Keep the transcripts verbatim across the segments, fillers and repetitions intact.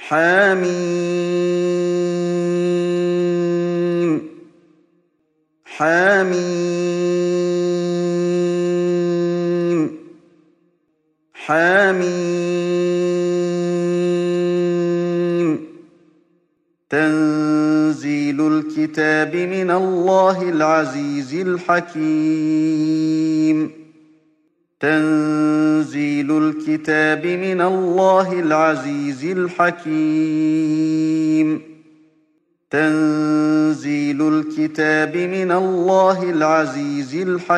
حم حم حم تنزيل الكتاب من الله العزيز الحكيم تنزيل الكتاب من الله العزيز الحكيم تنزيل الكتاب من الله العزيز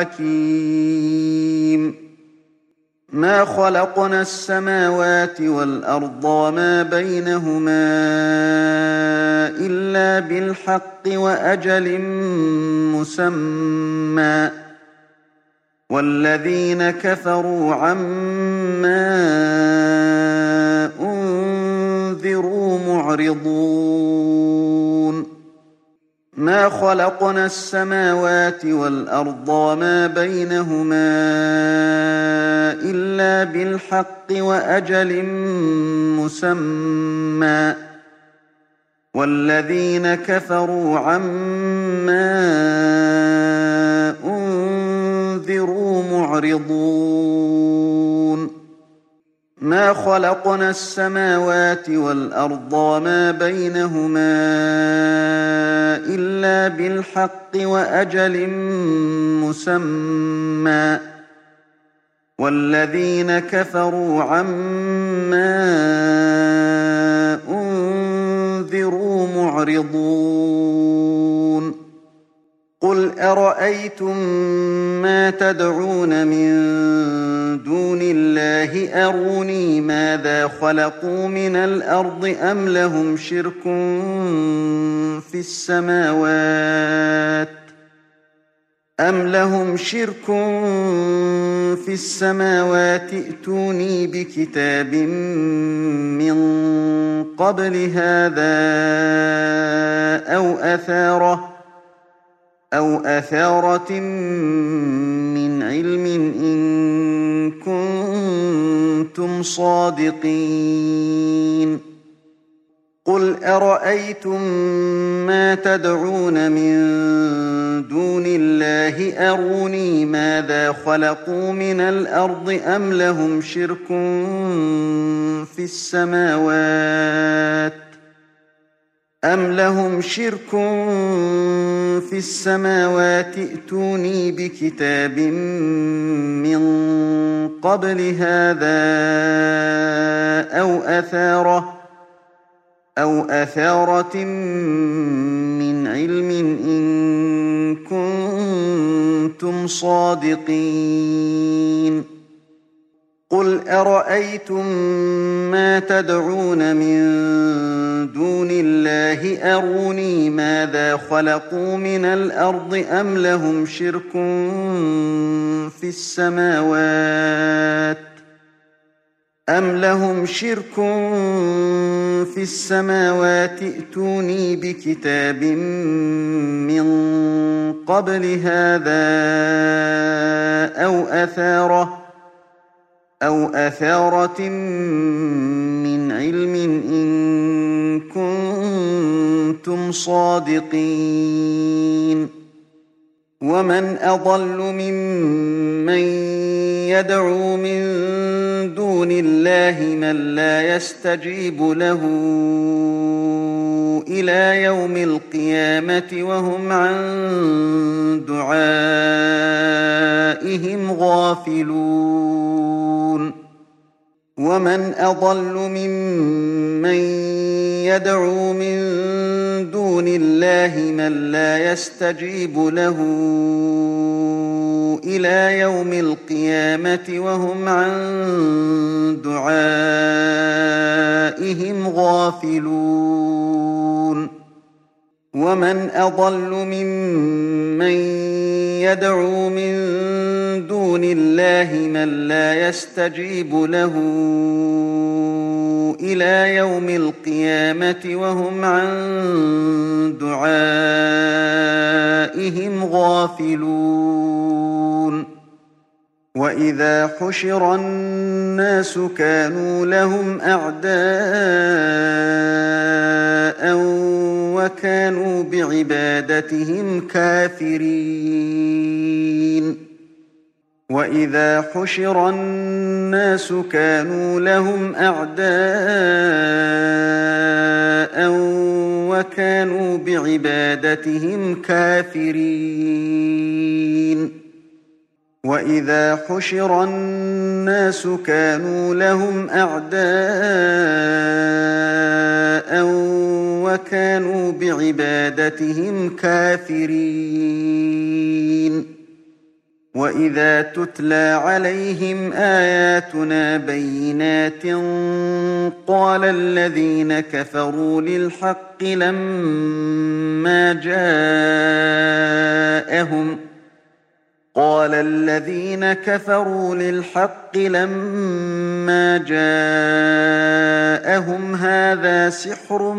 الحكيم ما خلقنا السماوات والأرض وما بينهما إلا بالحق وأجل مسمى والذين كفروا عما أنذروا معرضون ما خلقنا السماوات والأرض وما بينهما إلا بالحق وأجل مسمى والذين كفروا عما أنذروا معرضون ما خلقنا السماوات والأرض وما بينهما إلا بالحق وأجل مسمى والذين كفروا عما أنذروا معرضون قل أرأيتم ما تدعون من دون الله أروني ماذا خلقوا من الأرض أم لهم شرك في السماوات أم لهم شرك في السماوات ائتوني بكتاب من قبل هذا أو أثارة أو أثارة من علم إن كنتم صادقين قل أرأيتم ما تدعون من دون الله أروني ماذا خلقوا من الأرض أم لهم شرك في السماوات أم لهم شرك في السماوات ائتوني بكتاب من قبل هذا أو أثارة أو أثارة من علم إن كنتم صادقين قل أرأيتم ما تدعون من دون الله أروني ماذا خلقوا من الأرض أم لهم شرك في السماوات أم لهم شرك في السماوات ائتوني بكتاب من قبل هذا أو أثارة أو أثارة من علم إن كنتم صادقين ومن أضل ممن يدعو من دون الله من لا يستجيب له إلى يوم القيامة وهم عن دعائهم غافلون ومن أضل ممن يدعو من دون الله من لا يستجيب له إلى يوم القيامة وهم عن دعائهم غافلون ومن أضل ممن يدعو من دون الله من لا يستجيب له إلى يوم القيامة وهم عن دعائهم غافلون وإذا حشر الناس كانوا لهم أعداء بعبادتهم كافرين وإذا حشر الناس كانوا لهم أعداء وكانوا بعبادتهم كافرين وإذا حشر الناس كانوا لهم أعداء وكانوا بعبادتهم كافرين وإذا تتلى عليهم آياتنا بينات قال الذين كفروا للحق لما جاءهم قال الذين كفروا للحق لما جاءهم هذا سحر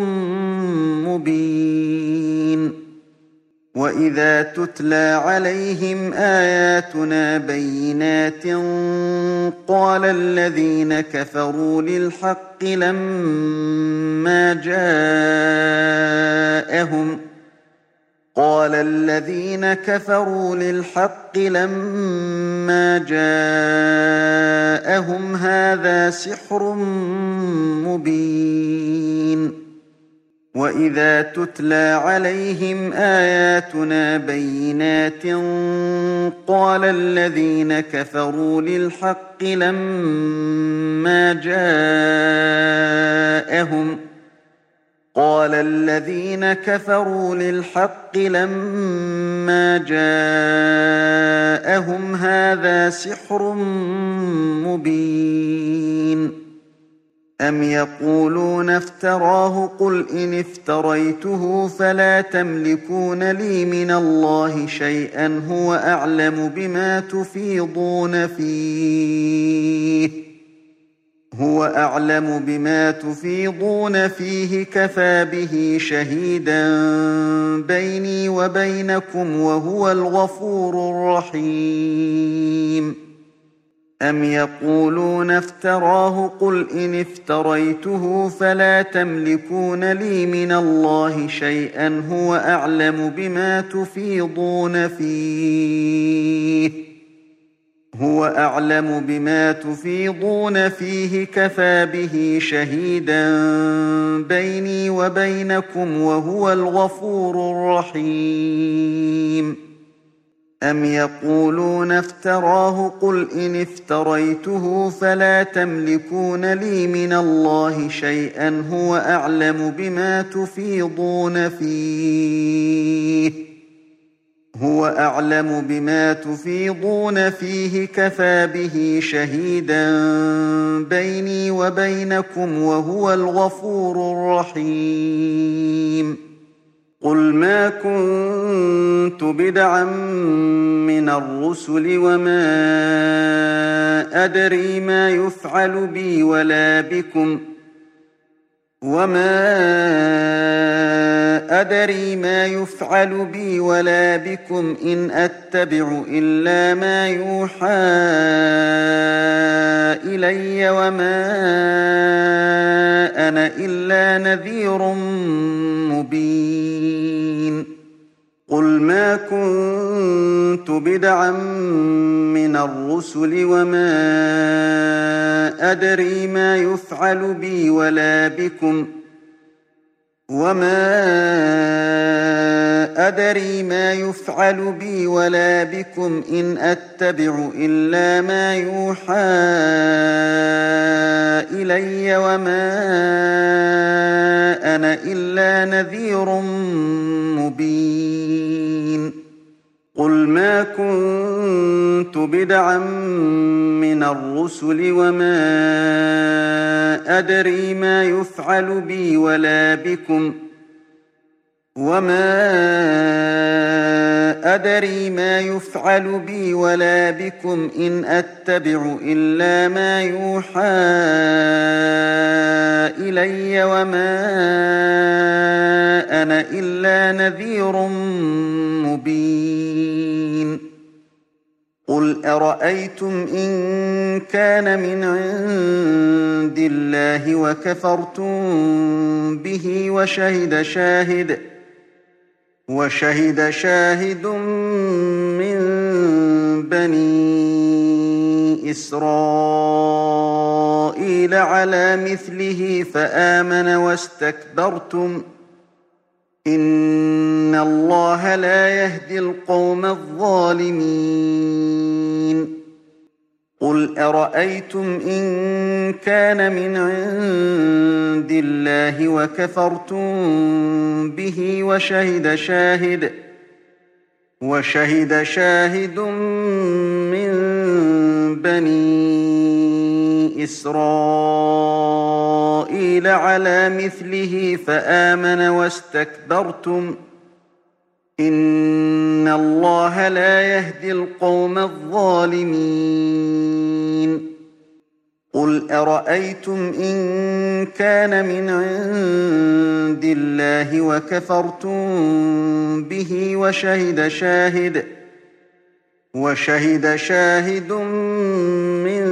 مبين وإذا تتلى عليهم آياتنا بينات قال الذين كفروا للحق لما جاءهم قال الذين كفروا للحق لما جاءهم هذا سحر مبين وإذا تتلى عليهم آياتنا بينات قال الذين كفروا للحق لما جاءهم قال الذين كفروا للحق لما جاءهم هذا سحر مبين أم يقولون افتراه قل إن افتريته فلا تملكون لي من الله شيئا هو أعلم بما تفيضون فيه هو أعلم بما تفيضون فيه كفى به شهيدا بيني وبينكم وهو الغفور الرحيم أم يقولون افتراه قل إن افتريته فلا تملكون لي من الله شيئا هو أعلم بما تفيضون فيه هو أعلم بما تفيضون فيه كفى به شهيدا بيني وبينكم وهو الغفور الرحيم أم يقولون افتراه قل إن افتريته فلا تملكون لي من الله شيئا هو أعلم بما تفيضون فيه هو أعلم بما تفيضون فيه كفى به شهيدا بيني وبينكم وهو الغفور الرحيم قل ما كنت بدعا من الرسل وما أدري ما يفعل بي ولا بكم وما أدري ما يفعل بي ولا بكم إن أتبع إلا ما يوحى إلي وما أنا إلا نذير مبين قل ما كنت بدعا من الرسل وما أدري ما يفعل بي ولا بكم وما أدري ما يفعل بي ولا بكم إن أتبع إلا ما يوحى إلي وما أنا إلا نذير مبين قل ما كنت بدعا من الرسل وما أدري ما يفعل بي ولا بكم وما أدري ما يفعل بي ولا بكم إن أتبع إلا ما يوحى إلي وما أنا إلا نذير مبين قل أرأيتم إن كان من عند الله وكفرتم به وشهد شاهد وشهد شاهد من بني إسرائيل على مثله فآمن واستكبرتم إن الله لا يهدي القوم الظالمين قل أرأيتم إن كان من عند الله وكفرتم به وشهد شاهد وشهد شاهد من بني إسرائيل على مثله فآمن واستكبرتم إن الله لا يهدي القوم الظالمين قل أرأيتم إن كان من عند الله وكفرتم به وشهد شاهد وشهد شاهد من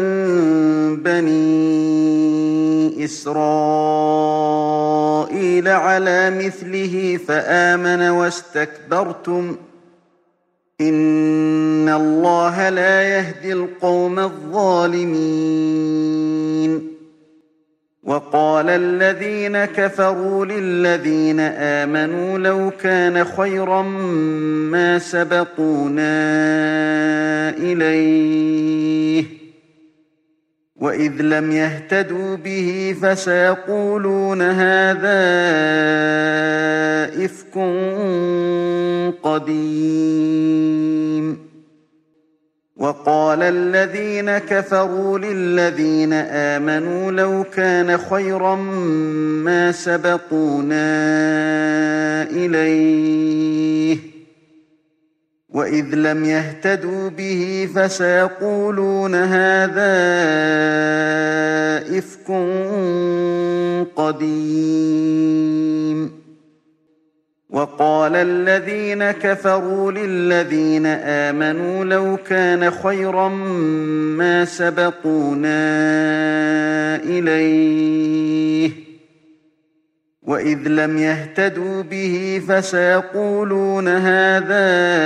بني إسرائيل على مثله فآمن واستكبرتم إن الله لا يهدي القوم الظالمين وقال الذين كفروا للذين آمنوا لو كان خيرا ما سبقونا إليه وإذ لم يهتدوا به فسيقولون هذا إفك قديم وقال الذين كفروا للذين آمنوا لو كان خيرا ما سبقونا إليه وإذ لم يهتدوا به فسيقولون هذا إفك قديم وقال الذين كفروا للذين آمنوا لو كان خيرا ما سبقونا إليه وإذ لم يهتدوا به فسيقولون هذا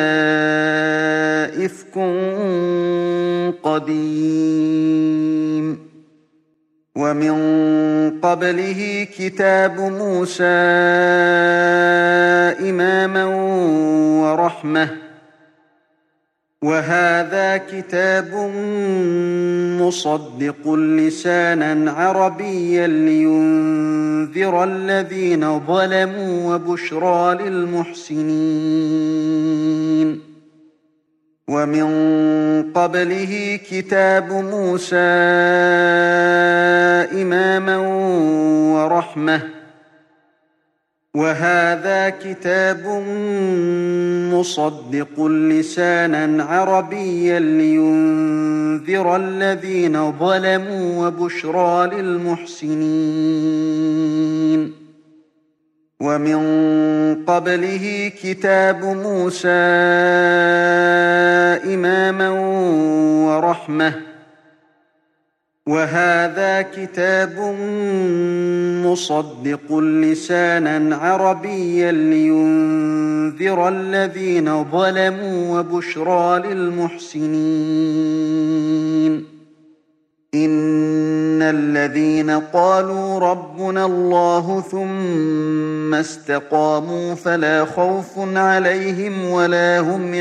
إفك قديم ومن قبله كتاب موسى إماما ورحمة وهذا كتاب مصدق لسانا عربيا لينذر الذين ظلموا وبشرى للمحسنين ومن قبله كتاب موسى إماما ورحمة وهذا كتاب مصدق لسانا عربيا لينذر الذين ظلموا وبشرى للمحسنين ومن قبله كتاب موسى إماما ورحمة وهذا كتاب مصدق لسانا عربيا لينذر الذين ظلموا وبشرى للمحسنين إن الذين قالوا ربنا الله ثم استقاموا فلا خوف عليهم ولا هم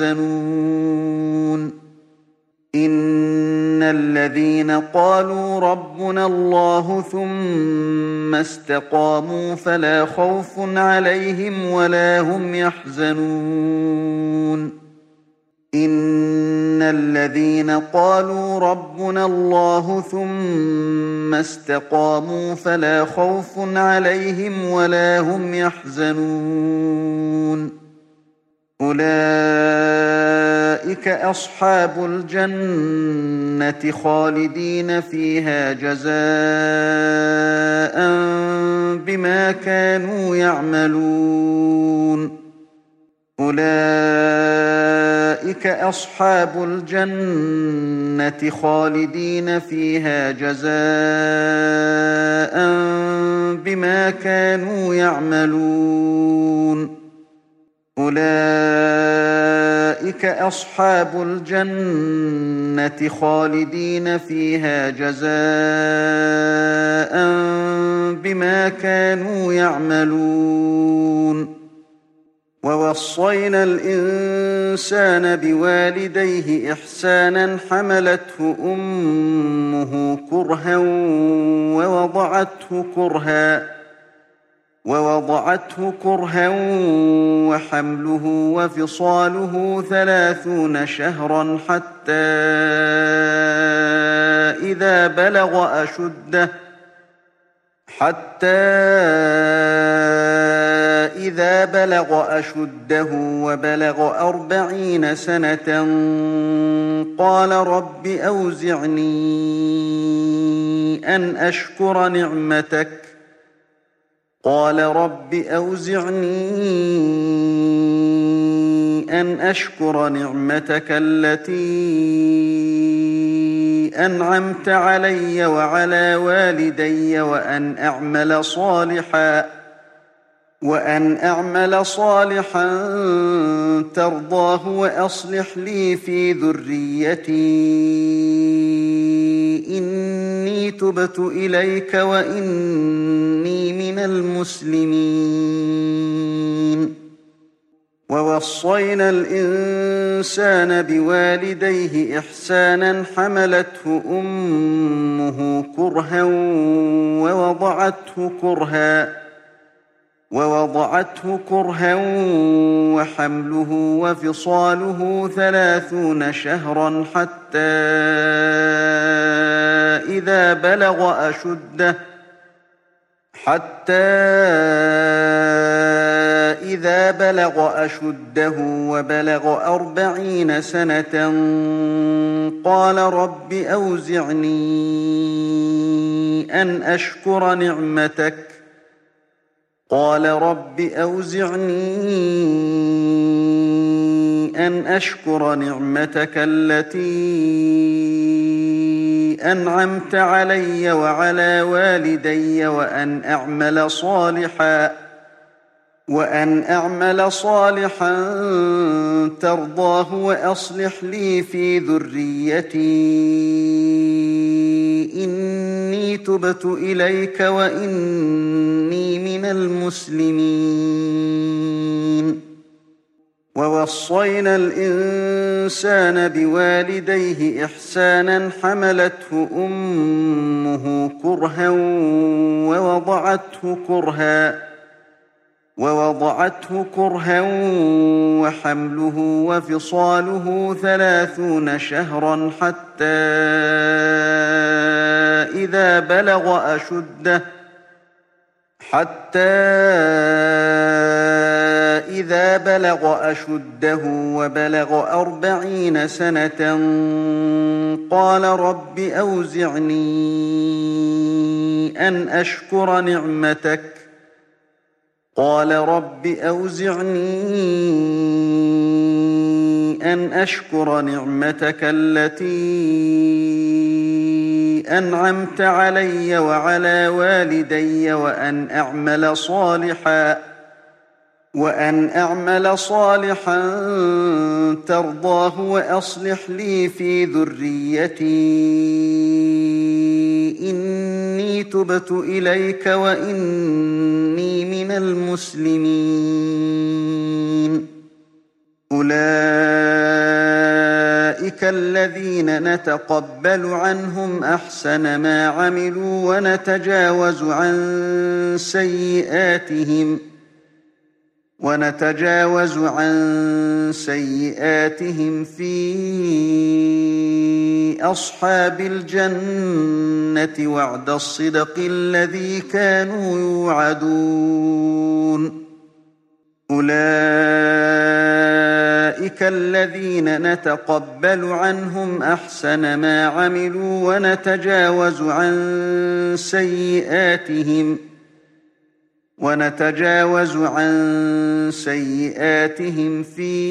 يحزنون إن الذين قالوا ربنا الله ثم استقاموا فلا خوف عليهم ولا هم يحزنون إن الذين قالوا ربنا الله ثم استقاموا فلا خوف عليهم ولا هم يحزنون أولئك أصحاب الجنة خالدين فيها جزاء بما كانوا يعملون أولئك أصحاب الجنة خالدين فيها جزاء بما كانوا يعملون أولئك أصحاب الجنة خالدين فيها جزاء بما كانوا يعملون ووصينا الإنسان بوالديه إحسانا حملته أمه كرها ووضعته كرها ووضعته كرها وحمله وفصاله ثلاثون شهرا حتى إذا بلغ أشده حتى إذا بلغ أشده وبلغ أربعين سنة قال رب أوزعني أن أشكر نعمتك قال رب أوزعني أن أشكر نعمتك التي أنعمت علي وعلى والدي وأن أعمل صالحا وأن أعمل صالحا ترضاه وأصلح لي في ذريتي إني تبت إليك وإني من المسلمين ووصينا الإنسان بوالديه إحسانا حملته أمه كرها ووضعته كرها ووضعته كرها وحمله وفصاله ثلاثون شهرا حتى إذا بلغ أشده حتى إذا بلغ أشده وبلغ أربعين سنة قال رب أوزعني أن أشكر نعمتك قال رب أوزعني أن أشكر نعمتك التي أنعمت علي وعلى والدي وأن أعمل صالحا وأن أعمل صالحا ترضاه وأصلح لي في ذريتي إني تبت إليك وإني من المسلمين ووصينا الإنسان بوالديه إحسانا حملته أمه كرها ووضعته كرها ووضعته كرها وحمله وفصاله ثلاثون شهرا حتى إذا بلغ أشده حتى إذا بلغ أشده وبلغ أربعين سنة قال رب أوزعني أن أشكر نعمتك قال رب أوزعني أن أشكر نعمتك التي أنعمت علي وعلى والدي وأن أعمل صالحا وأن أعمل صالحا ترضاه وأصلح لي في ذريتي إني تبت إليك وإني من المسلمين أولئك الذين نتقبل عنهم أحسن ما عملوا ونتجاوز عن سيئاتهم ونتجاوز عن سيئاتهم في أصحاب الجنة وعد الصدق الذي كانوا يوعدون أولئك الذين نتقبل عنهم أحسن ما عملوا ونتجاوز عن سيئاتهم ونتجاوز عن سيئاتهم في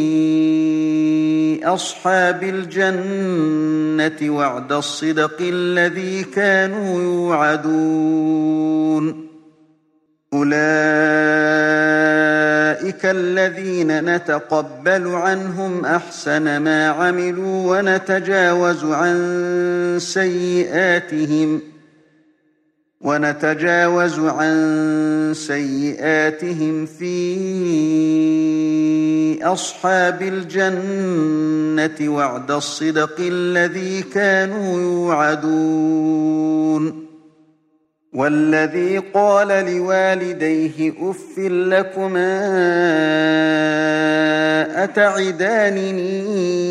أصحاب الجنة وعد الصدق الذي كانوا يوعدون أولئك أولئك الذين نتقبل عنهم أحسن ما عملوا ونتجاوز عن سيئاتهم ونتجاوز عن سيئاتهم في أصحاب الجنة وعد الصدق الذي كانوا يوعدون والذي قال لوالديه أف لكما أتعدانني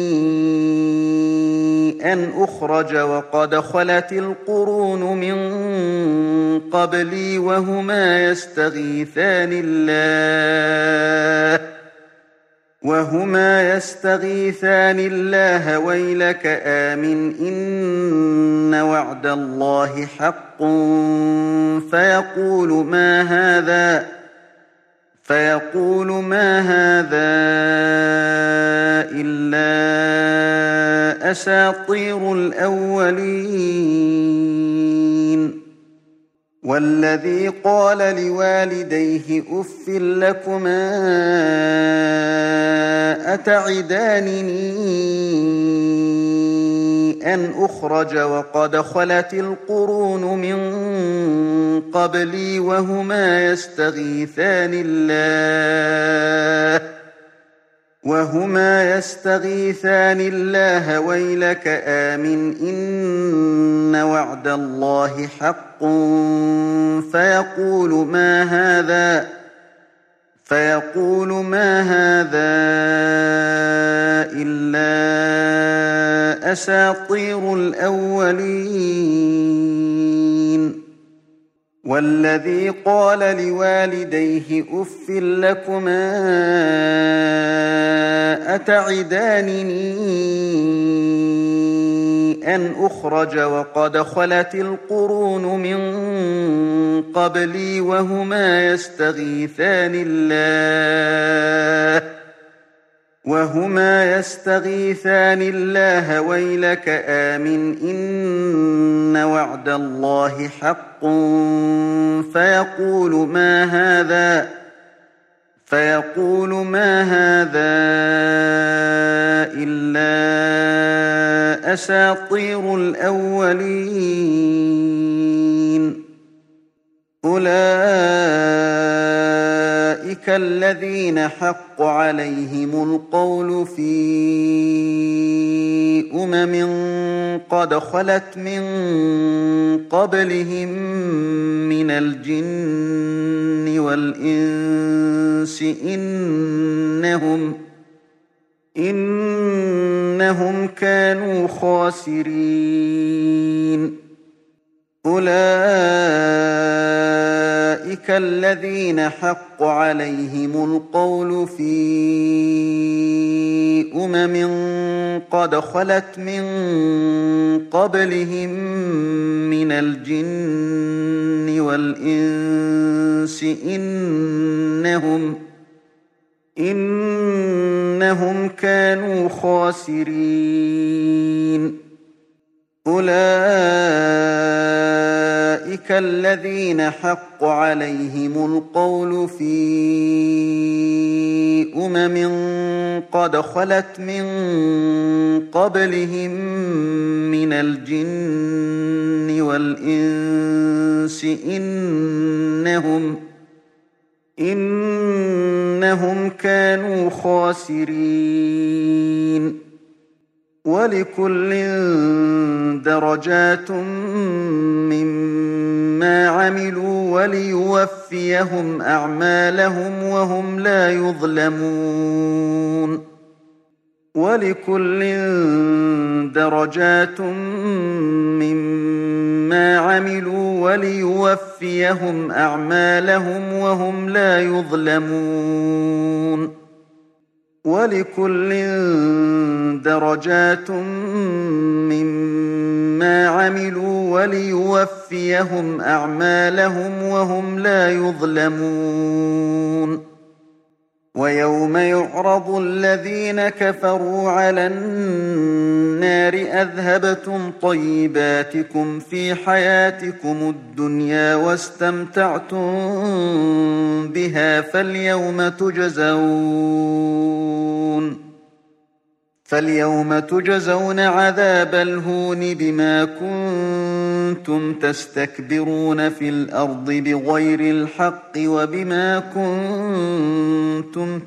أن أخرج وقد خلت القرون من قبلي وهما يستغيثان الله وهما يستغيثان الله ويلك آمن إن وعد الله حق فيقول ما هذا فيقول ما هذا إلا أساطير الأولين والذي قال لوالديه أف لكما أتعدانني أن أخرج وقد خلت القرون من قبلي وهما يستغيثان الله وهما يستغيثان الله ويلك آمن إن وعد الله حق فيقول ما هذا فيقول ما هذا إلا أساطير الأولين والذي قال لوالديه أف لكما أتعدانني أن أخرج وقد خلت القرون من قبلي وهما يستغيثان الله وهما يستغيثان الله ويلك آمن إن وعد الله حق فيقول ما هذا فيقول ما هذا إلا أساطير الأولين أولئك الذين حق عليهم القول في أمم قد خلت من قبلهم من الجن والإنس إنهم إنهم كانوا خاسرين أولئك الذين حق عليهم القول في أمم قد خلت من قبلهم من الجن والإنس إنهم إنهم كانوا خاسرين أولئك الذين حق عليهم القول في أمم قد خلت من قبلهم من الجن والإنس إنهم إنهم كانوا خاسرين ولكل درجات مما عملوا وليوفيهم أعمالهم وهم لا يظلمون ولكل درجات مما عملوا وليوفيهم أعمالهم وهم لا يظلمون ولكل درجات مما عملوا وليوفيهم أعمالهم وهم لا يظلمون ويوم يعرض الذين كفروا على النار أذهبتم طيباتكم في حياتكم الدنيا واستمتعتم بها فاليوم تجزون فاليوم تجزون عذاب الهون بما كنتم تستكبرون في الأرض بغير الحق وبما كنتم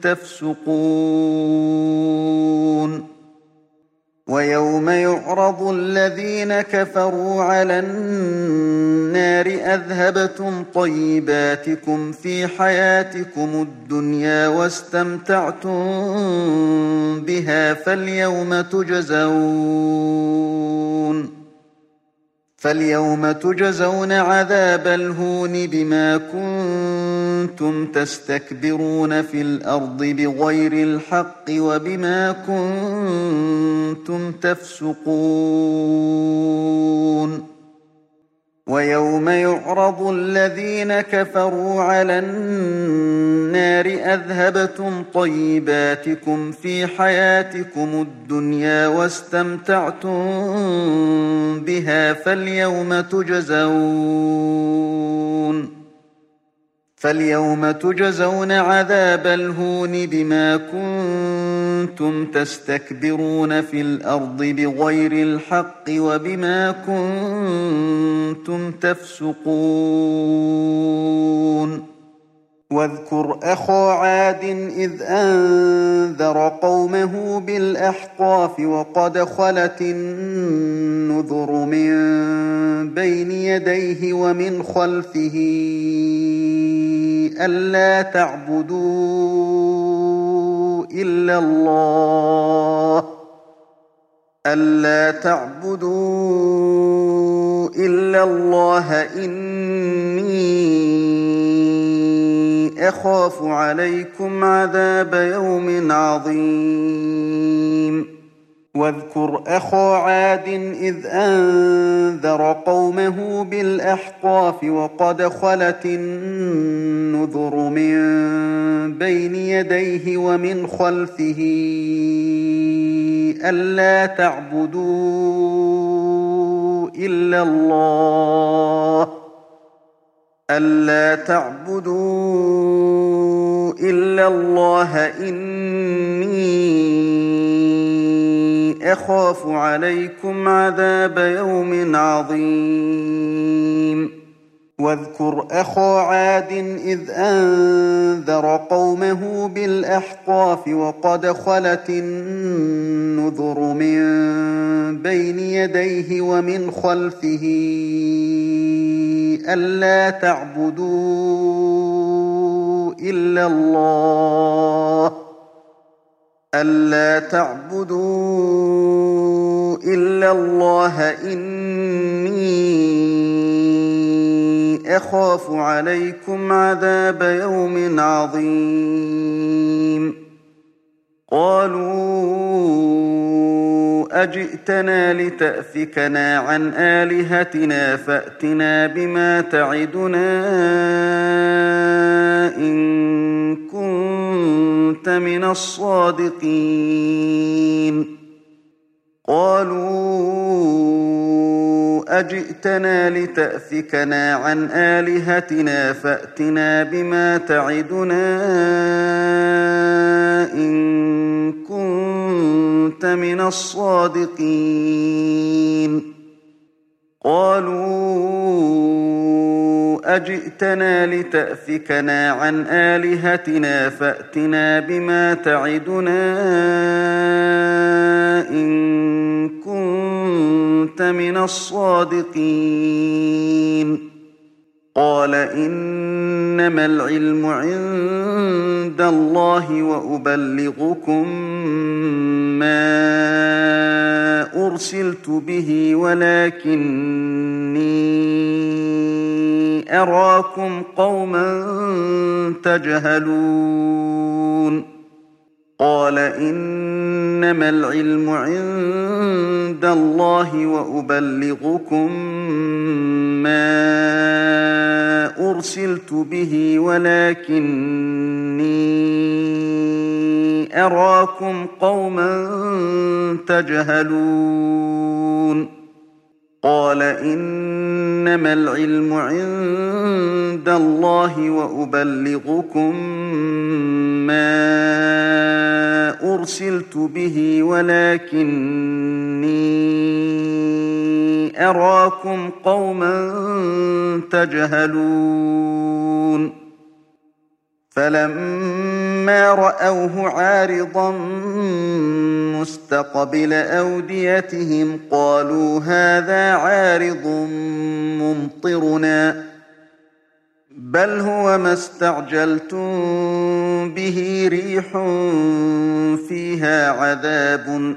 تفسقون ويوم يعرض الذين كفروا على النار أذهبتم طيباتكم في حياتكم الدنيا واستمتعتم بها فاليوم تجزون فاليوم تجزون عذاب الهون بما كنتم تستكبرون في الأرض بغير الحق وبما كنتم تفسقون ويوم يعرض الذين كفروا على النار أذهبتم طيباتكم في حياتكم الدنيا واستمتعتم بها فاليوم تجزون فاليوم تجزون عذاب الهون بما كنتم تستكبرون في الأرض بغير الحق وبما كنتم تفسقون واذكر أخا عاد إذ أنذر قومه بالأحقاف وقد خلت النذر من بين يديه ومن خلفه ألا تعبدوا إلا الله ألا تعبدوا إلا الله إني أخاف عليكم عذاب يوم عظيم واذكر أخا عاد إذ أنذر قومه بالأحقاف وقد خلت النذر من بين يديه ومن خلفه ألا تعبدوا إلا الله ألا تعبدوا إلا الله إني أخاف عليكم عذاب يوم عظيم واذكر أخا عاد إذ أنذر قومه بالأحقاف وقد خلت النذر من بين يديه ومن خلفه ألا تعبدوا إلا الله ألا تعبدوا إلا الله إني أخاف عليكم عذاب يوم عظيم قالوا أجئتنا لتأفكنا عن آلهتنا فأتنا بما تعدنا إن كنت من الصادقين قالوا أجئتنا لتأفكنا عن آلهتنا فأتنا بما تعدنا إن كنت من الصادقين قالوا أجئتنا لتأفكنا عن آلهتنا فأتنا بما تعدنا إن كنت من الصادقين قال إنما العلم عند الله وأبلغكم ما أرسلت به ولكني أراكم قوما تجهلون قال إنما العلم عند الله وأبلغكم ما أرسلت به ولكني أراكم قوما تجهلون قال إنما العلم عند الله وأبلغكم ما أرسلت به ولكني أراكم قوما تجهلون فلما رأوه عارضا مستقبل أوديتهم قالوا هذا عارض ممطرنا بل هو ما استعجلتم به ريح فيها عذاب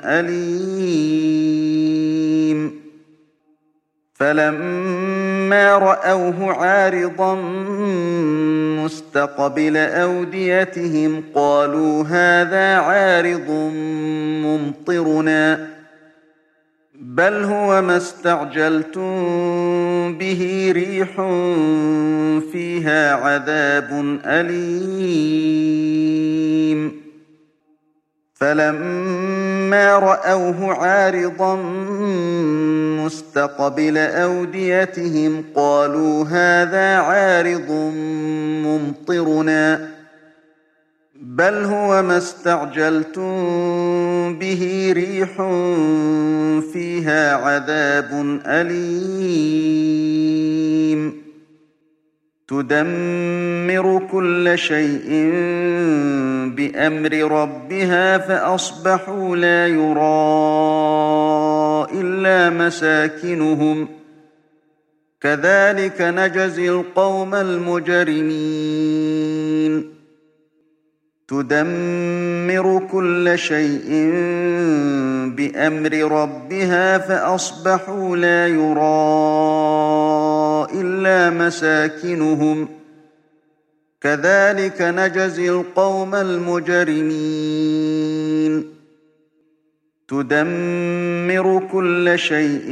أليم فلما رأوه عارضا مستقبل أوديتهم قالوا هذا عارض ممطرنا بل هو ما استعجلتم به ريح فيها عذاب أليم فلما رأوه عارضا مستقبل أوديتهم قالوا هذا عارض ممطرنا بل هو ما استعجلتم به ريح فيها عذاب أليم تدمر كل شيء بأمر ربها فأصبحوا لا يرى إلا مساكنهم كذلك نجزي القوم المجرمين تدمر كل شيء بأمر ربها فأصبحوا لا يرى إلا مساكنهم كذلك نجزي القوم المجرمين تدمر كل شيء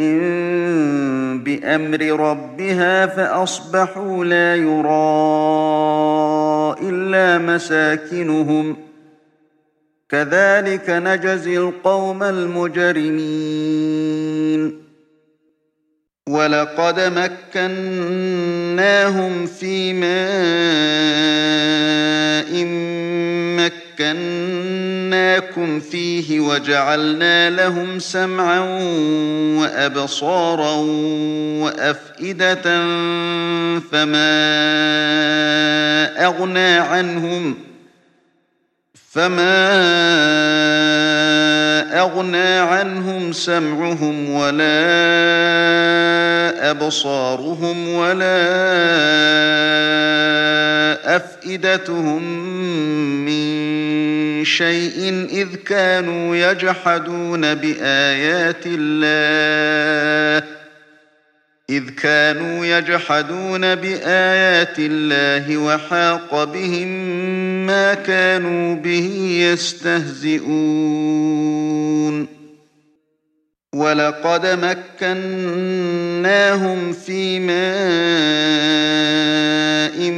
بأمر ربها فأصبحوا لا يرى إلا مساكنهم كذلك نجزي القوم المجرمين ولقد مكناهم في ماء مكناكم فيه وجعلنا لهم سمعا وأبصارا وأفئدة فما أغنى عنهم فما أغنى عنهم سمعهم ولا أبصارهم ولا أفئدتهم من شيء إذ كانوا يجحدون بآيات الله إذ كانوا يجحدون بآيات الله وحاق بهم ما كانوا به يستهزئون ولقد مكناهم في ماء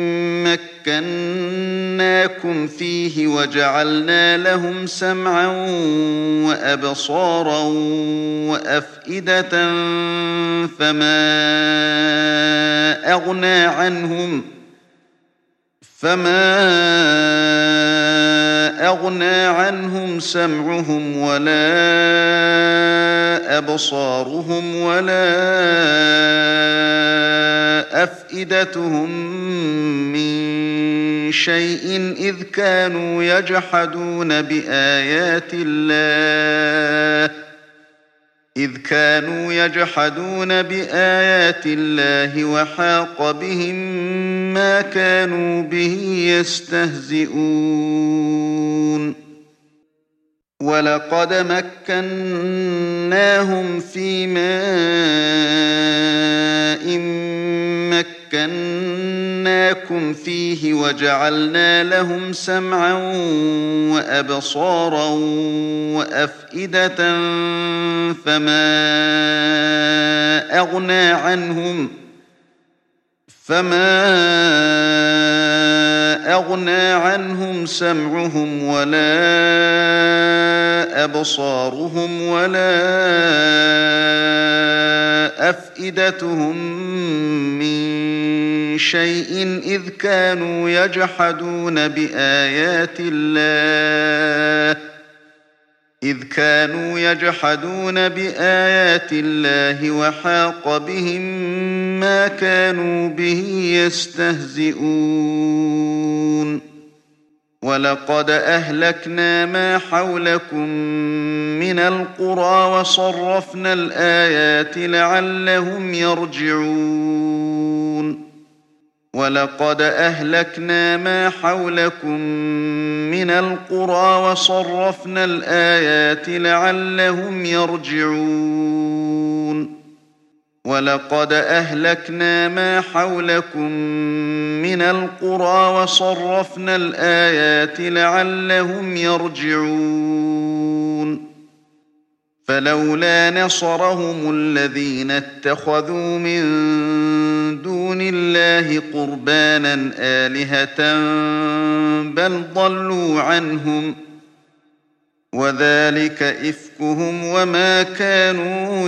مكناكم فيه وجعلنا لهم سمعا وأبصارا وأفئدة فما أغنى عنهم فما أغنى عنهم سمعهم ولا أبصارهم ولا أفئدتهم من شيء إذ كانوا يجحدون بآيات الله إذ كانوا يجحدون بآيات الله وحاق بهم ما كانوا به يستهزئون ولقد مكناهم في ماء مكناكم فيه وجعلنا لهم سمعا وأبصارا وأفئدة فما أغنى عنهم فما أغنى عنهم سمعهم ولا أبصارهم ولا أفئدتهم من شيء إذ كانوا يجحدون بآيات الله إذ كانوا يجحدون بآيات الله وحاق بهم ما كانوا به يستهزئون ولقد أهلكنا ما حولكم من القرى وصرفنا الآيات لعلهم يرجعون ولقد أهلكنا ما حولكم من القرى وصرفنا الآيات لعلهم يرجعون ولقد أهلكنا ما حولكم من القرى وصرفنا الآيات لعلهم يرجعون فلولا نصرهم الذين اتخذوا من دون الله قربانا آلهة بل ضلوا عنهم وذلك إفكهم وما كانوا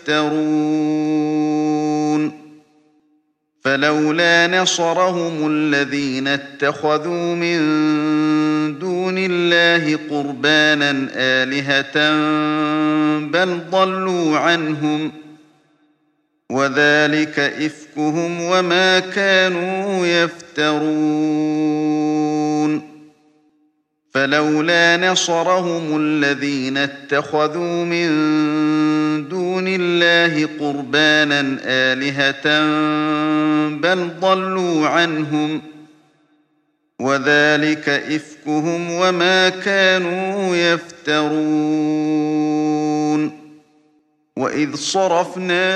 يفترون فلولا نصرهم الذين اتخذوا من دون الله قربانا آلهة بل ضلوا عنهم وذلك إفكهم وما كانوا يفترون فلولا نصرهم الذين اتخذوا من دون الله قربانا آلهة بل ضلوا عنهم وذلك إفكهم وما كانوا يفترون وإذ صرفنا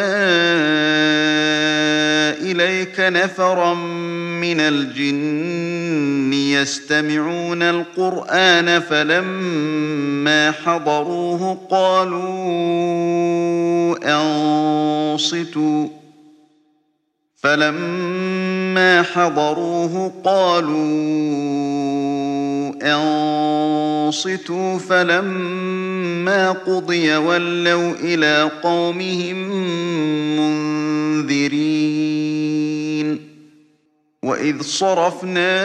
إليك نفرا من الجن يستمعون القرآن فلما حضروه قالوا أنصتوا فلما حضروه قالوا أنصتوا فلما قضي ولوا إلى قومهم منذرين وإذ صرفنا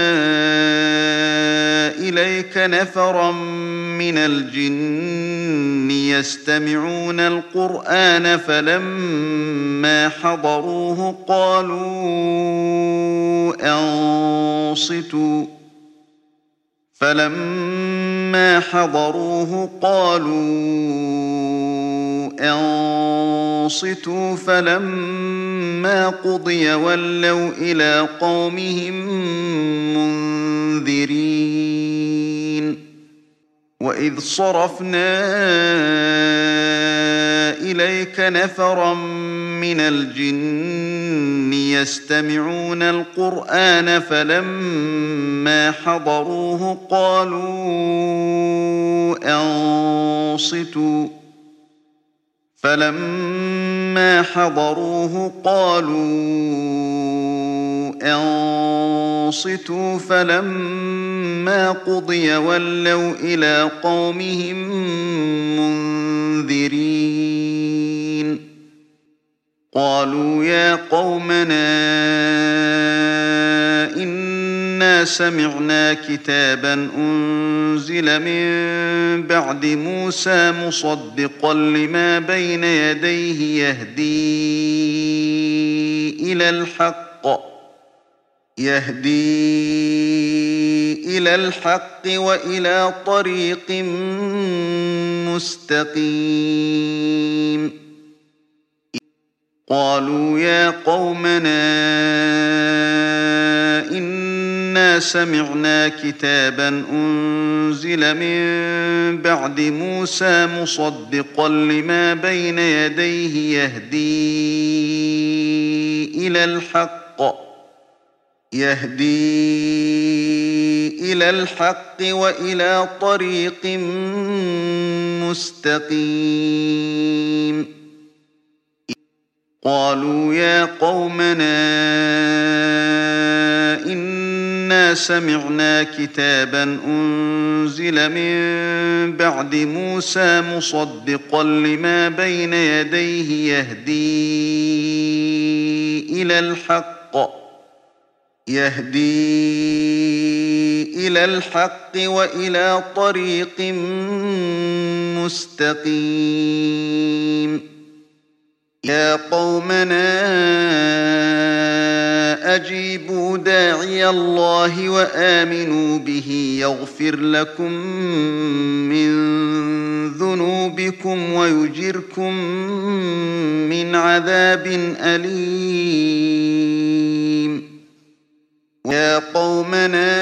إليك نفرا من الجن يستمعون القرآن فلما حضروه قالوا أنصتوا فلما حضروه قالوا أنصتوا فلما قضي ولوا إلى قومهم منذرين وإذ صرفنا إليك نفرا من الجن يستمعون القرآن فلما حضروه قالوا أنصتوا فلما حضروه قالوا أنصتوا فلما قضي ولوا إلى قومهم منذرين قالوا يا قومنا إنا سمعنا كتابا أنزل من بعد موسى مصدقا لما بين يديه يهدي إلى الحق يهدي إلى الحق وإلى طريق مستقيم قالوا يا قومنا إنا سمعنا كتابا أنزل من بعد موسى مصدقا لما بين يديه يهدي إلى الحق يهدي إلى الحق وإلى طريق مستقيم قالوا يا قومنا إنا إنا سمعنا كتابا أنزل من بعد موسى مصدقا لما بين يديه يهدي إلى الحق يهدي إلى الحق وإلى طريق مستقيم يا قومنا أجيبوا داعي الله وآمنوا به يغفر لكم من ذنوبكم ويجركم من عذاب أليم يا قومنا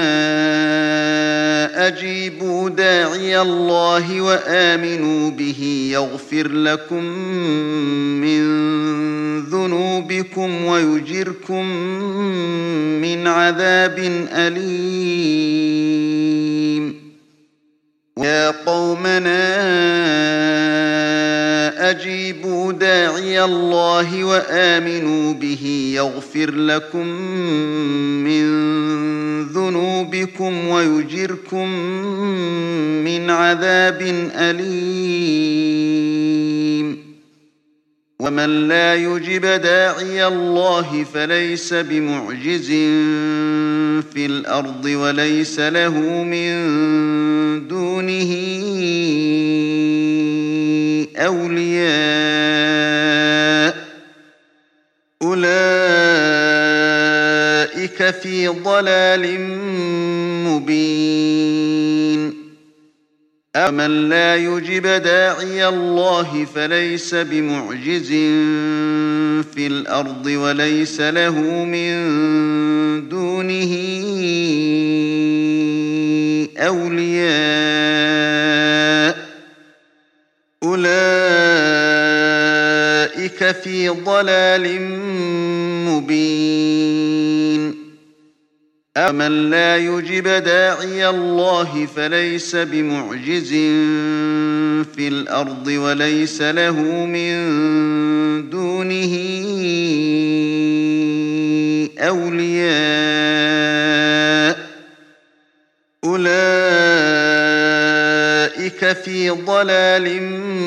أجيبوا داعي الله وآمنوا به يغفر لكم من ذنوبكم ويجركم من عذاب أليم يا قومنا أجيبوا داعي الله وآمنوا به يغفر لكم من ذنوبكم ويجركم من عذاب أليم ومن لا يجب داعي الله فليس بمعجز في الأرض وليس له من دونه أولياء أولئك في ضلال مبين أمن لا يجب داعي الله فليس بمعجز في الأرض وليس له من دونه أولياء أولئك في ضلال مبين أمن لا يجب داعي الله فليس بمعجز في الأرض وليس له من دونه أولياء أولئك في ضلال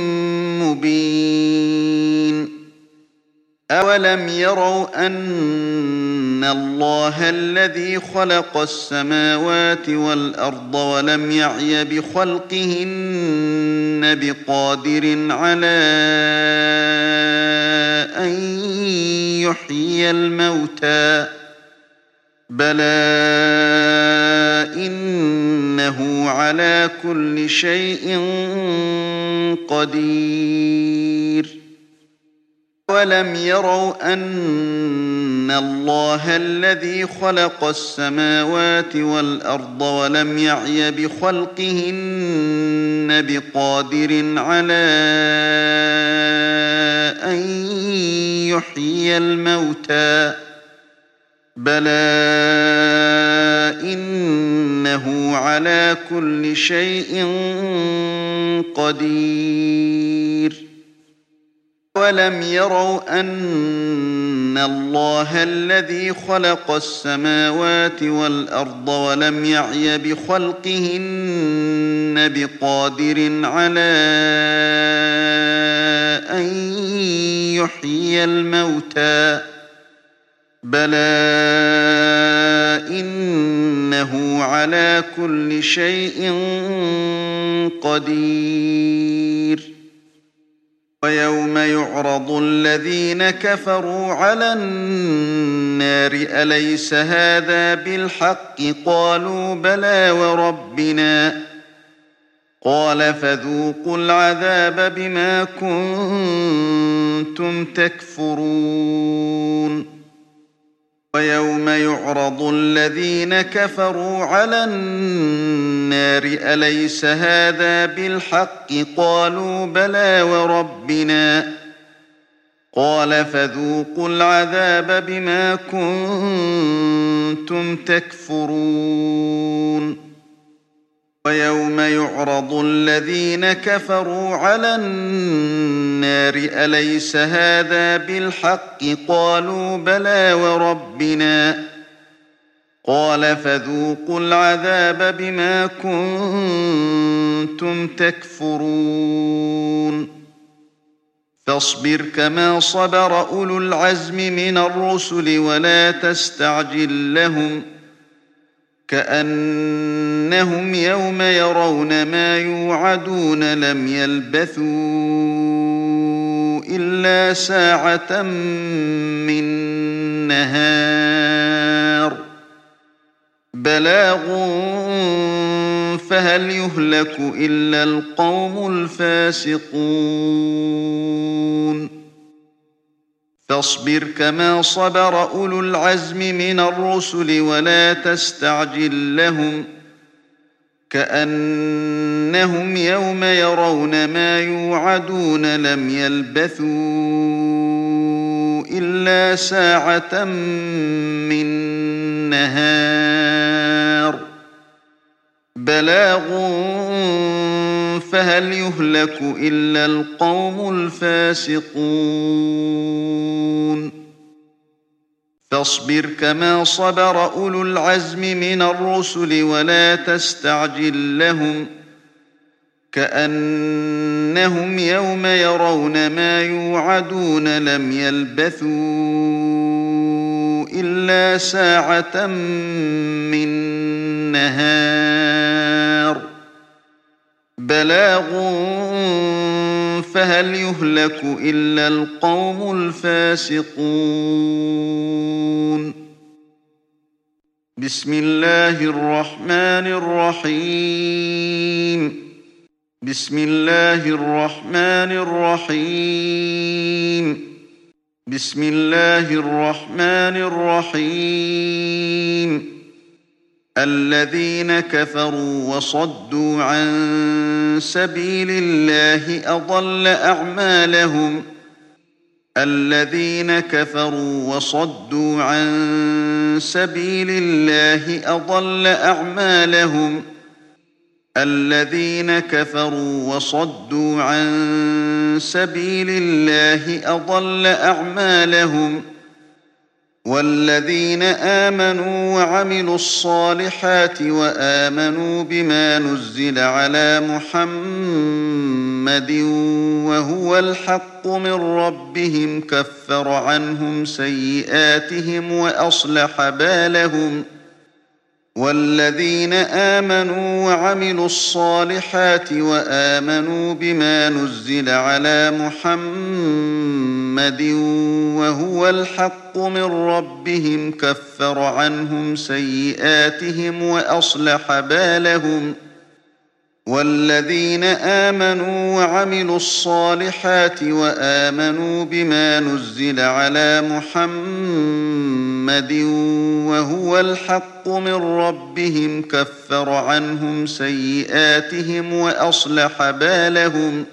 مبين أولم يروا أن الله الذي خلق السماوات والأرض ولم يعي بخلقهن بقادر على أن يحيي الموتى بلى إنه على كل شيء قدير ولم يروا أن الله الذي خلق السماوات والأرض ولم يعي بخلقهن بقادر على أن يحيي الموتى بلى إنه على كل شيء قدير ولم يروا أن الله الذي خلق السماوات والأرض ولم يعي بخلقهن بقادر على أن يحيي الموتى بلى إنه على كل شيء قدير ويوم يعرض الذين كفروا على النار أليس هذا بالحق قالوا بلى وربنا قال فذوقوا العذاب بما كنتم تكفرون ويوم يعرض الذين كفروا على النار أليس هذا بالحق قالوا بلى وربنا قال فذوقوا العذاب بما كنتم تكفرون ويوم يعرض الذين كفروا على النار أليس هذا بالحق قالوا بلى وربنا قال فذوقوا العذاب بما كنتم تكفرون فاصبر كما صبر أولو العزم من الرسل ولا تستعجل لهم كأنهم يوم يرون ما يوعدون لم يلبثوا إلا ساعة من نهار بلاغ فهل يهلك إلا القوم الفاسقون فاصبر كما صبر أولو العزم من الرسل ولا تستعجل لهم كأنهم يوم يرون ما يوعدون لم يلبثوا إلا ساعة من نهار بلاغ فهل يهلك إلا القوم الفاسقون فاصبر كما صبر أولو العزم من الرسل ولا تستعجل لهم كأنهم يوم يرون ما يوعدون لم يلبثوا إلا ساعة من نهار بلاغ فهل يهلك إلا القوم الفاسقون بسم الله الرحمن الرحيم بسم الله الرحمن الرحيم بسم الله الرحمن الرحيم الذين كفروا وصدوا عن سبيل الله أضل أعمالهم الذين كفروا وصدوا عن سبيل الله أضل أعمالهم الذين كفروا وصدوا عن سبيل الله أضل أعمالهم والذين آمنوا وعملوا الصالحات وآمنوا بما نزل على محمد وهو الحق من ربهم كفر عنهم سيئاتهم وأصلح بالهم والذين آمنوا وعملوا الصالحات وآمنوا بما نزل على محمد وهو الحق من ربهم كفر عنهم سيئاتهم وأصلح بالهم والذين آمنوا وعملوا الصالحات وآمنوا بما نزل على محمد وهو الحق من ربهم كفر عنهم سيئاتهم وأصلح بالهم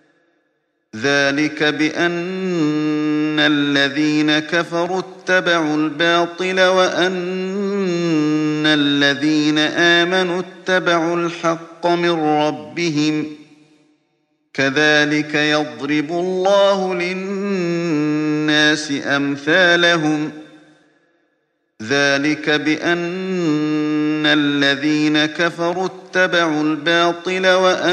ذلك بأن الذين كفروا اتبعوا الباطل وأن الذين آمنوا اتبعوا الحق من ربهم كذلك يضرب الله للناس أمثالهم ذلك بأن الذين كفروا اتبعوا الباطل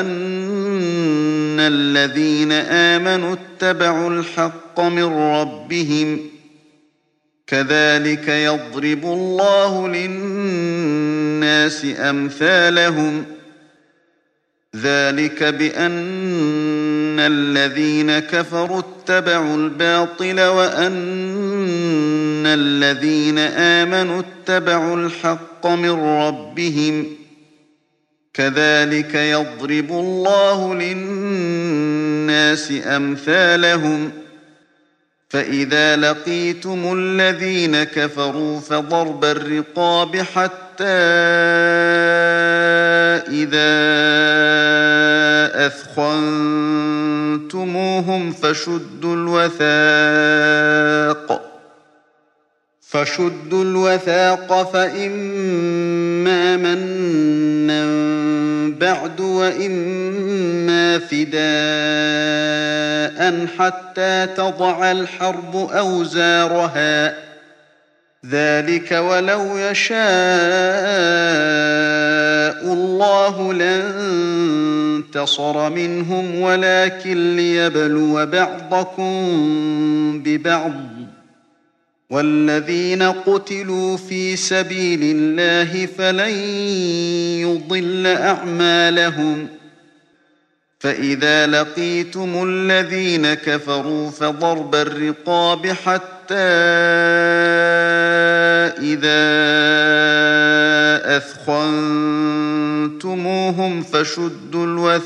وأن الذين آمنوا اتبعوا الحق من ربهم كذلك يضرب الله للناس أمثالهم ذلك بأن الذين كفروا اتبعوا الباطل وأن الذين آمنوا اتبعوا الحق من ربهم كذلك يضرب الله للناس أمثالهم فإذا لقيتم الذين كفروا فضرب الرقاب حتى إذا أثخنتموهم فشدوا الوثاق فشدوا الوثاق فإما منا بعد وإما فداء حتى تضع الحرب أوزارها ذلك ولو يشاء الله لانتصر منهم ولكن ليبلو بعضكم ببعض والذين قتلوا في سبيل الله فلن يضل أعمالهم فإذا لقيتم الذين كفروا فضرب الرقاب حتى إذا أثخنتموهم فشدوا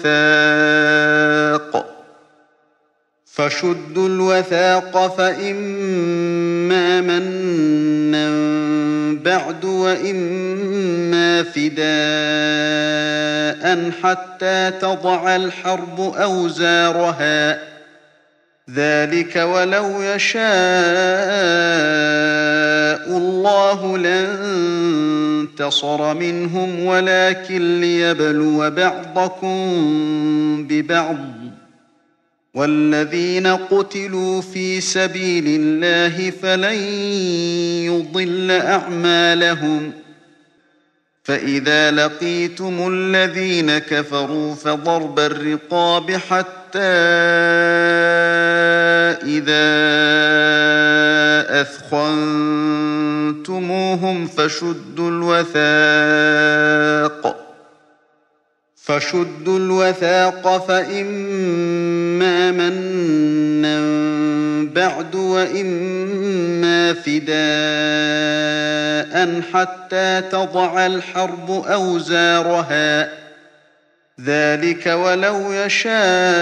الوثاق فشدوا الوثاق فإما منا بعد وإما فداء حتى تضع الحرب أوزارها ذلك ولو يشاء الله لانتصر منهم ولكن ليبلو بعضكم ببعض والذين قتلوا في سبيل الله فلن يضل أعمالهم فإذا لقيتم الذين كفروا فضرب الرقاب حتى إذا أثخنتموهم فشدوا الوثاق فشدوا الوثاق فإما منا بعد وإما فداء حتى تضع الحرب أوزارها ذلك ولو يشاء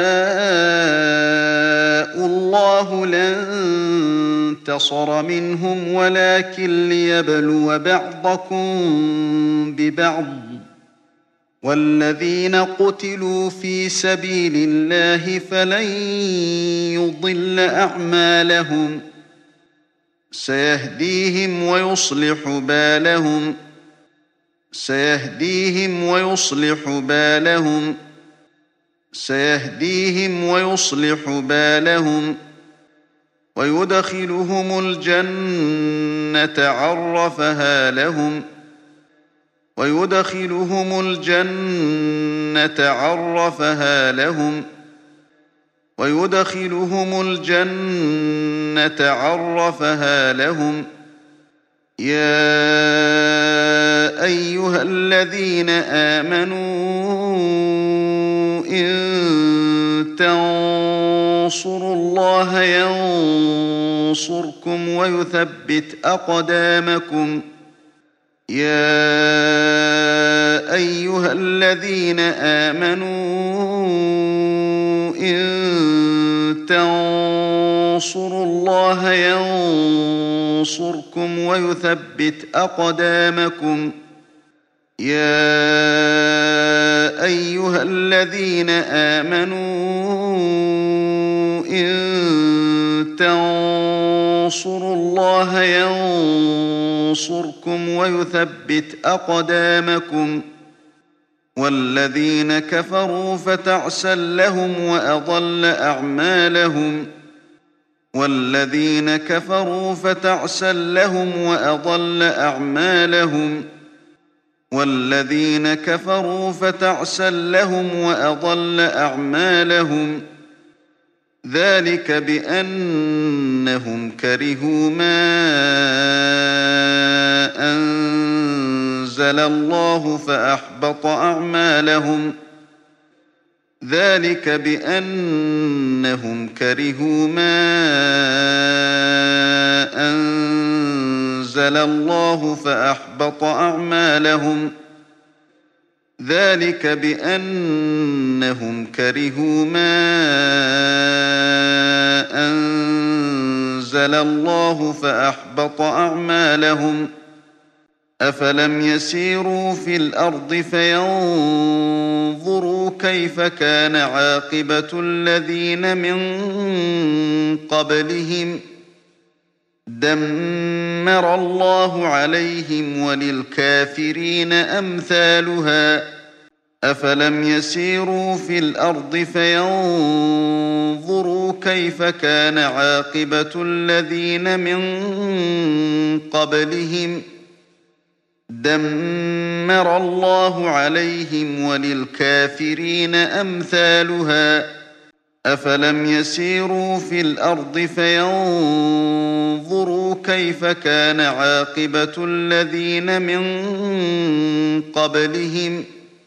الله لانتصر منهم ولكن ليبلو بعضكم ببعض والذين قتلوا في سبيل الله فلن يضل أعمالهم سيهديهم ويصلح بالهم سيهديهم ويصلح بالهم سيهديهم ويصلح بالهم ويدخلهم الجنة عرفها لهم ويدخلهم الجنة عرفها لهم ويدخلهم الجنة عرفها لهم يا أيها الذين آمنوا إن تنصروا الله ينصركم ويثبت أقدامكم يا أيها الذين آمنوا إن تنصروا الله ينصركم ويثبت أقدامكم يا أيها الذين آمنوا إن تنصروا الله ينصركم ويثبت أقدامكم والذين كفروا فتعسا لهم وأضل أعمالهم والذين كفروا فتعسا لهم وأضل أعمالهم والذين كفروا فتعسا لهم وأضل أعمالهم ذلك بأنهم كرهوا ما أنزل الله فأحبط أعمالهم ذلك بأنهم كرهوا ما أنزل الله فأحبط أعمالهم ذلك بأنهم كرهوا ما أنزل الله فأحبط أعمالهم أفلم يسيروا في الأرض فينظروا كيف كان عاقبة الذين من قبلهم دمر الله عليهم وللكافرين أمثالها أفلم يسيروا في الأرض فينظروا كيف كان عاقبة الذين من قبلهم دمر الله عليهم وللكافرين أمثالها أفلم يسيروا في الأرض فينظروا كيف كان عاقبة الذين من قبلهم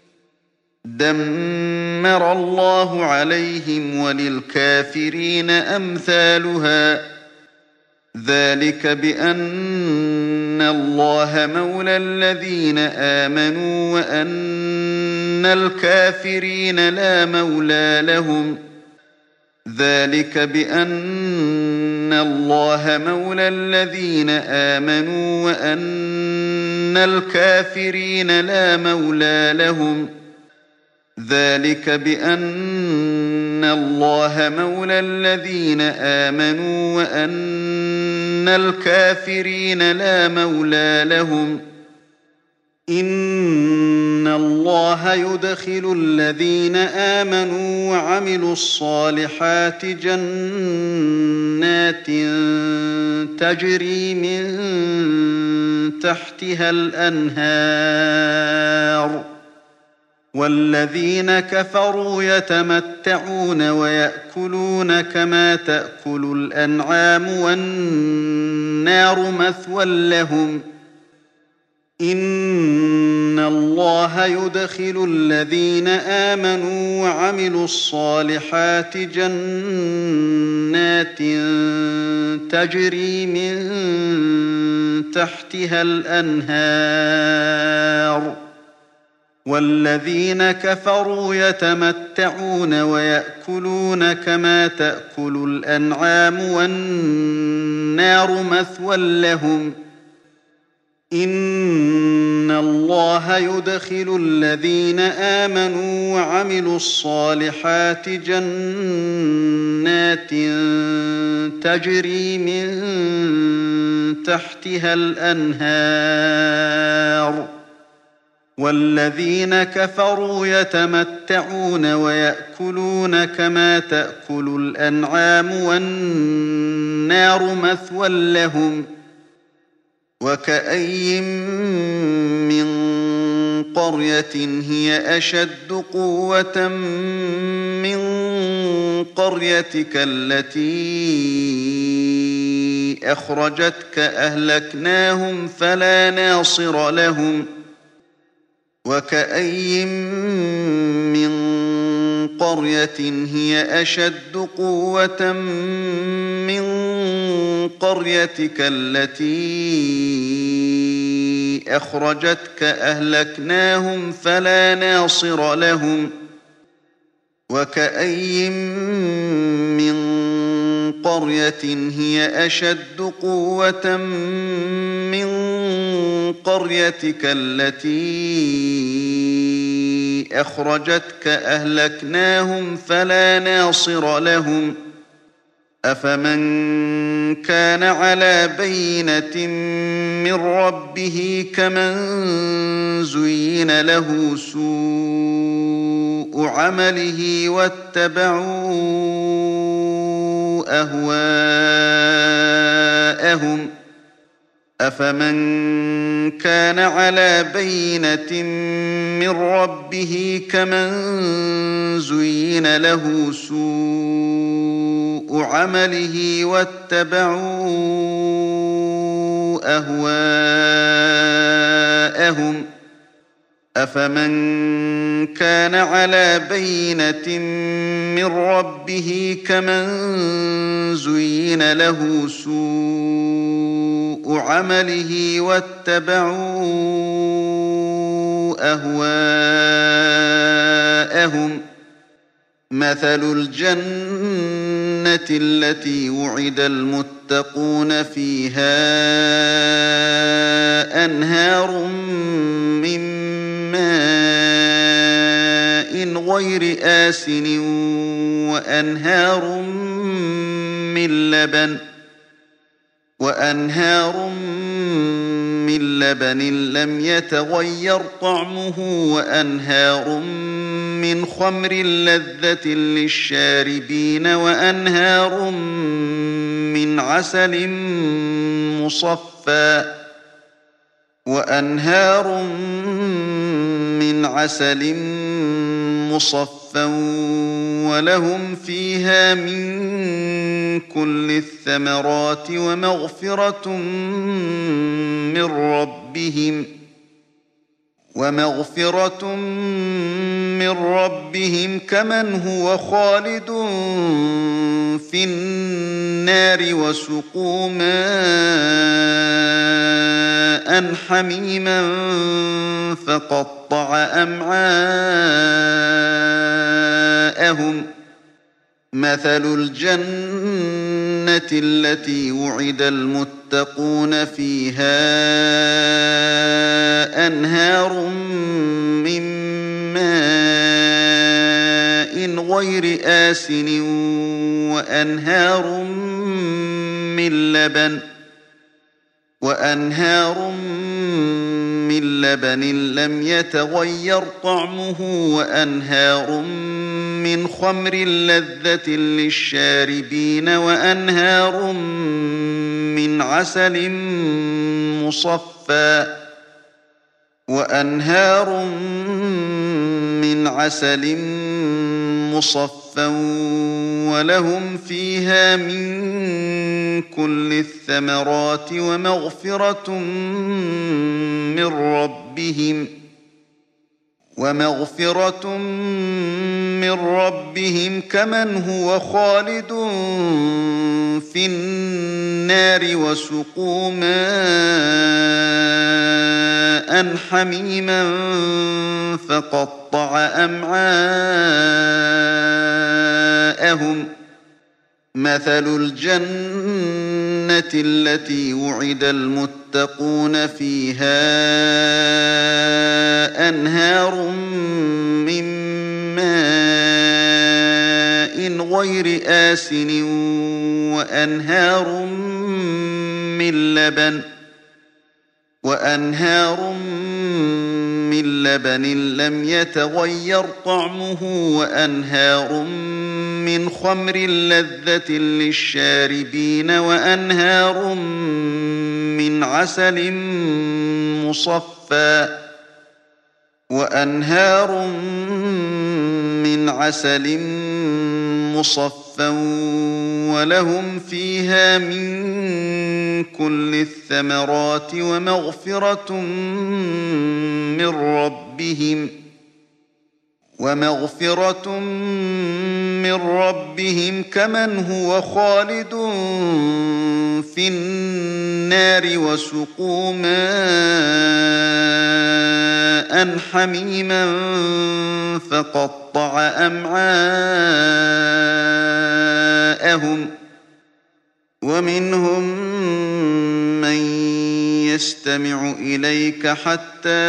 دمر الله عليهم وللكافرين أمثالها ذلك بأن الله مولى الذين آمنوا وأن الكافرين لا مولى لهم ذلك بأن الله مولى الذين آمنوا وأن الكافرين لا مولى لهم ذلك بأن الله مولى الذين آمنوا وأن الكافرين لا مولى لهم إن الله يدخل الذين آمنوا وعملوا الصالحات جنات تجري من تحتها الأنهار والذين كفروا يتمتعون ويأكلون كما تأكل الأنعام والنار مثوى لهم إن الله يدخل الذين آمنوا وعملوا الصالحات جنات تجري من تحتها الأنهار والذين كفروا يتمتعون ويأكلون كما تأكل الأنعام والنار مثوى لهم إن الله يدخل الذين آمنوا وعملوا الصالحات جنات تجري من تحتها الأنهار والذين كفروا يتمتعون ويأكلون كما تأكل الأنعام والنار مثوى لهم وكأين من قرية هي أشد قوة من قريتك التي أخرجتك أهلكناهم فلا ناصر لهم وكأين من قرية هي أشد قوة من قريتك التي أخرجتك أهلكناهم فلا ناصر لهم وكأين من قرية هي أشد قوة من قريتك التي أخرجتك أهلكناهم فلا ناصر لهم أفمن كان على بينة من ربه كمن زين له سوء عمله واتبعوا أهواءهم أفمن كان على بينة من ربه كمن زين له سوء عمله واتبعوا أهواءهم أفمن كان على بينة من ربه كمن زين له سوء عمله واتبعوا أهواءهم مثل الجنة التي وعد المتقون فيها أنهار من ماء غير آسن وأنهار من لبن وأنهار من من لبن لم يتغير طعمه وأنهار من خمر لذة للشاربين وأنهار من عسل مصفى وأنهار من عسل مصفى ولهم فيها من كل الثمرات ومغفرة من ربهم ومغفرة من ربهم كمن هو خالد في النار وسقوا ماء حميما فقطع أمعاءهم مثل الجنة التي وعد المتقون فيها أنهار من ماء غير آسن وأنهار من لبن وأنهار من لبن لم يتغير طعمه وأنهار من خمر لذة للشاربين وأنهار من عسل مصفى وأنهار من عسل مصفى ولهم فيها من كل الثمرات ومغفرة من ربهم ومغفرة من ربهم كمن هو خالد في النار وسقوا ماء حميما فقطع أمعاءهم مثل الجنة التي وعد المتقون فيها أنهار من ماء غير آسن وأنهار من لبن وأنهار من لبن لم يتغير طعمه وأنهار من خمر لذة للشاربين وأنهار من عسل مصفى وأنهار من عسل مصفى ولهم فيها من كل الثمرات ومغفرة من ربهم ومغفرة من ربهم كمن هو خالد في النار وسقوا ماء حميما فقطع أمعاءهم ومنهم من يستمع إليك حتى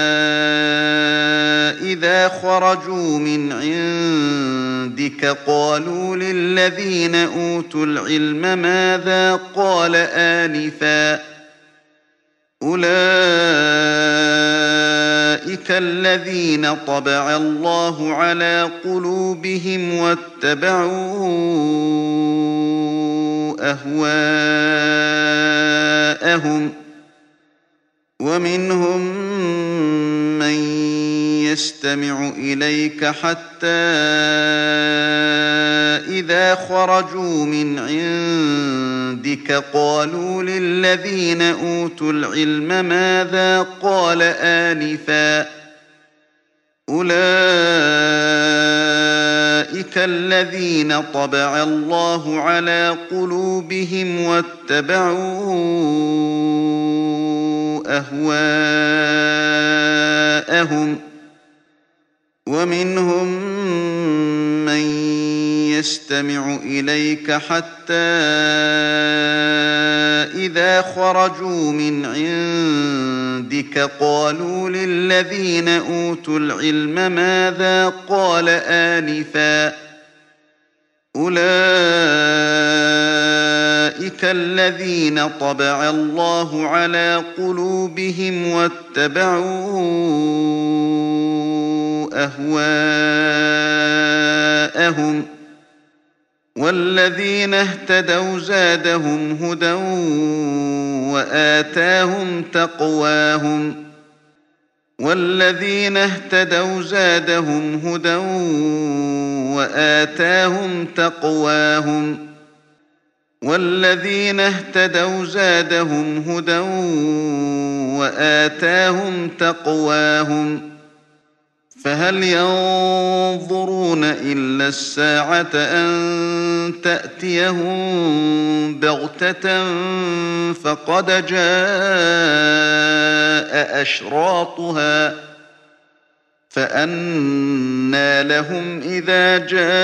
إذا خرجوا من عندك قالوا للذين أوتوا العلم ماذا قال آنفا أولئك الذين طبع الله على قلوبهم واتبعوا أهواءهم ومنهم من يستمع إليك حتى إذا خرجوا من عندك قالوا للذين أوتوا العلم ماذا قال آنفا أولئك الذين طبع الله على قلوبهم واتبعوا أهواءهم ومنهم من يستمع إليك حتى إذا خرجوا من عندك قالوا للذين أوتوا العلم ماذا قال آنفا أولئك أولئك الذين طبع الله على قلوبهم واتبعوا أهواءهم والذين اهتدوا زادهم هدى وآتاهم تقواهم والذين اهتدوا زادهم هدى وآتاهم تقواهم والذين اهتدوا زادهم هدى وآتاهم تقواهم فهل ينظرون إلا الساعة أن تأتيهم بغتة فقد جاء أشراطها فأنى لهم إذا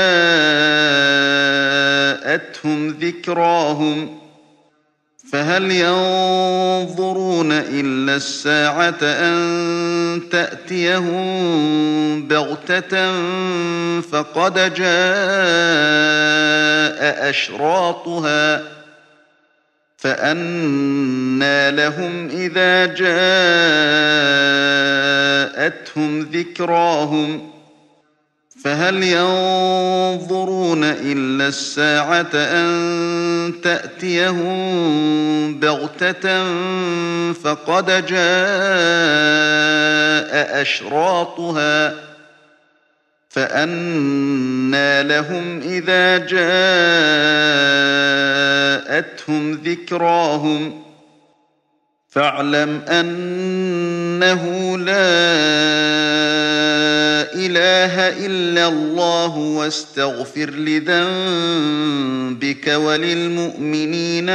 جاءتهم ذكراهم فهل ينظرون إلا الساعة أن تأتيهم بغتة فقد جاء أشراطها فأنى لهم إذا جاءتهم ذكراهم فهل ينظرون إلا الساعة أن تأتيهم بغتة فقد جاء أشراطها فأنى لهم إذا جاءتهم ذكراهم فاعلم أنه لا إله إلا الله واستغفر لذنبك وللمؤمنين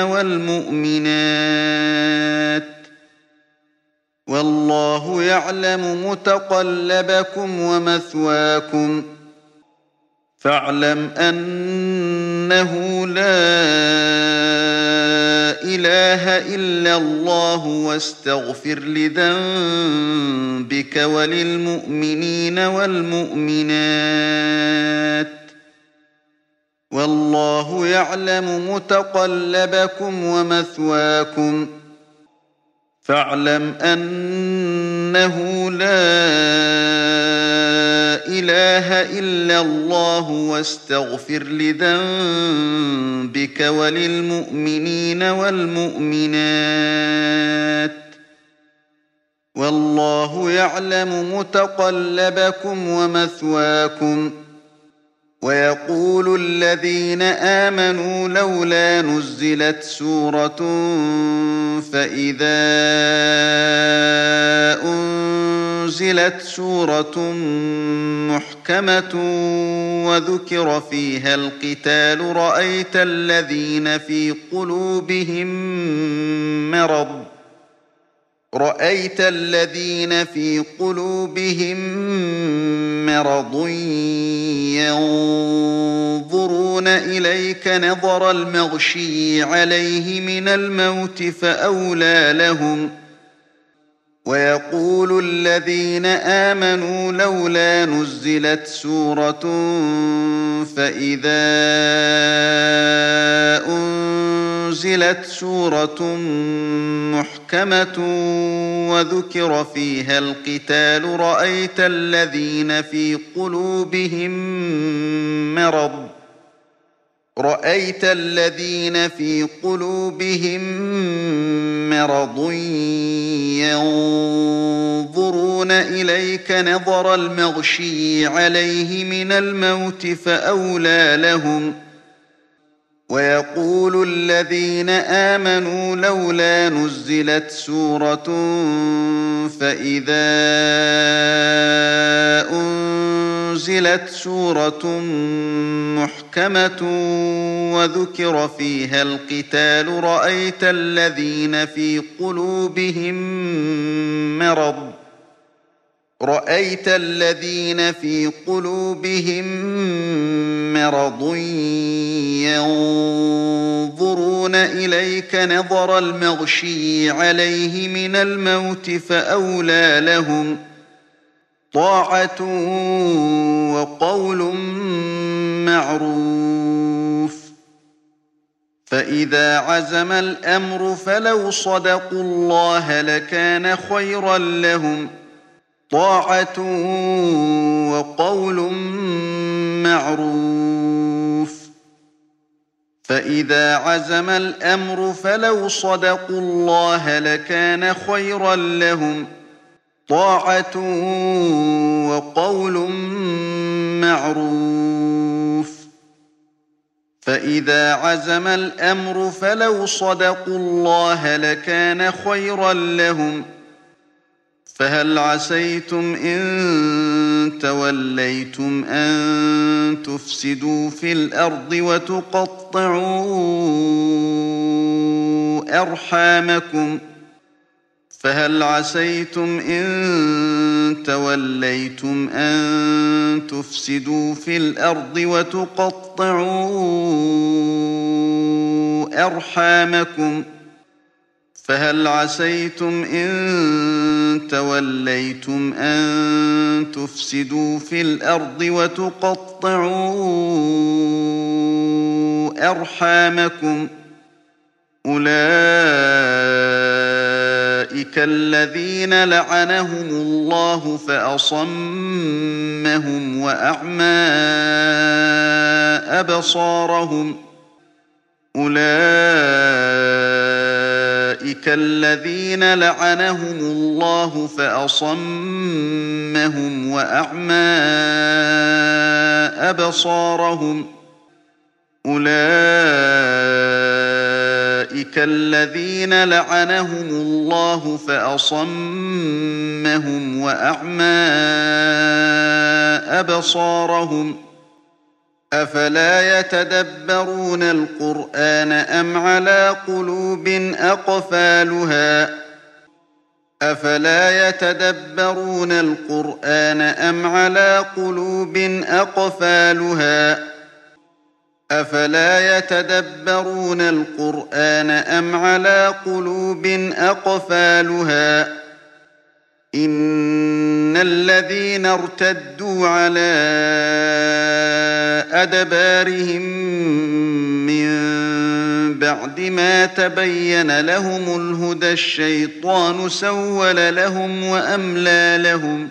والمؤمنات والله يعلم متقلبكم ومثواكم فاعلم أنه لا إله إلا الله واستغفر لذنبك وللمؤمنين والمؤمنات والله يعلم متقلبكم ومثواكم فاعلم أنه لا إله إلا الله واستغفر لذنبك وللمؤمنين والمؤمنات والله يعلم متقلبكم ومثواكم ويقول الذين آمنوا لولا نزلت سورة فإذا أنزلت سورة محكمة وذكر فيها القتال رأيت الذين في قلوبهم مرض رأيت الذين في قلوبهم مرض ينظرون إليك نظر المغشي عليه من الموت فأولى لهم ويقول الذين آمنوا لولا نزلت سورة فإذا أنزلت سورة محكمة وذكر فيها القتال رأيت الذين في قلوبهم مرض رأيت الذين في قلوبهم مرض ينظرون إليك نظر المغشي عليه من الموت فأولى لهم ويقول الذين آمنوا لولا نزلت سورة فإذا أنزلت سورة محكمة وذكر فيها القتال رأيت الذين في قلوبهم مرض رأيت الذين في قلوبهم مرض ينظرون إليك نظر المغشي عليه من الموت فأولى لهم طاعة وقول معروف فإذا عزم الأمر فلو صدقوا الله لكان خيرا لهم طاعة وقول معروف فإذا عزم الأمر فلو صدقوا الله لكان خيرا لهم طاعة وقول معروف فإذا عزم الأمر فلو صدقوا الله لكان خيرا لهم فهل عسيتم إن توليتم أن تفسدوا في الأرض وتقطعوا أرحامكم فهل عسيتم إن توليتم أن تفسدوا في الأرض وتقطعوا أرحامكم فهل عسيتم إن توليتم أن تفسدوا في الأرض وتقطعوا أرحامكم أولئك الذين لعنهم الله فأصمهم وأعمى أبصارهم أولئك الذين لعنهم الله فأصمهم وأعمى أبصارهم أولئك الذين لعنهم الله فأصمهم وأعمى أبصارهم أفلا يتدبرون القرآن أم على قلوب أقفالها أفلا يتدبرون القرآن أم على قلوب أقفالها أفلا يتدبرون القرآن أم على قلوب أقفالها إن الذين ارتدوا على أدبارهم من بعد ما تبين لهم الهدى الشيطان سول لهم وأملى لهم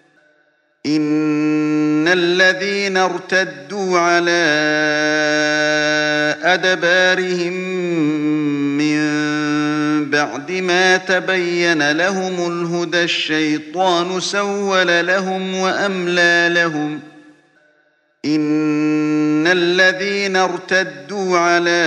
إن الذين ارتدوا على أدبارهم من بعد ما تبين لهم الهدى الشيطان سول لهم وأملى لهم إن الذين ارتدوا على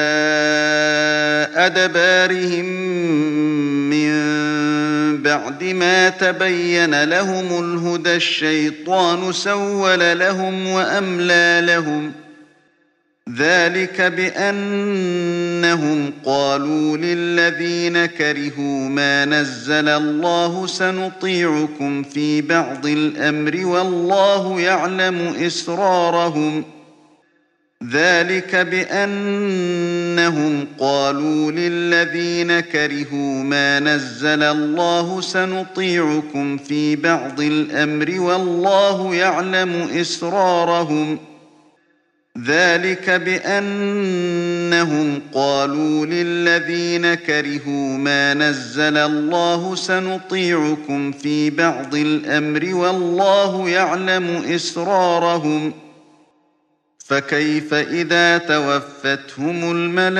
أدبارهم من بعد ما تبين لهم الهدى الشيطان سول لهم وأملى لهم ذلك بأنهم قالوا للذين كرهوا ما نزل الله سنطيعكم في بعض الأمر والله يعلم إسرارهم ذلك بأنهم قالوا للذين كرهوا ما نزل الله سنطيعكم في بعض الأمر والله يعلم إسرارهم ذلك بأنهم قالوا للذين كرهوا ما نزل الله سنطيعكم في بعض الأمر والله يعلم إسرارهم فكيف إذا توفتهم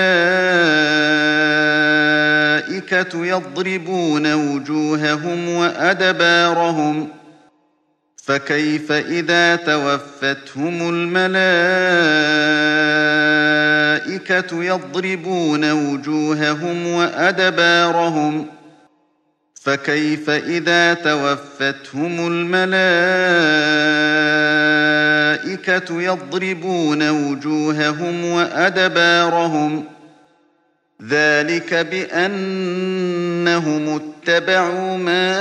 الملائكة يضربون وجوههم وأدبارهم فكيف إذا توفتهم الملائكة يضربون وجوههم وأدبارهم فكيف إذا توفتهم الملائكة يضربون وجوههم وأدبارهم ذلك بأنهم اتبعوا ما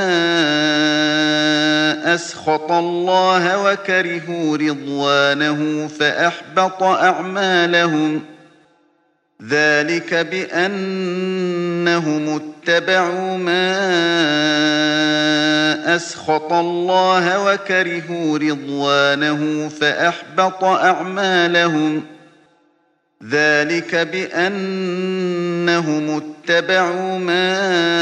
أسخط الله وكرهوا رضوانه فأحبط أعمالهم ذلك بأنهم اتبعوا ما أسخط الله وكرهوا رضوانه فأحبط أعمالهم ذلك بأنهم اتبعوا ما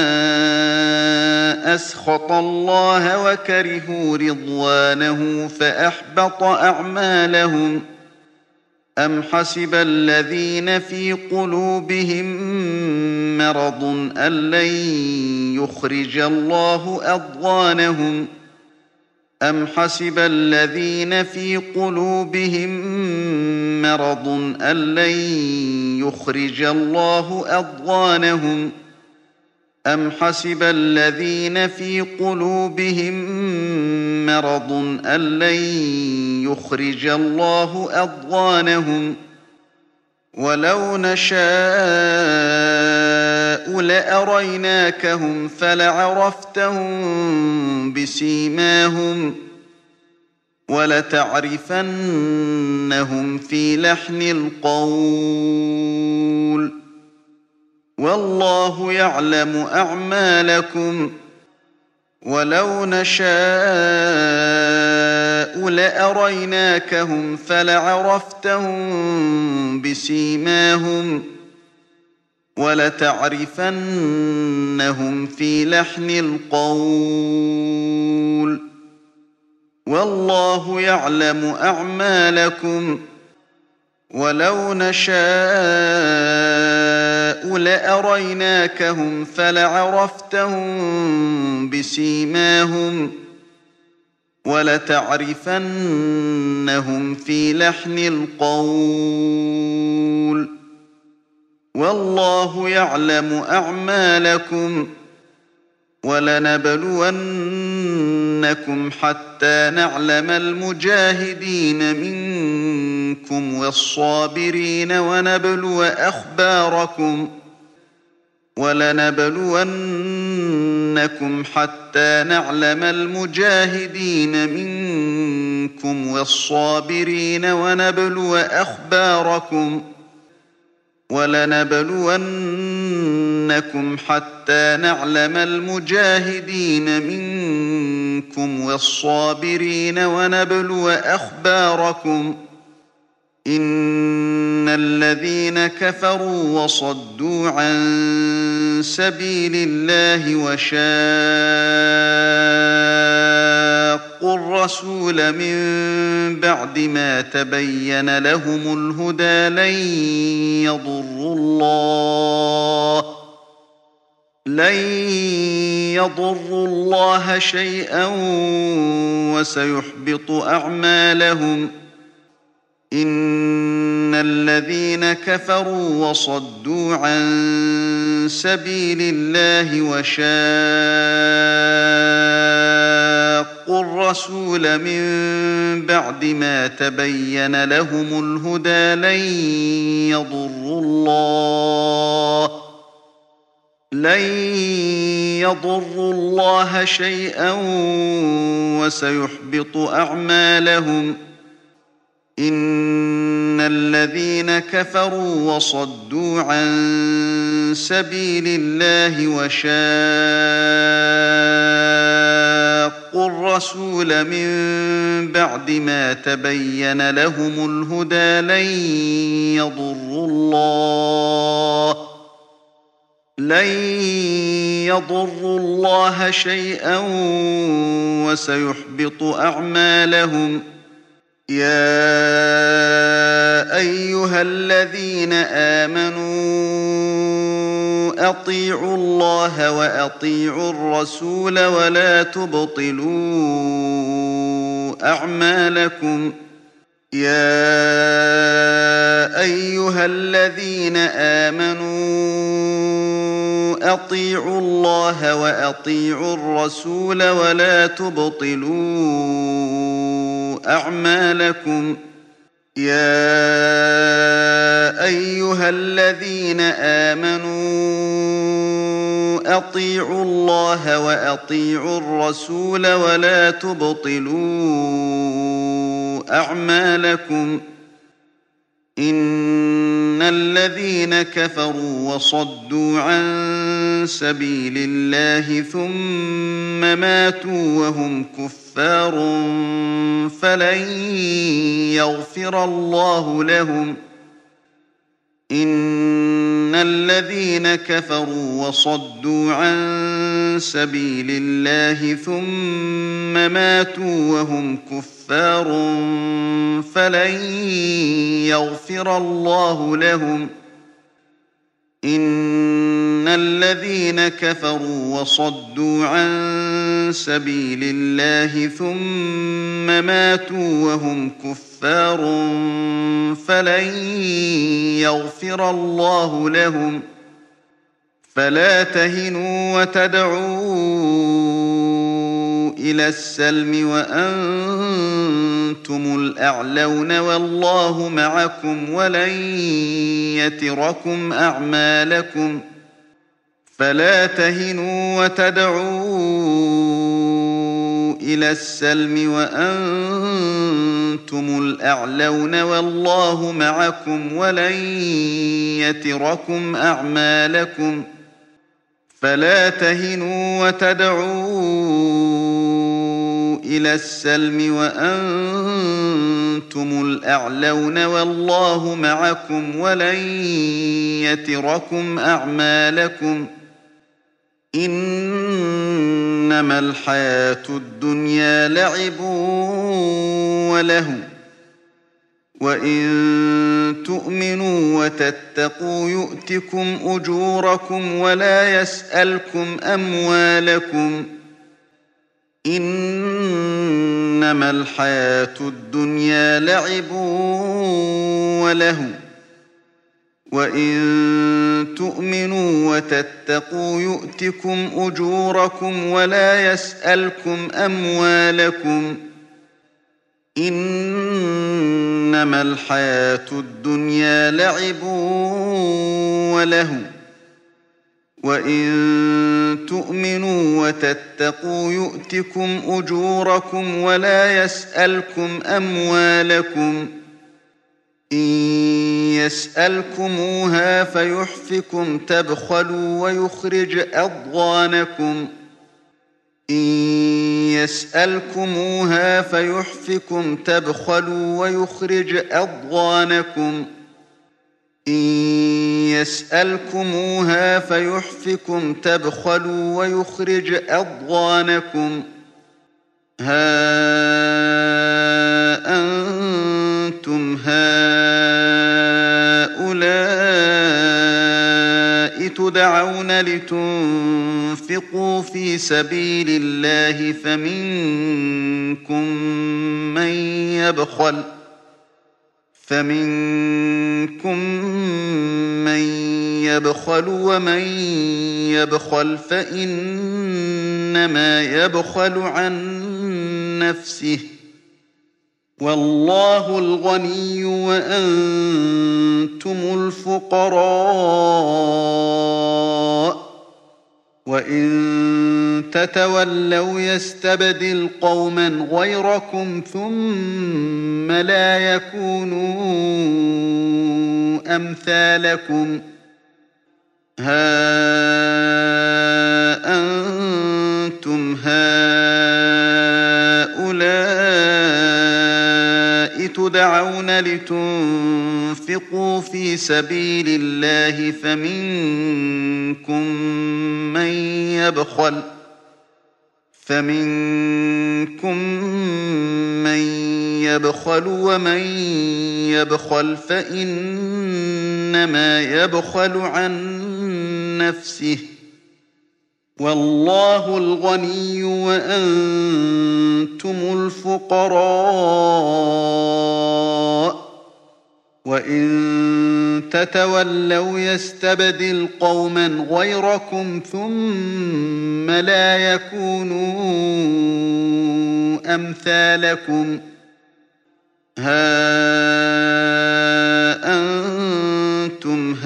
أسخط الله وكرهوا رضوانه فأحبط أعمالهم أم حسب الذين في قلوبهم مرض أن لن يخرج الله أضغانهم أم حسب الذين في قلوبهم مرض أن لن يخرج الله أضغانهم أم حسب الذين في قلوبهم مرض أن لن يخرج الله أضغانهم ولو نشاء لأريناكهم فلعرفتهم بسيماهم ولتعرفنهم في لحن القول والله يعلم أعمالكم ولو نشاء لأريناكهم فلعرفتهم بسيماهم ولتعرفنهم في لحن القول والله يعلم أعمالكم ولو نشاء لأريناكهم فلعرفتهم بسيماهم ولتعرفنهم في لحن القول والله يعلم أعمالكم ولنبلونكم حتى نعلم المجاهدين منكم والصابرين ونبلو أخباركم ولنبلونكم حتى نعلم المجاهدين منكم والصابرين ونبلو أخباركم ولنبلونكم حتى نعلم المجاهدين منكم والصابرين ونبلو أخباركم إن الذين كفروا وصدوا عن سبيل الله وشاقوا الرسول من بعد ما تبين لهم الهدى لن يضروا الله لن يضروا الله شيئا وسيحبط أعمالهم إن الذين كفروا وصدوا عن سبيل الله وشاقوا الرسول من بعد ما تبين لهم الهدى لن يضروا الله لن يضروا الله شيئا وسيحبط أعمالهم إن الذين كفروا وصدوا عن سبيل الله وشاقوا الرسول من بعد ما تبين لهم الهدى لن يضروا الله لن يضروا الله شيئا وسيحبط أعمالهم يا أيها الذين آمنوا أطيعوا الله وأطيعوا الرسول ولا تبطلوا أعمالكم يا أيها الذين آمنوا أطيعوا الله وأطيعوا الرسول ولا تبطلوا أعمالكم يا أيها الذين آمنوا أطيعوا الله وأطيعوا الرسول ولا تبطلوا أعمالكم إن الذين كفروا وصدوا عن سبيل الله ثم ماتوا وهم كفار فلن يغفر الله لهم إن الذين كفروا وصدوا عن سبيل الله ثم ماتوا وهم كفار فلن يغفر الله لهم إن الذين كفروا وصدوا عن سبيل الله ثم ماتوا وهم كفار فلن يغفر الله لهم فلا تهنوا وتدعوا إلى السلم وأنتم الأعلون والله معكم ولن يتركم أعمالكم فلا تهنوا وتدعوا إلى السلم وأنتم الأعلون والله معكم ولن يتركم أعمالكم فلا تهنوا وتدعوا إلى السلم وأنتم الأعلون والله معكم ولن يتركم أعمالكم إنما الحياة الدنيا لعب ولهو وإن تؤمنوا وتتقوا يؤتكم أجوركم ولا يسألكم أموالكم إنما الحياة الدنيا لعب ولهو وإن تؤمنوا وتتقوا يؤتكم أجوركم ولا يسألكم أموالكم إنما الحياة الدنيا لعب ولهو وإن تؤمنوا وتتقوا يؤتكم أجوركم ولا يسألكم أموالكم إن يسألكموها فيحفكم تبخلوا ويخرج أضغانكم إن يسألكموها فيحفكم تبخلوا ويخرج أضغانكم إن يسألكموها فيحفكم تبخلوا ويخرج أضغانكم ها أنتم هؤلاء تدعون لتنفقوا في سبيل الله فمنكم من يبخل فمنكم من يبخل ومن يبخل فإنما يبخل عن نفسه والله الغني وأنتم الفقراء وإن تتولوا يستبدل قوما غيركم ثم لا يكونوا أمثالكم ها أنتم هؤلاء تدعون لتنفقوا في سبيل الله فمنكم من يبخل فمنكم من يبخل ومن يبخل فإنما يبخل عن نفسه والله الغني وأنتم الفقراء وإن تتولوا يستبدل قوما غيركم ثم لا يكونوا أمثالكم ها أنتم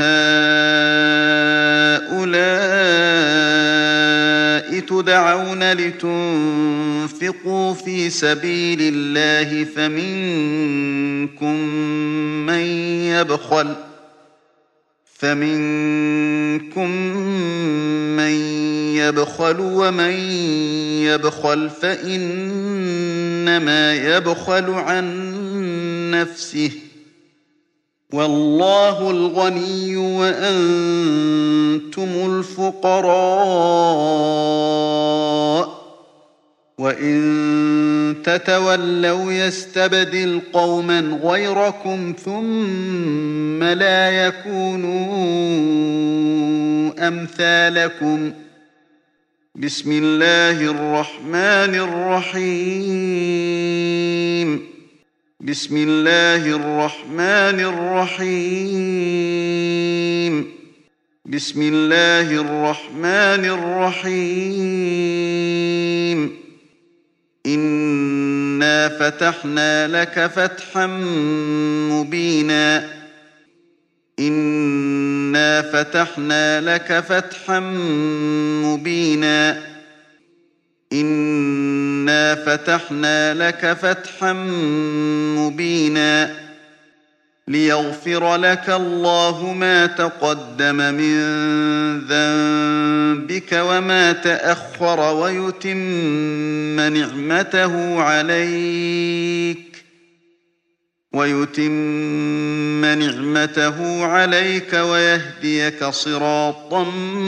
هؤلاء تدعون لتنفقوا في سبيل الله فمنكم من يبخل فمنكم من يبخل ومن يبخل فإنما يبخل عن نفسه والله الغني وأنتم الفقراء وإن تتولوا يستبدل قوما غيركم ثم لا يكونوا أمثالكم. بسم الله الرحمن الرحيم. بسم الله الرحمن الرحيم. بسم الله الرحمن الرحيم. إنا فتحنا لك فتحا مبينا. إنا فتحنا لك فتحا مبينا. إنا فتحنا لك فتحا مبينا ليغفر لك الله ما تقدم من ذنبك وما تأخر ويتم نعمته عليك ويتم نعمته عليك ويهديك صراطا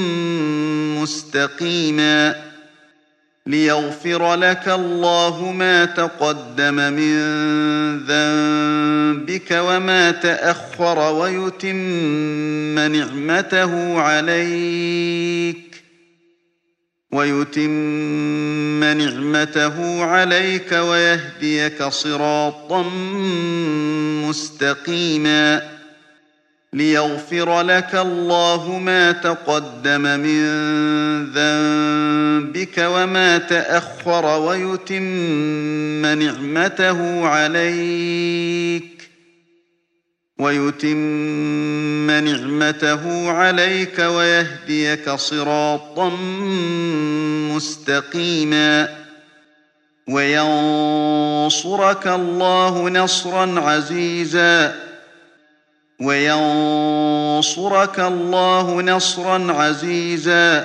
مستقيما ليغفر لك الله ما تقدم من ذنبك وما تأخر ويتم نعمته عليك ويتم نعمته عليك ويهديك صراطا مستقيما ليغفر لك الله ما تقدم من ذنبك وما تأخر ويتم نعمته عليك ويتم نعمته عليك ويهديك صراطا مستقيما وينصرك الله نصرا عزيزا وينصرك الله نصرا عزيزا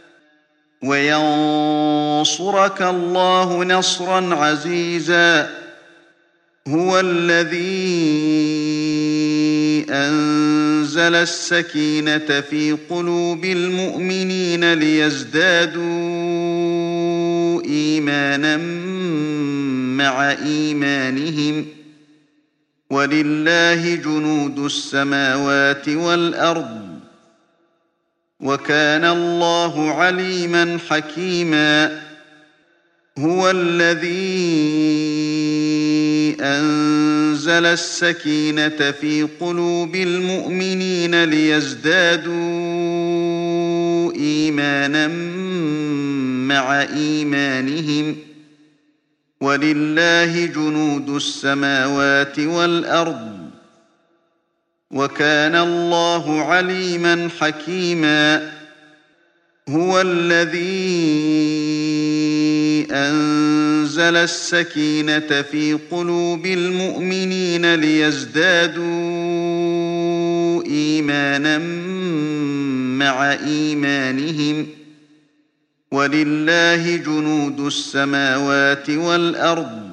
وينصرك الله نصرا عزيزا هو الذي أنزل السكينة في قلوب المؤمنين ليزدادوا إيمانا مع إيمانهم ولله جنود السماوات والأرض وكان الله عليما حكيما هو الذي أنزل السكينة في قلوب المؤمنين ليزدادوا إيمانا مع إيمانهم ولله جنود السماوات والأرض وكان الله عليما حكيما هو الذي أنزل السكينة في قلوب المؤمنين ليزدادوا إيمانا مع إيمانهم ولله جنود السماوات والأرض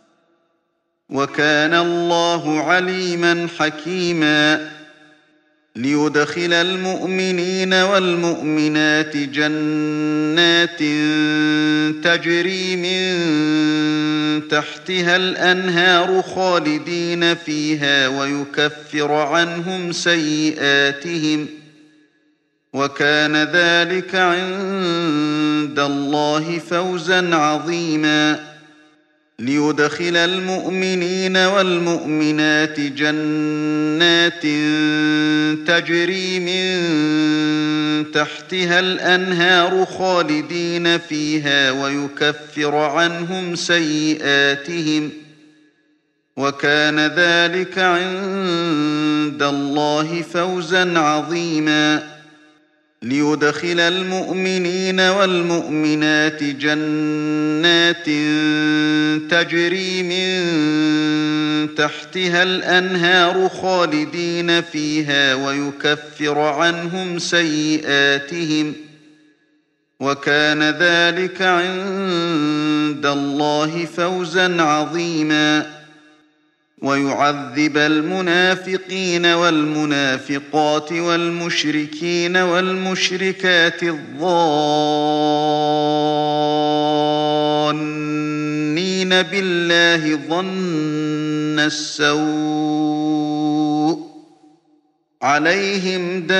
وكان الله عليما حكيما ليدخل المؤمنين والمؤمنات جنات تجري من تحتها الأنهار خالدين فيها ويكفر عنهم سيئاتهم وكان ذلك عند الله فوزا عظيما ليدخل المؤمنين والمؤمنات جنات تجري من تحتها الأنهار خالدين فيها ويكفر عنهم سيئاتهم وكان ذلك عند الله فوزا عظيما ليدخل المؤمنين والمؤمنات جنات تجري من تحتها الأنهار خالدين فيها ويكفر عنهم سيئاتهم وكان ذلك عند الله فوزا عظيما ويعذب المنافقين والمنافقات والمشركين والمشركات الظانين بالله ظن السوء عليهم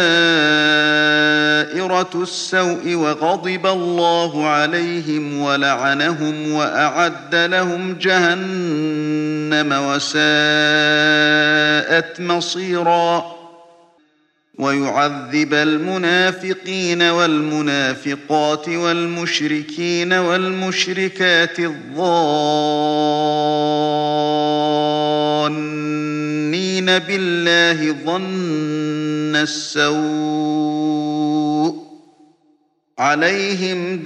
دائرة السوء وغضب الله عليهم ولعنهم وأعد لهم جهنم وساءت مصيرا ويعذب المنافقين والمنافقات والمشركين والمشركات الظانين بالله ظن السوء عليهم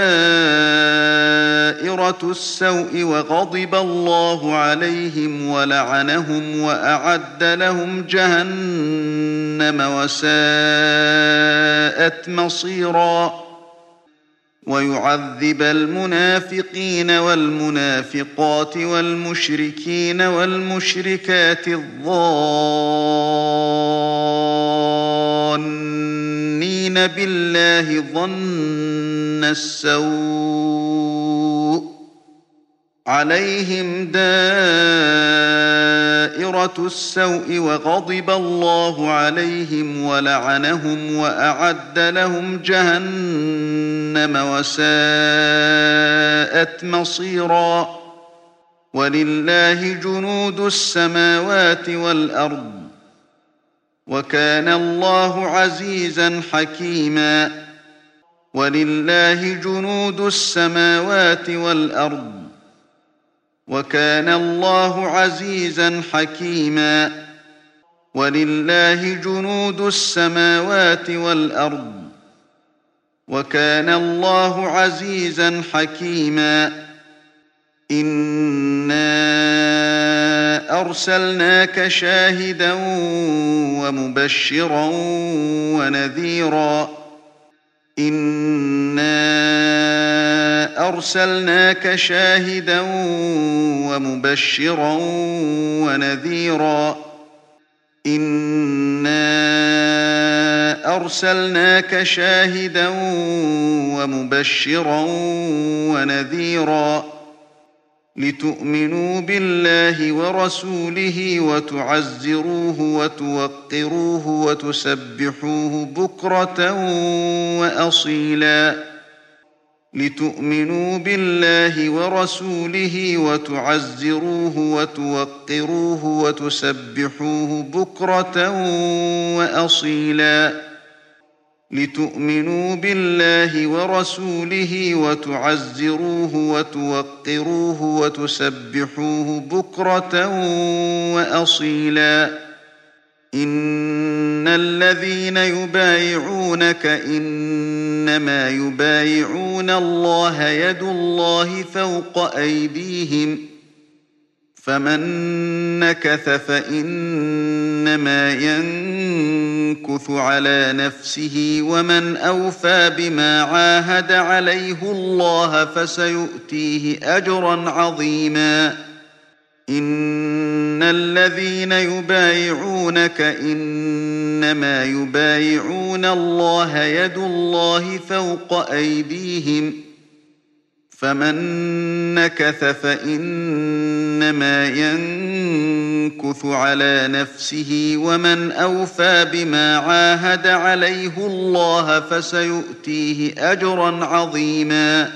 دائرة السوء وغضب الله عليهم ولعنهم وأعد لهم جهنم وساءت مصيرا ويعذب المنافقين والمنافقات والمشركين والمشركات الظانين بالله ظن السوء عليهم دائرة السوء وغضب الله عليهم ولعنهم وأعد لهم جهنم وساءت مصيرا ولله جنود السماوات والأرض وكان الله عزيزا حكيما ولله جنود السماوات والأرض وكان الله عزيزا حكيما ولله جنود السماوات والأرض وكان الله عزيزا حكيما إنا أرسلناك شاهدا ومبشرا ونذيرا إنا أرسلناك شاهدا ومبشرا ونذيرا إنا أرسلناك شاهدا ومبشرا ونذيرا لتؤمنوا بالله ورسوله وتعزروه وتوقروه وتسبحوه بكرة وأصيلا لتؤمنوا بالله ورسوله وتعزروه وتوقروه وتسبحوه بكرة وأصيلا لتؤمنوا بالله ورسوله وتعزروه وتوقروه وتسبحوه بكرة وأصيلا إن الذين يبايعونك إنما يبايعون الله يد الله فوق أيديهم فمن نكث فإنما ينكث على نفسه ومن أوفى بما عاهد عليه الله فسيؤتيه أجرا عظيما إن الذين يبايعونك إنما يبايعون الله يد الله فوق أيديهم فمن نكث فإنما ينكث على نفسه ومن أوفى بما عاهد عليه الله فسيؤتيه أجرا عظيما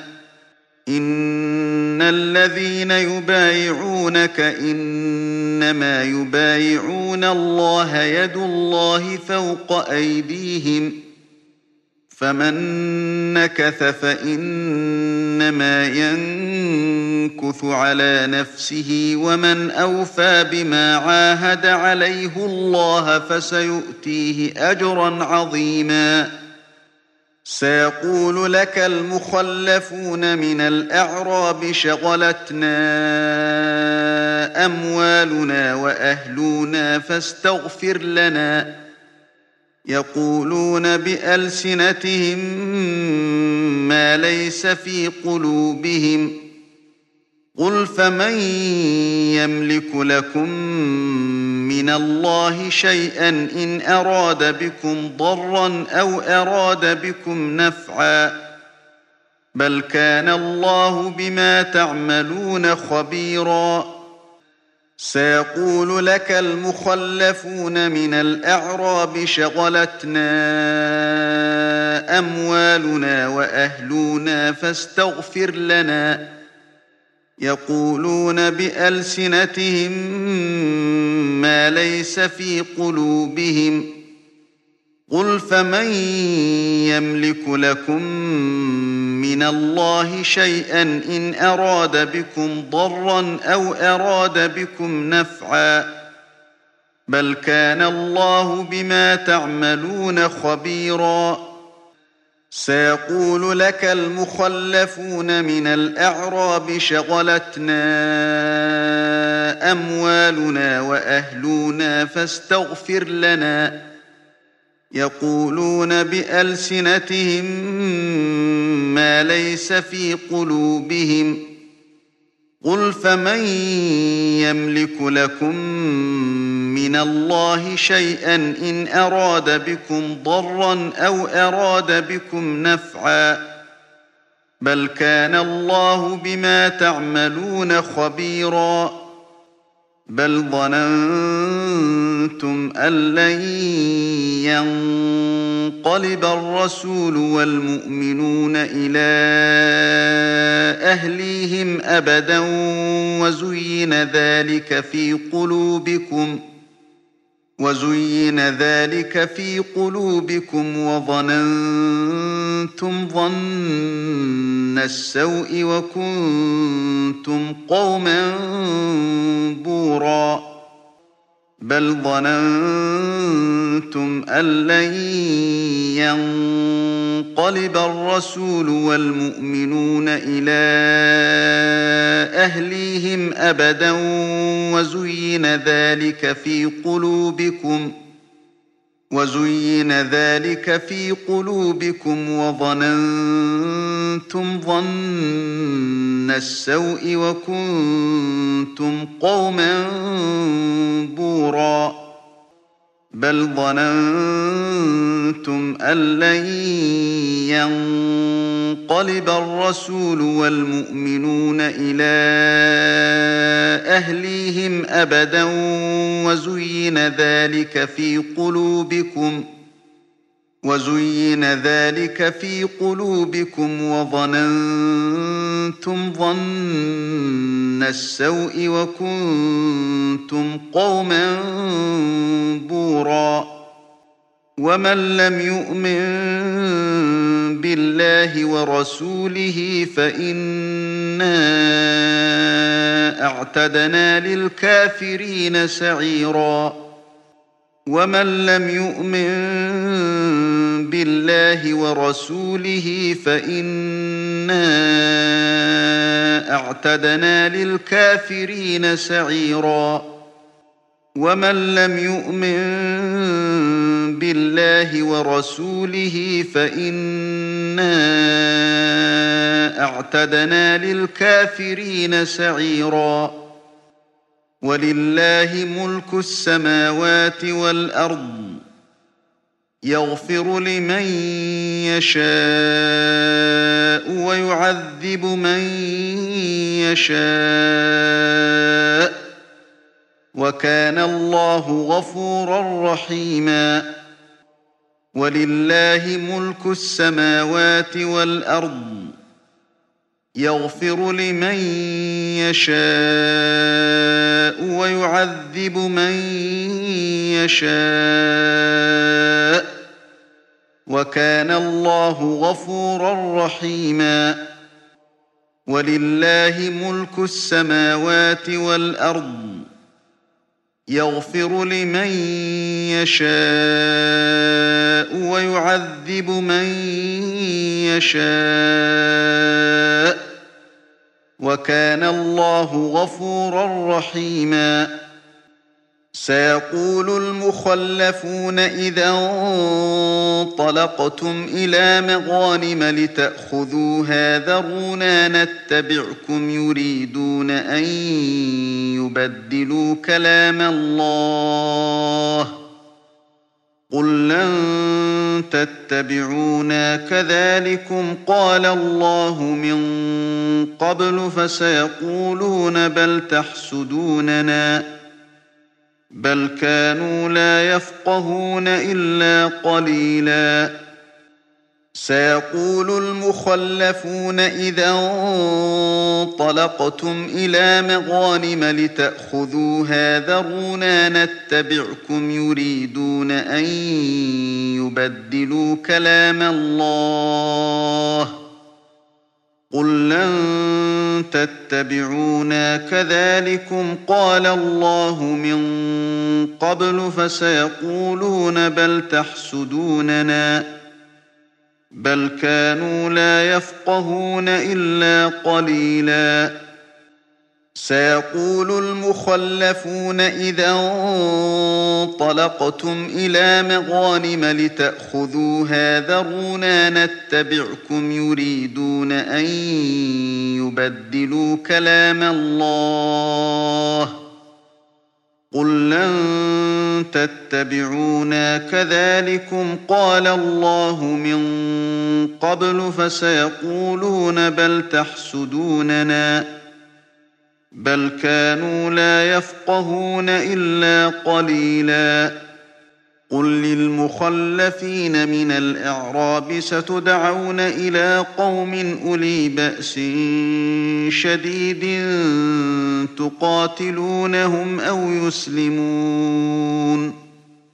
إن الذين يبايعونك إنما يبايعون الله يد الله فوق أيديهم فمن نكث فإنما ينكث على نفسه ومن أوفى بما عاهد عليه الله فسيؤتيه أجرا عظيما سيقول لك المخلفون من الأعراب شغلتنا أموالنا وأهلنا فاستغفر لنا يقولون بألسنتهم ما ليس في قلوبهم قل فمن يملك لكم من الله شيئا إن أراد بكم ضرا أو أراد بكم نفعا بل كان الله بما تعملون خبيرا سيقول لك المخلفون من الأعراب شغلتنا أموالنا وأهلنا فاستغفر لنا يقولون بألسنتهم ما ليس في قلوبهم قل فمن يملك لكم من الله شيئا إن أراد بكم ضرا أو أراد بكم نفعا بل كان الله بما تعملون خبيرا سيقول لك المخلفون من الأعراب شغلتنا أموالنا وأهلنا فاستغفر لنا يقولون بألسنتهم ما ليس في قلوبهم قل فمن يملك لكم من الله شيئا إن أراد بكم ضرا أو أراد بكم نفعا بل كان الله بما تعملون خبيرا بل ظننتم أن لن ينقلب الرسول والمؤمنون إلى أهليهم أبدا وزين ذلك في قلوبكم وزين ذلك في قلوبكم وظننتم ظن السوء وكنتم قوما بورا بل ظننتم أن لن ينقلب الرسول والمؤمنون إلى أهليهم أبدا وزين ذلك في قلوبكم وزين ذلك في قلوبكم وظننتم ظن السوء وكنتم قوما بورا بل ظننتم أن لن ينقلب الرسول والمؤمنون إلى أهليهم أبدا وزين ذلك في قلوبكم وزين ذلك في قلوبكم وظننتم ظن السوء وكنتم قوما بورا ومن لم يؤمن بالله ورسوله فإنا أعتدنا للكافرين سعيرا ومن لم يؤمن بالله ورسوله فإنا أعتدنا للكافرين سعيرا ومن لم يؤمن بالله ورسوله فإنا أعتدنا للكافرين سعيرا ولله ملك السماوات والأرض يغفر لمن يشاء ويعذب من يشاء وكان الله غفورا رحيما ولله ملك السماوات والأرض يغفر لمن يشاء ويعذب من يشاء وكان الله غفورا رحيما ولله ملك السماوات والأرض يغفر لمن يشاء ويعذب من يشاء وكان الله غفورا رحيما سيقول المخلفون إذا انطلقتم إلى مغانم لتأخذوها ذرونا نتبعكم يريدون أن يبدلوا كلام الله قل لن تتبعونا كذلكم قال الله من قبل فسيقولون بل تحسدوننا بل كانوا لا يفقهون إلا قليلا سيقول المخلفون إذا انطلقتم إلى مغانم لتأخذوها ذرونا نتبعكم يريدون أن يبدلوا كلام الله قل لن تتبعونا كذلكم قال الله من قبل فسيقولون بل تحسدوننا بل كانوا لا يفقهون إلا قليلا سيقول المخلفون إذا انطلقتم إلى مغانم لتأخذوها ذرونا نتبعكم يريدون أن يبدلوا كلام الله قل لن تتبعونا كذلكم قال الله من قبل فسيقولون بل تحسدوننا بل كانوا لا يفقهون إلا قليلا قل للمخلفين من الأعراب ستدعون إلى قوم أولي بأس شديد تقاتلونهم أو يسلمون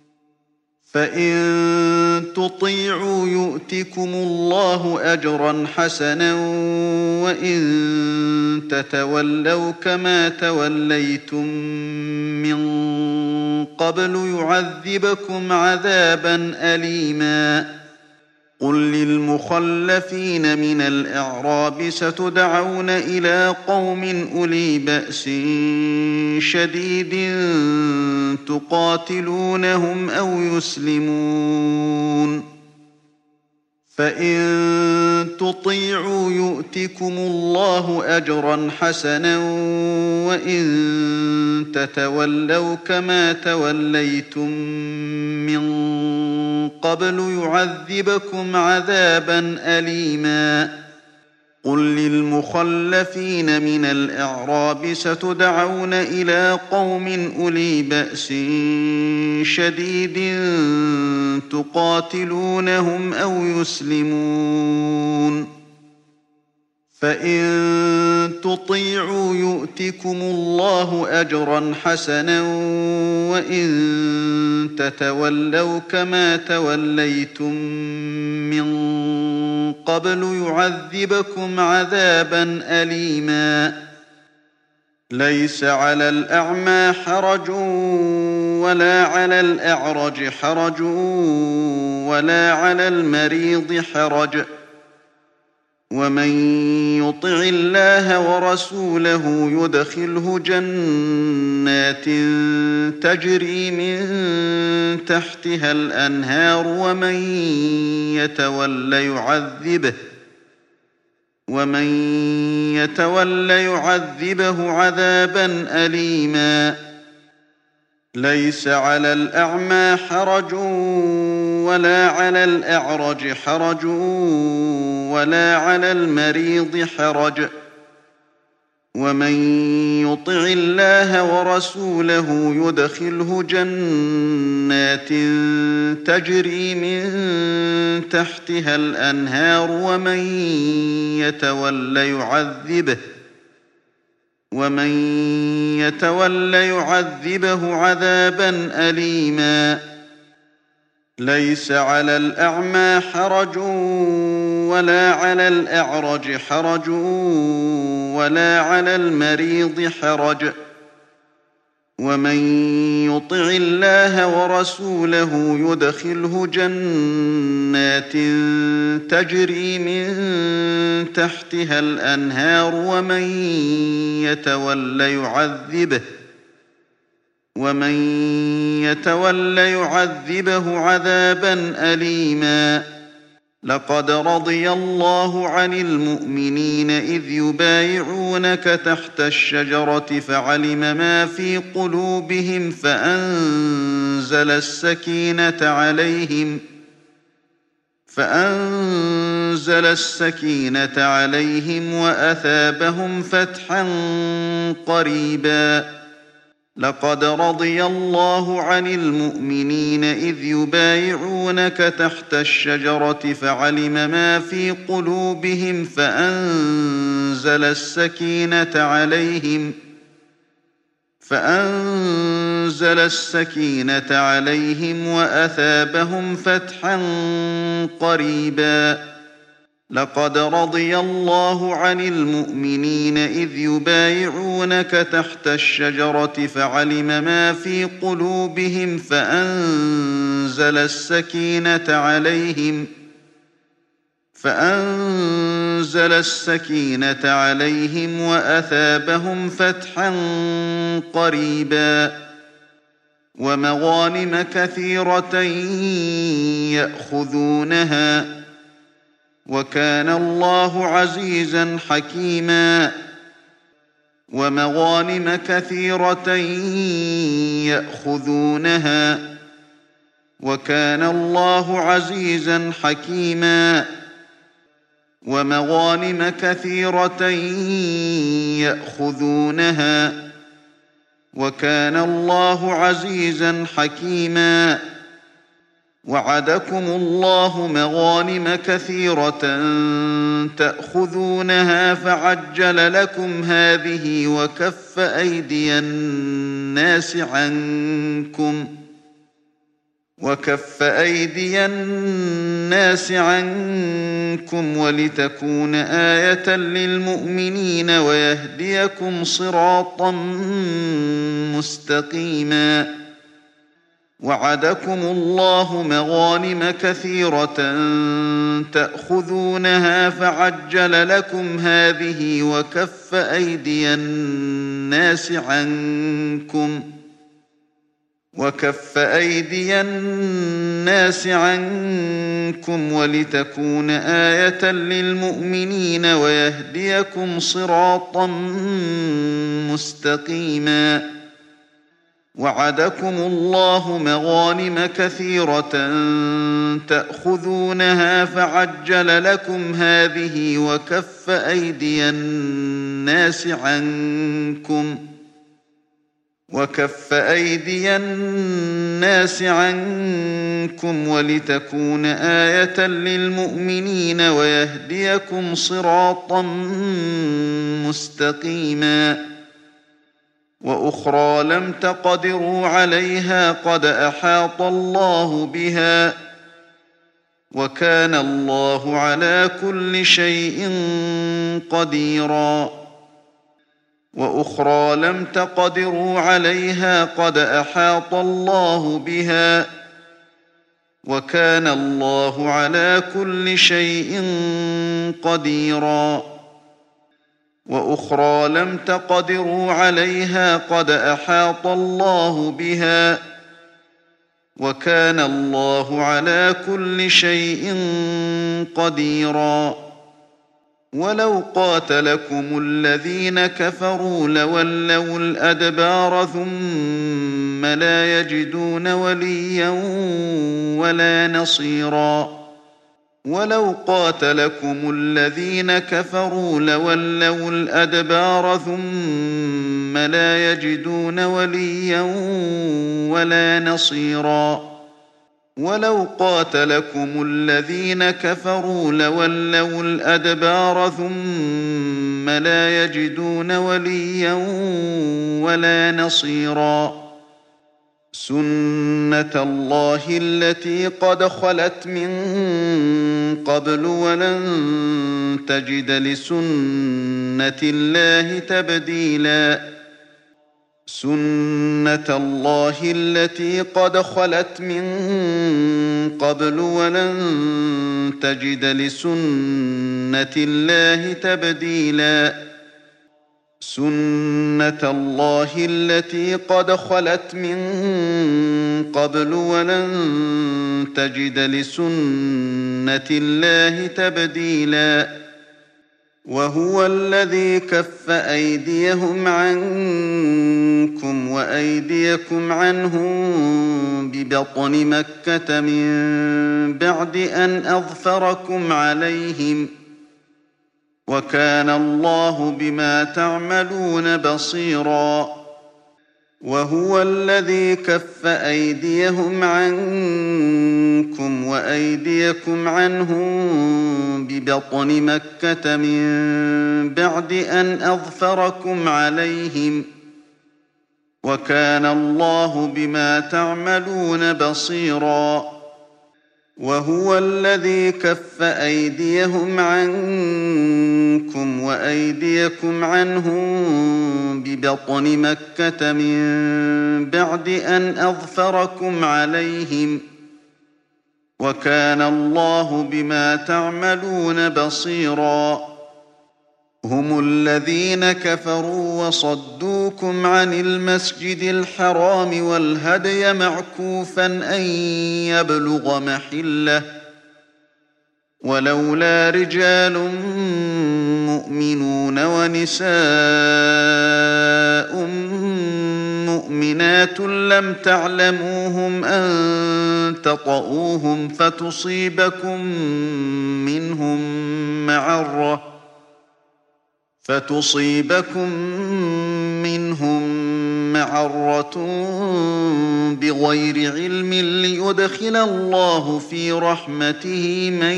فإن تطيعوا يؤتكم الله أجرا حسنا وإن تتولوا كما توليتم من قبل يعذبكم عذابا أليما قل للمخلفين من الأعراب ستدعون إلى قوم أولي بأس شديد تقاتلونهم أو يسلمون فإن تطيعوا يؤتكم الله أجرا حسنا وإن تتولوا كما توليتم من قبل يعذبكم عذابا أليما قل للمخلفين من الأعراب ستدعون إلى قوم أولي بأس شديد تقاتلونهم أو يسلمون فإن تطيعوا يؤتكم الله أجرا حسنا وإن تتولوا كما توليتم من قبل يعذبكم عذابا أليما ليس على الأعمى حرج ولا على الأعرج حرج ولا على المريض حرج ومن يطع الله ورسوله يدخله جنات تجري من تحتها الأنهار ومن يتولى يعذبه ومن يتولى يعذبه عذابا أليما ليس على الأعمى حرج ولا على الأعرج حرج ولا على المريض حرج ومن يطع الله ورسوله يدخله جنات تجري من تحتها الأنهار ومن يتولى يعذبه ومن يتولى يعذبه عذابا أليما ليس على الأعمى حرج ولا على الأعرج حرج ولا على المريض حرج ومن يطع الله ورسوله يدخله جنات تجري من تحتها الأنهار ومن يتولى يعذبه ومن يتول يعذبه عذابا أليما لقد رضي الله عن المؤمنين إذ يبايعونك تحت الشجرة فعلم ما في قلوبهم فأنزل السكينة عليهم فأنزل السكينة عليهم وأثابهم فتحا قريبا لقد رضي الله عن المؤمنين إذ يبايعونك تحت الشجرة فعلم ما في قلوبهم فأنزل السكينة عليهم فأنزل السكينة عليهم وأثابهم فتحا قريبا لقد رضي الله عن المؤمنين إذ يبايعونك تحت الشجرة فعلم ما في قلوبهم فأنزل السكينة عليهم فأنزل السكينة عليهم وأثابهم فتحا قريبا ومغانم كثيرة يأخذونها وكان الله عزيزا حكيما ومغانم كثيرة يأخذونها وكان الله عزيزا حكيما ومغانم كثيرة يأخذونها وكان الله عزيزا حكيما وعدكم الله مغانم كثيرة تأخذونها فعجل لكم هذه وكف أيدي الناس عنكم وكف أيدي الناس عنكم ولتكون آية للمؤمنين ويهديكم صراطا مستقيما وعدكم الله مغانم كثيرة تأخذونها فعجل لكم هذه وكف أيدي الناس عنكم وكف أيدي الناس عنكم ولتكون آية للمؤمنين ويهديكم صراطا مستقيما وعدكم الله مغانم كثيرة تأخذونها فعجل لكم هذه وكف أيدي الناس عنكم وكف أيدي الناس عنكم ولتكون آية للمؤمنين ويهديكم صراطا مستقيما وأخرى لم تقدروا عليها قد أحاط الله بها وكان الله على كل شيء قديرا وأخرى لم تقدروا عليها قد أحاط الله بها وكان الله على كل شيء قديرا وأخرى لم تقدروا عليها قد أحاط الله بها وكان الله على كل شيء قديرا ولو قاتلكم الذين كفروا لولوا الأدبار ثم لا يجدون وليا ولا نصيرا ولو قاتلكم الذين كفروا لولوا الأدبار ثم لا يجدون وليا ولا نصيرا ولو قاتلكم الذين كفروا لولوا الأدبار ثم لا يجدون وليا ولا نصيرا سنة الله التي قد خلت من قبل ولن تجد لسنة الله تبديلا سنة الله التي قد خلت من قبل ولن تجد لسنة الله تبديلا سُنَّةَ اللَّهِ الَّتِي قَدْ خَلَتْ مِن قَبْلُ وَلَن تَجِدَ لِسُنَّةِ اللَّهِ تَبْدِيلًا وَهُوَ الَّذِي كَفَّ أَيْدِيَهُمْ عَنكُمْ وَأَيْدِيَكُمْ عَنْهُم بِبَطْنِ مَكَّةَ مِن بَعْدِ أَنْ أَظْفَرَكُمْ عَلَيْهِمْ ۚ وَكَانَ اللَّهُ بِمَا تَعْمَلُونَ بَصِيرًا وَهُوَ الَّذِي كَفَّ أَيْدِيَهُمْ عَنكُمْ وَأَيْدِيَكُمْ عَنْهُم بِبَطْنِ مَكَّةَ مِن بَعْدِ أَنْ أَظْفَرَكُمْ عَلَيْهِمْ ۚ وَكَانَ اللَّهُ بِمَا تَعْمَلُونَ بَصِيرًا وَهُوَ الَّذِي كَفَّ أَيْدِيَهُمْ عَنكُمْ وَأَيْدِيَكُمْ عَنْهُم بِبَطْنِ مَكَّةَ مِن بَعْدِ أَنْ أَظْفَرَكُمْ عَلَيْهِمْ ۚ وَكَانَ اللَّهُ بِمَا تَعْمَلُونَ بَصِيرًا هُمُ الَّذِينَ كَفَرُوا وَصَدُّوكُمْ عَنِ الْمَسْجِدِ الْحَرَامِ وَالْهَدْيَ مَعْكُوفًا أَن يَبْلُغَ مَحِلَّهُ ۚ وَلَوْلَا رِجَالٌ مُّؤْمِنُونَ وَنِسَاءٌ مُّؤْمِنَاتٌ لَّمْ تَعْلَمُوهُمْ أَن تَطَئُوهُمْ فَتُصِيبَكُم مِّنْهُم مَّعَرَّةٌ فتصيبكم منهم معرة بغير علم ليدخل الله في رحمته من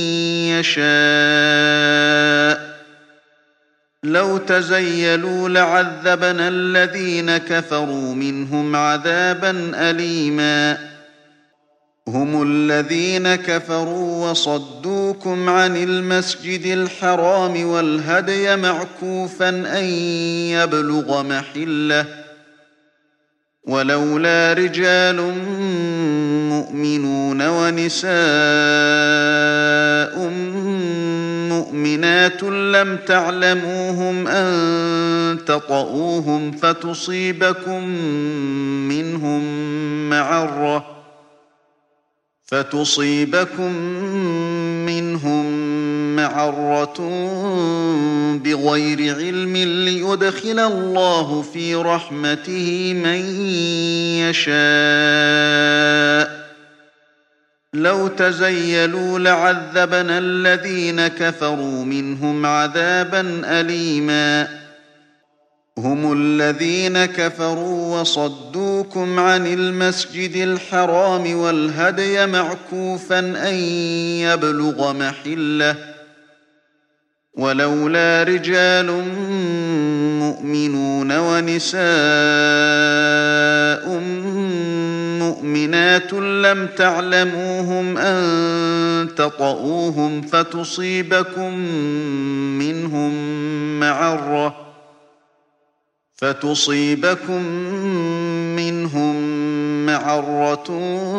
يشاء لو تزيلوا لعذبنا الذين كفروا منهم عذابا أليما هم الذين كفروا وصدوكم عن المسجد الحرام والهدي معكوفا أن يبلغ محله ۚ ولولا رجال مؤمنون ونساء مؤمنات لم تعلموهم أن تطئوهم فتصيبكم منهم معرة فتصيبكم منهم معرة بغير علم ليدخل الله في رحمته من يشاء لو تزيلوا لعذبنا الذين كفروا منهم عذابا أليما هم الذين كفروا وصدوكم عن المسجد الحرام والهدي معكوفا أن يبلغ محله ۚ ولولا رجال مؤمنون ونساء مؤمنات لم تعلموهم أن تطئوهم فتصيبكم منهم معرة فتصيبكم منهم معرة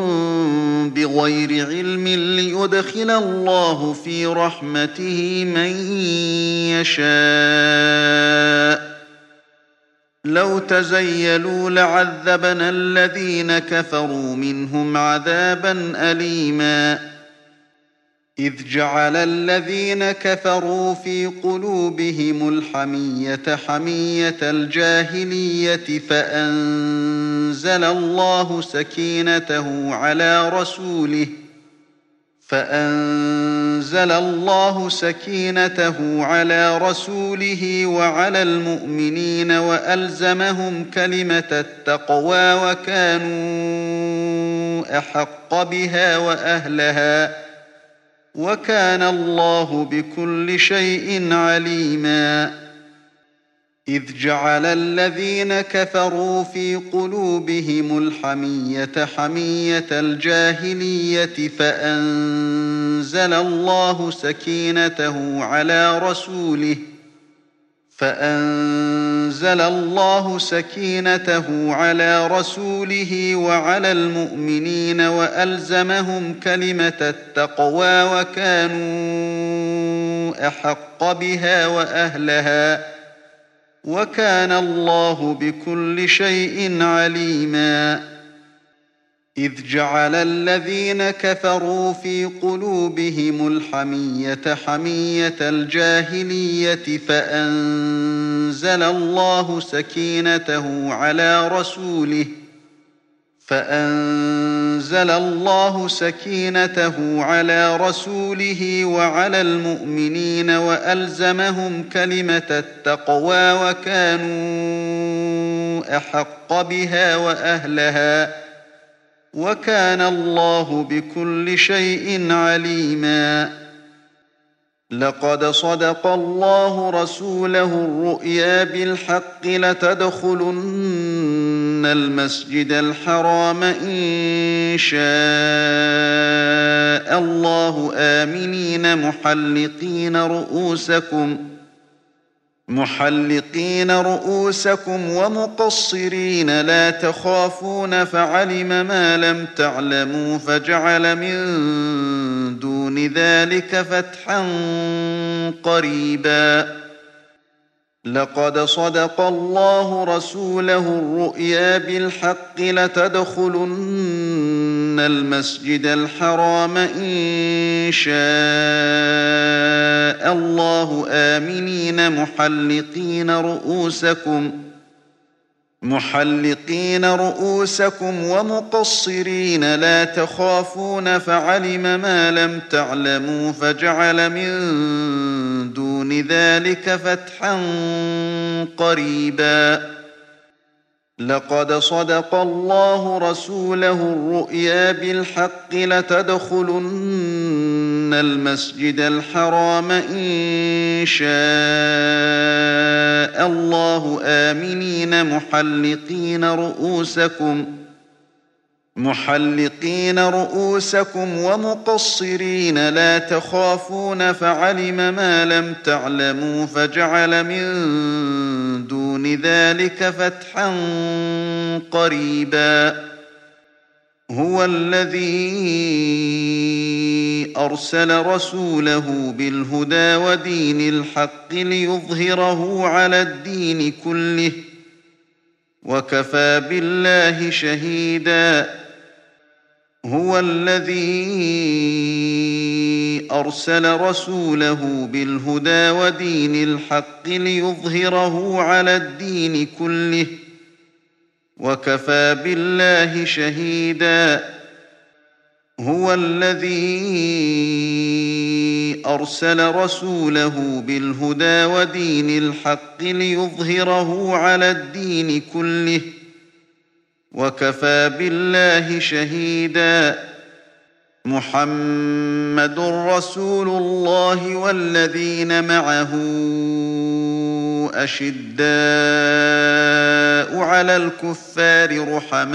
بغير علم ليدخل الله في رحمته من يشاء لو تزيلوا لعذبنا الذين كفروا منهم عذابا أليما إذ جعل الذين كفروا في قلوبهم الحمية حمية الجاهلية فأنزل الله سكينته على رسوله فأنزل الله سكينته على رسوله وعلى المؤمنين وألزمهم كلمة التقوى وكانوا أحق بها وأهلها وكان الله بكل شيء عليما إذ جعل الذين كفروا في قلوبهم الحمية حمية الجاهلية فأنزل الله سكينته على رسوله فأنزل الله سكينته على رسوله وعلى المؤمنين وألزمهم كلمة التقوى وكانوا أحق بها وأهلها وكان الله بكل شيء عليما إذ جعل الذين كفروا في قلوبهم الحمية حمية الجاهلية فأنزل الله سكينته على رسوله فأنزل الله سكينته على رسوله وعلى المؤمنين وألزمهم كلمة التقوى وكانوا أحق بها وأهلها وكان الله بكل شيء عليما لقد صدق الله رسوله الرؤيا بالحق لتدخلن المسجد الحرام إن شاء الله آمنين محلقين رؤوسكم محلقين رؤوسكم ومقصرين لا تخافون فعلم ما لم تعلموا فجعل من دون ذلك فتحا قريبا لقد صدق الله رسوله الرؤيا بالحق لتدخلن المسجد الحرام إن شاء الله آمنين محلقين رؤوسكم محلقين رؤوسكم ومقصرين لا تخافون فعلم ما لم تعلموا فجعل من دون ذلك فتحا قريبا لقد صدق الله رسوله الرؤيا بالحق لتدخلن المسجد الحرام إن شاء الله آمنين محلقين رؤوسكم محلقين رؤوسكم ومقصرين لا تخافون فعلم ما لم تعلموا فجعل من دون ذلك فتحا قريبا هو الذي أرسل رسوله بالهدى ودين الحق ليظهره على الدين كله وكفى بالله شهيدا هو الذي أرسل رسوله بالهدى ودين الحق ليظهره على الدين كله وكفى بالله شهيدا هو الذي أرسل رسوله بالهدى ودين الحق ليظهره على الدين كله وكفى بالله شهيدا محمد رسول الله والذين معه أشداء على الكفار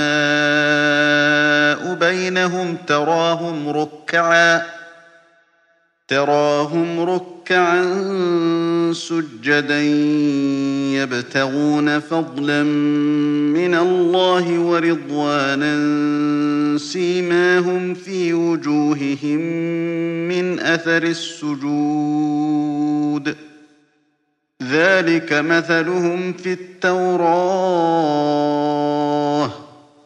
رحماء بينهم تراهم ركعا تراهم ركعا سجدا يبتغون فضلا من الله ورضوانا سيماهم في وجوههم من أثر السجود ذلك مثلهم في التوراة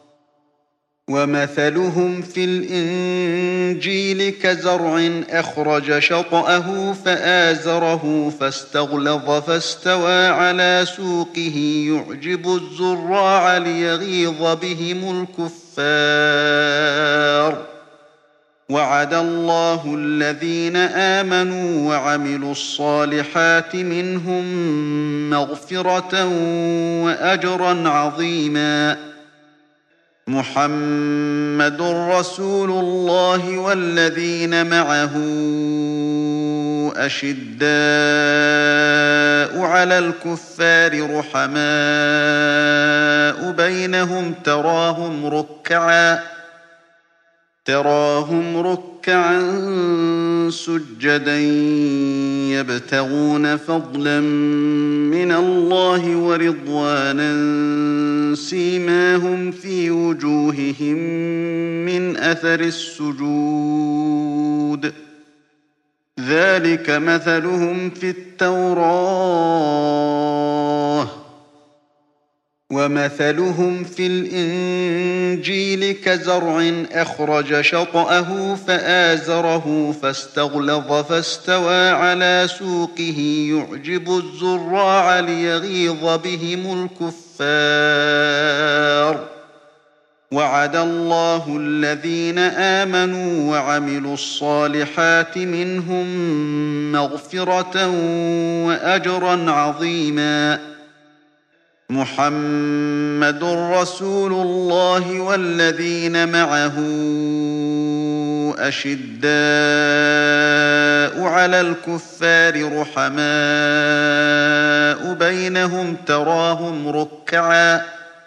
ومثلهم في الإنجيل كزرع أخرج شطأه فآزره فاستغلظ فاستوى على سوقه يعجب الزراع ليغيظ بهم الكفار وعد الله الذين آمنوا وعملوا الصالحات منهم مغفرة وأجرا عظيما محمد رسول الله والذين معه أشداء على الكفار رحماء بينهم تراهم ركعا تراهم ركعا سجدا يبتغون فضلا من الله ورضوانا سيماهم في وجوههم من أثر السجود ذلك مثلهم في التوراة ومثلهم في الإنجيل كزرع أخرج شطأه فآزره فاستغلظ فاستوى على سوقه يعجب الزراع ليغيظ بهم الكفار. وعد الله الذين آمنوا وعملوا الصالحات منهم مغفرة وأجرا عظيما. محمد رسول الله والذين معه أشداء على الكفار رحماء بينهم تراهم ركعا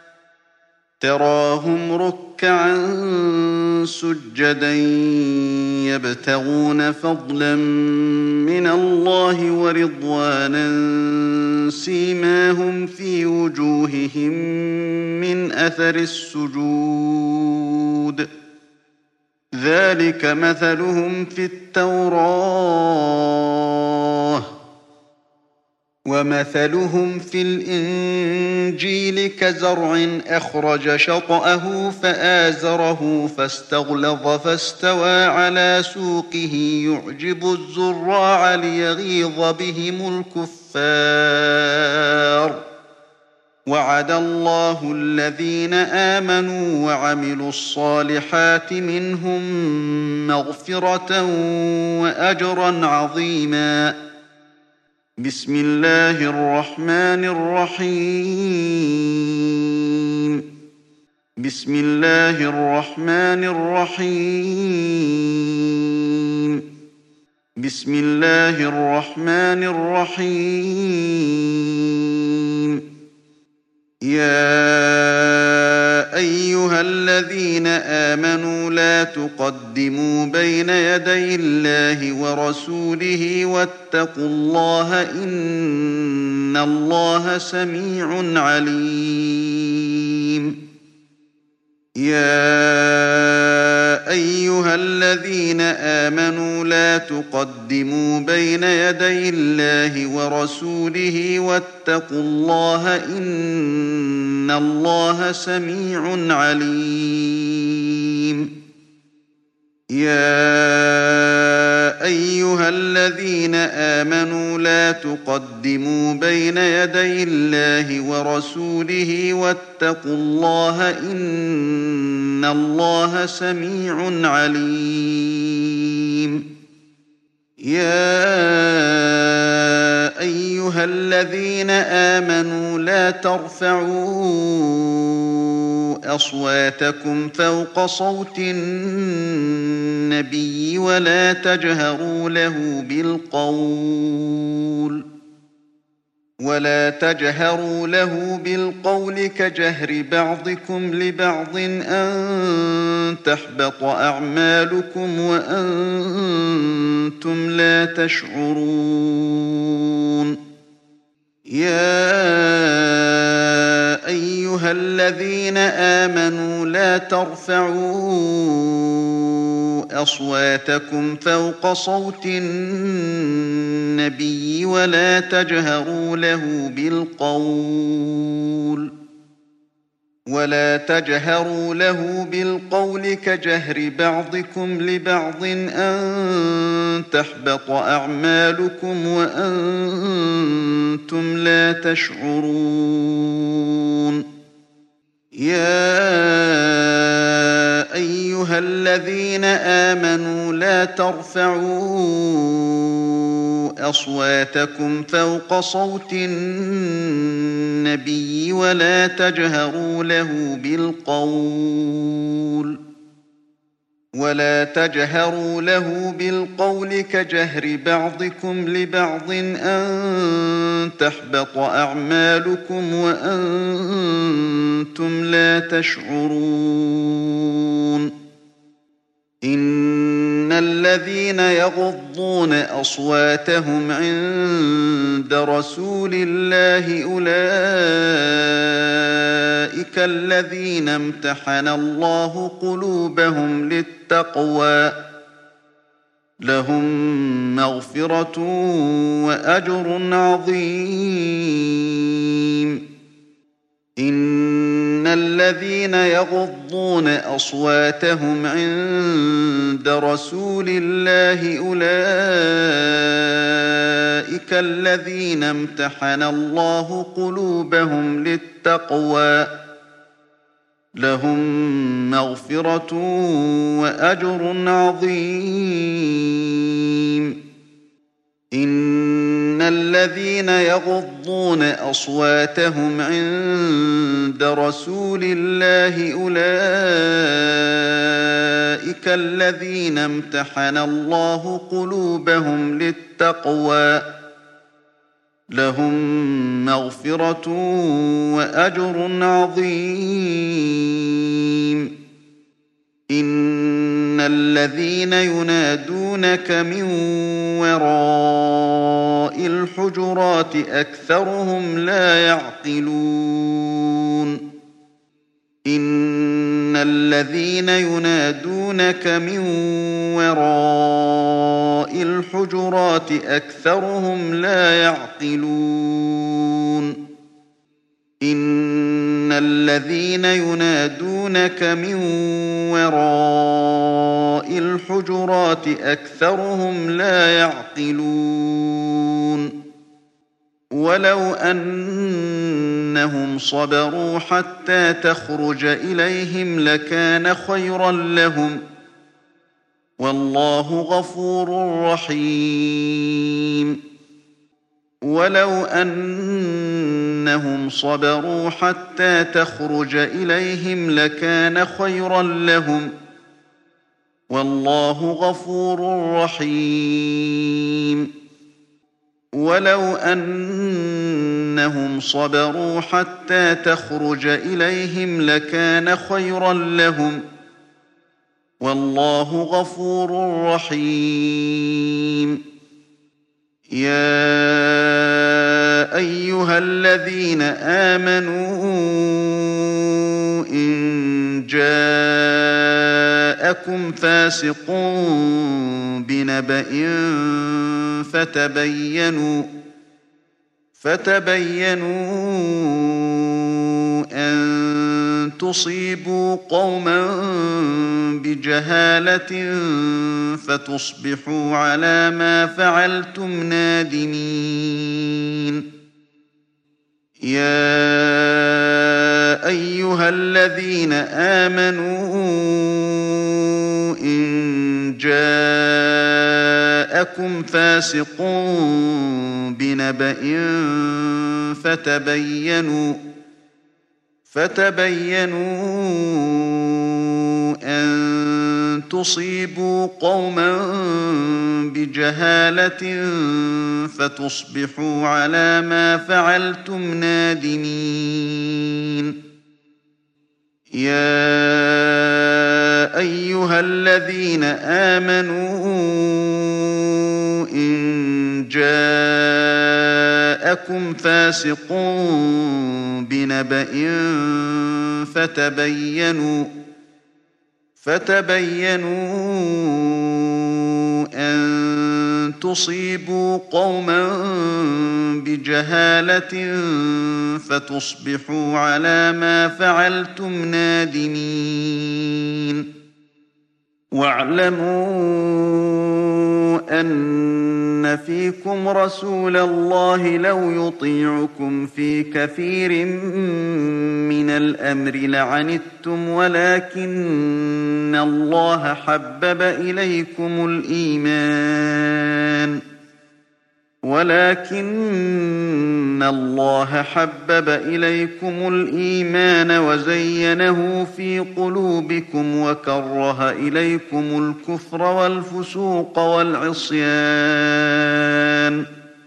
تراهم ركعا سجدا يبتغون فضلا من الله ورضوانا سيماهم في وجوههم من أثر السجود ذلك مثلهم في التوراة ومثلهم في الإنجيل كزرع أخرج شطأه فآزره فاستغلظ فاستوى على سوقه يعجب الزراع ليغيظ بهم الكفار. وعد الله الذين آمنوا وعملوا الصالحات منهم مغفرة وأجرا عظيما. بسم الله الرحمن الرحيم. بسم الله الرحمن الرحيم. بسم الله الرحمن الرحيم. يا أيها الذين آمنوا لا تقدموا بين يدي الله ورسوله واتقوا الله إن الله سميع عليم. يا أيها الذين آمنوا لا تقدموا بين يدي الله ورسوله واتقوا الله إن الله سميع عليم. يا أيها الذين آمنوا لا تقدموا بين يدي الله ورسوله واتقوا الله إن الله سميع عليم. يا أيها الذين آمنوا لا ترفعوا أصواتكم فوق صوت النبي ولا تجهروا له بالقول ولا تجهروا له بالقول كجهر بعضكم لبعض أن تحبط أعمالكم وأنتم لا تشعرون. يا أيها الذين آمنوا لا ترفعوا أصواتكم فوق صوت النبي ولا تجهروا له بالقول ولا تجهروا له بالقول كجهر بعضكم لبعض أن تحبط أعمالكم وأنتم لا تشعرون. يا أيها الذين آمنوا لا ترفعوا أصواتكم فوق صوت النبي ولا تجهروا له بالقول ولا تجهروا له بالقول كجهر بعضكم لبعض أن تحبط أعمالكم وأنتم لا تشعرون. إن الذين يغضون أصواتهم عند رسول الله أولئك الذين امتحن الله قلوبهم للتقوى لهم مغفرة وأجر عظيم. إن الذين يغضون أصواتهم عند رسول الله أولئك الذين امتحن الله قلوبهم للتقوى لهم مغفرة وأجر عظيم إن الذين يغضون أصواتهم عند رسول الله أولئك الذين امتحن الله قلوبهم للتقوى لهم مغفرة وأجر عظيم إن الذين ينادونك من وراء الحجرات أكثرهم لا يعقلون إن الذين ينادونك من وراء الحجرات أكثرهم لا يعقلون إن الذين ينادونك من وراء الحجرات أكثرهم لا يعقلون ولو أنهم صبروا حتى تخرج إليهم لكان خيرا لهم والله غفور رحيم ولو أنهم صبروا حتى تخرج إليهم لكان خيرا لهم والله غفور رحيم ولو أنهم صبروا حتى تخرج إليهم لكان خيرا لهم والله غفور رحيم يا أيها الذين آمنوا إن جاءكم فاسق بنبأ فتبينوا فتبينوا أن تصيبوا قوما بجهالة فتصبحوا على ما فعلتم نادمين يا أيها الذين آمنوا إن جاءكم فاسق بنبأ فتبينوا فتبينوا أن تصيبوا قوما بجهالة فتصبحوا على ما فعلتم نادمين يا أيها الذين آمنوا إن جاءكم فاسق بنبأ فتبينوا فتبينوا أن تصيبوا قوما بجهالة فتصبحوا على ما فعلتم نادمين واعلموا أن فيكم رسول الله لو يطيعكم في كثير من الأمر لعنتم ولكن الله حبب إليكم الإيمان ولكن الله حبب إليكم الإيمان وزينه في قلوبكم وكره إليكم الكفر والفسوق والعصيان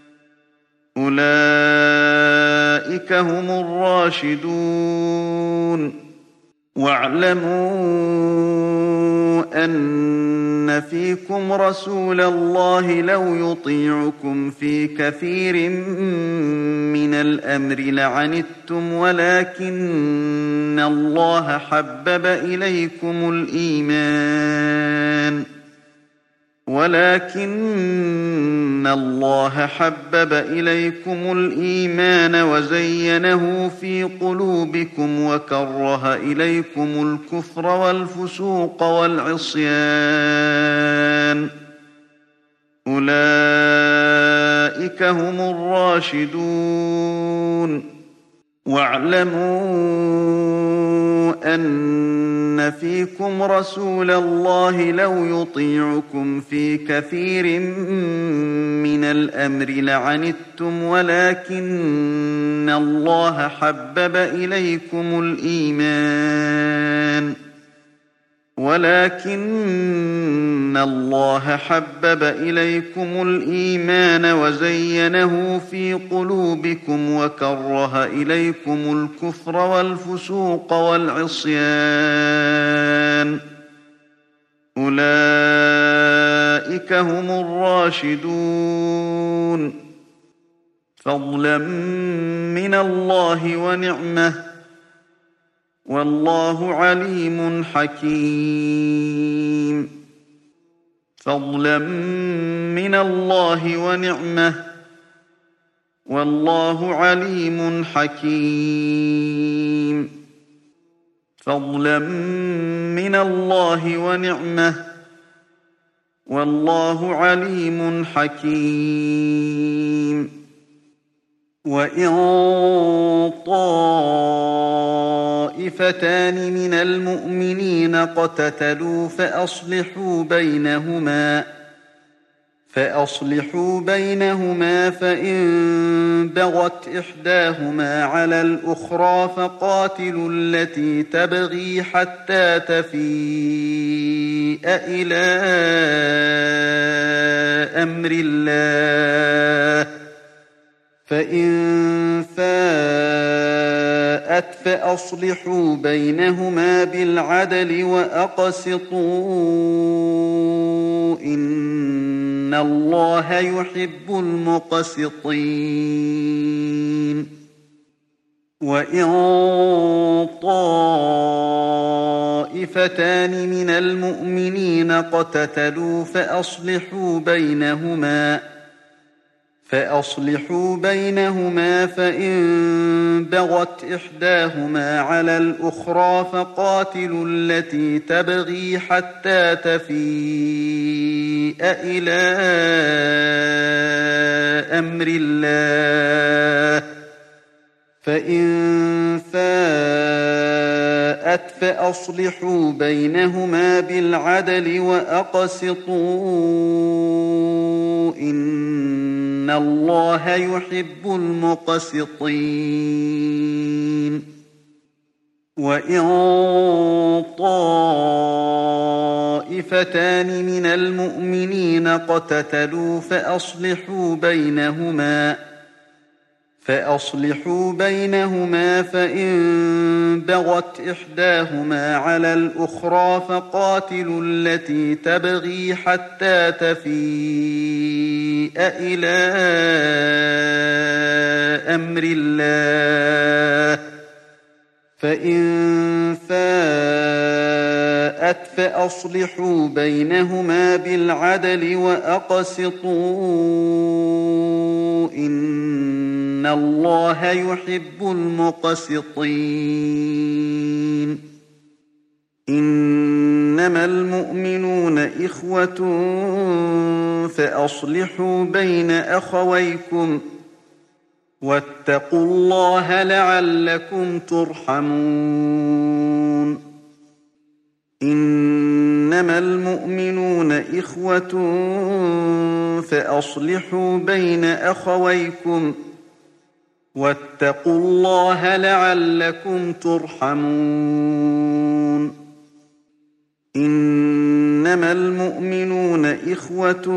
أولئك هم الراشدون واعلموا أن فيكم رسول الله لو يطيعكم في كثير من الأمر لعنتم ولكن الله حبب إليكم الإيمان ولكن الله حبب إليكم الإيمان وزينه في قلوبكم وكره إليكم الكفر والفسوق والعصيان أولئك هم الراشدون واعلموا أن فيكم رسول الله لو يطيعكم في كثير من الأمر لعنتم ولكن الله حبب إليكم الإيمان ولكن الله حبب إليكم الإيمان وزينه في قلوبكم وكره إليكم الكفر والفسوق والعصيان أولئك هم الراشدون فضلا من الله ونعمه والله عليم حكيم فضلا من الله ونعمه والله عليم حكيم فضلا من الله ونعمه والله عليم حكيم وإن طائفتان من المؤمنين اقتتلوا فأصلحوا بينهما فأصلحوا بينهما فإن بغت إحداهما على الأخرى فقاتلوا التي تبغي حتى تفيء إلى أمر الله فإن فاءت فأصلحوا بينهما بالعدل وأقسطوا إن الله يحب المقسطين وإن طائفتان من المؤمنين اقتتلوا فأصلحوا بينهما فأصلحوا بينهما فإن بغت إحداهما على الأخرى فقاتلوا التي تبغي حتى تفيء إلى أمر الله فإن فاءت فأصلحوا بينهما بالعدل وأقسطوا إن الله يحب المقسطين وإن طائفتان من المؤمنين اقتتلوا فأصلحوا بينهما فأصلحوا بينهما فإن بغت إحداهما على الأخرى فقاتلوا التي تبغي حتى تفيء إلى أمر الله فإن فاءت فأصلحوا بينهما بالعدل وأقسطوا إن الله يحب المقسطين إنما المؤمنون إخوة فأصلحوا بين أخويكم واتقوا الله لعلكم ترحمون إنما المؤمنون إخوة فأصلحوا بين أخويكم واتقوا الله لعلكم ترحمون إنما المؤمنون إخوة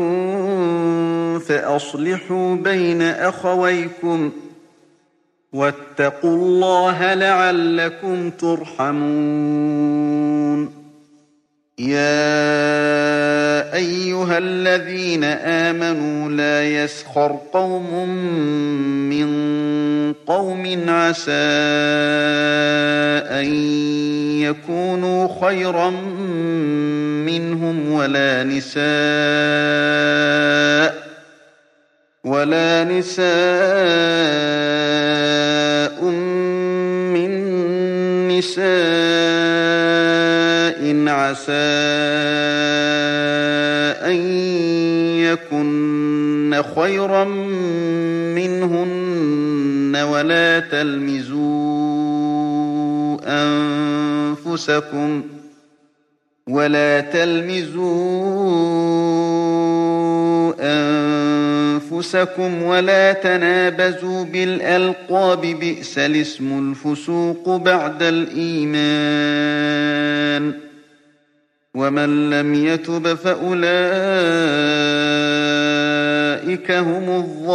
فأصلحوا بين أخويكم واتقوا الله لعلكم ترحمون يا أيها الذين آمنوا لا يسخر قوم من قوم عسى أن يكونوا خيرا منهم ولا نساء ولا نساء من نساء عسى أن يكن خيرا منهن ولا تلمزوا أنفسكم ولا تلمزوا أنفسكم ولا تنابزوا بالألقاب بئس الاسم الفسوق بعد الإيمان ومن لم يتب فأولئك هم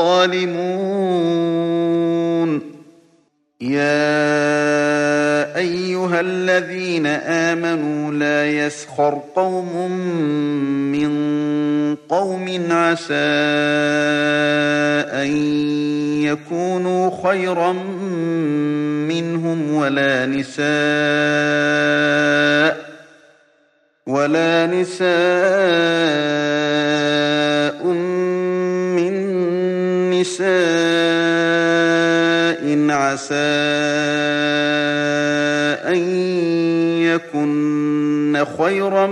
الظالمون يا أيها الذين آمنوا لا يسخر قوم من قوم عسى أن يكونوا خيرا منهم ولا نساء ولا نساء من نساء عسى أن يكن خيرا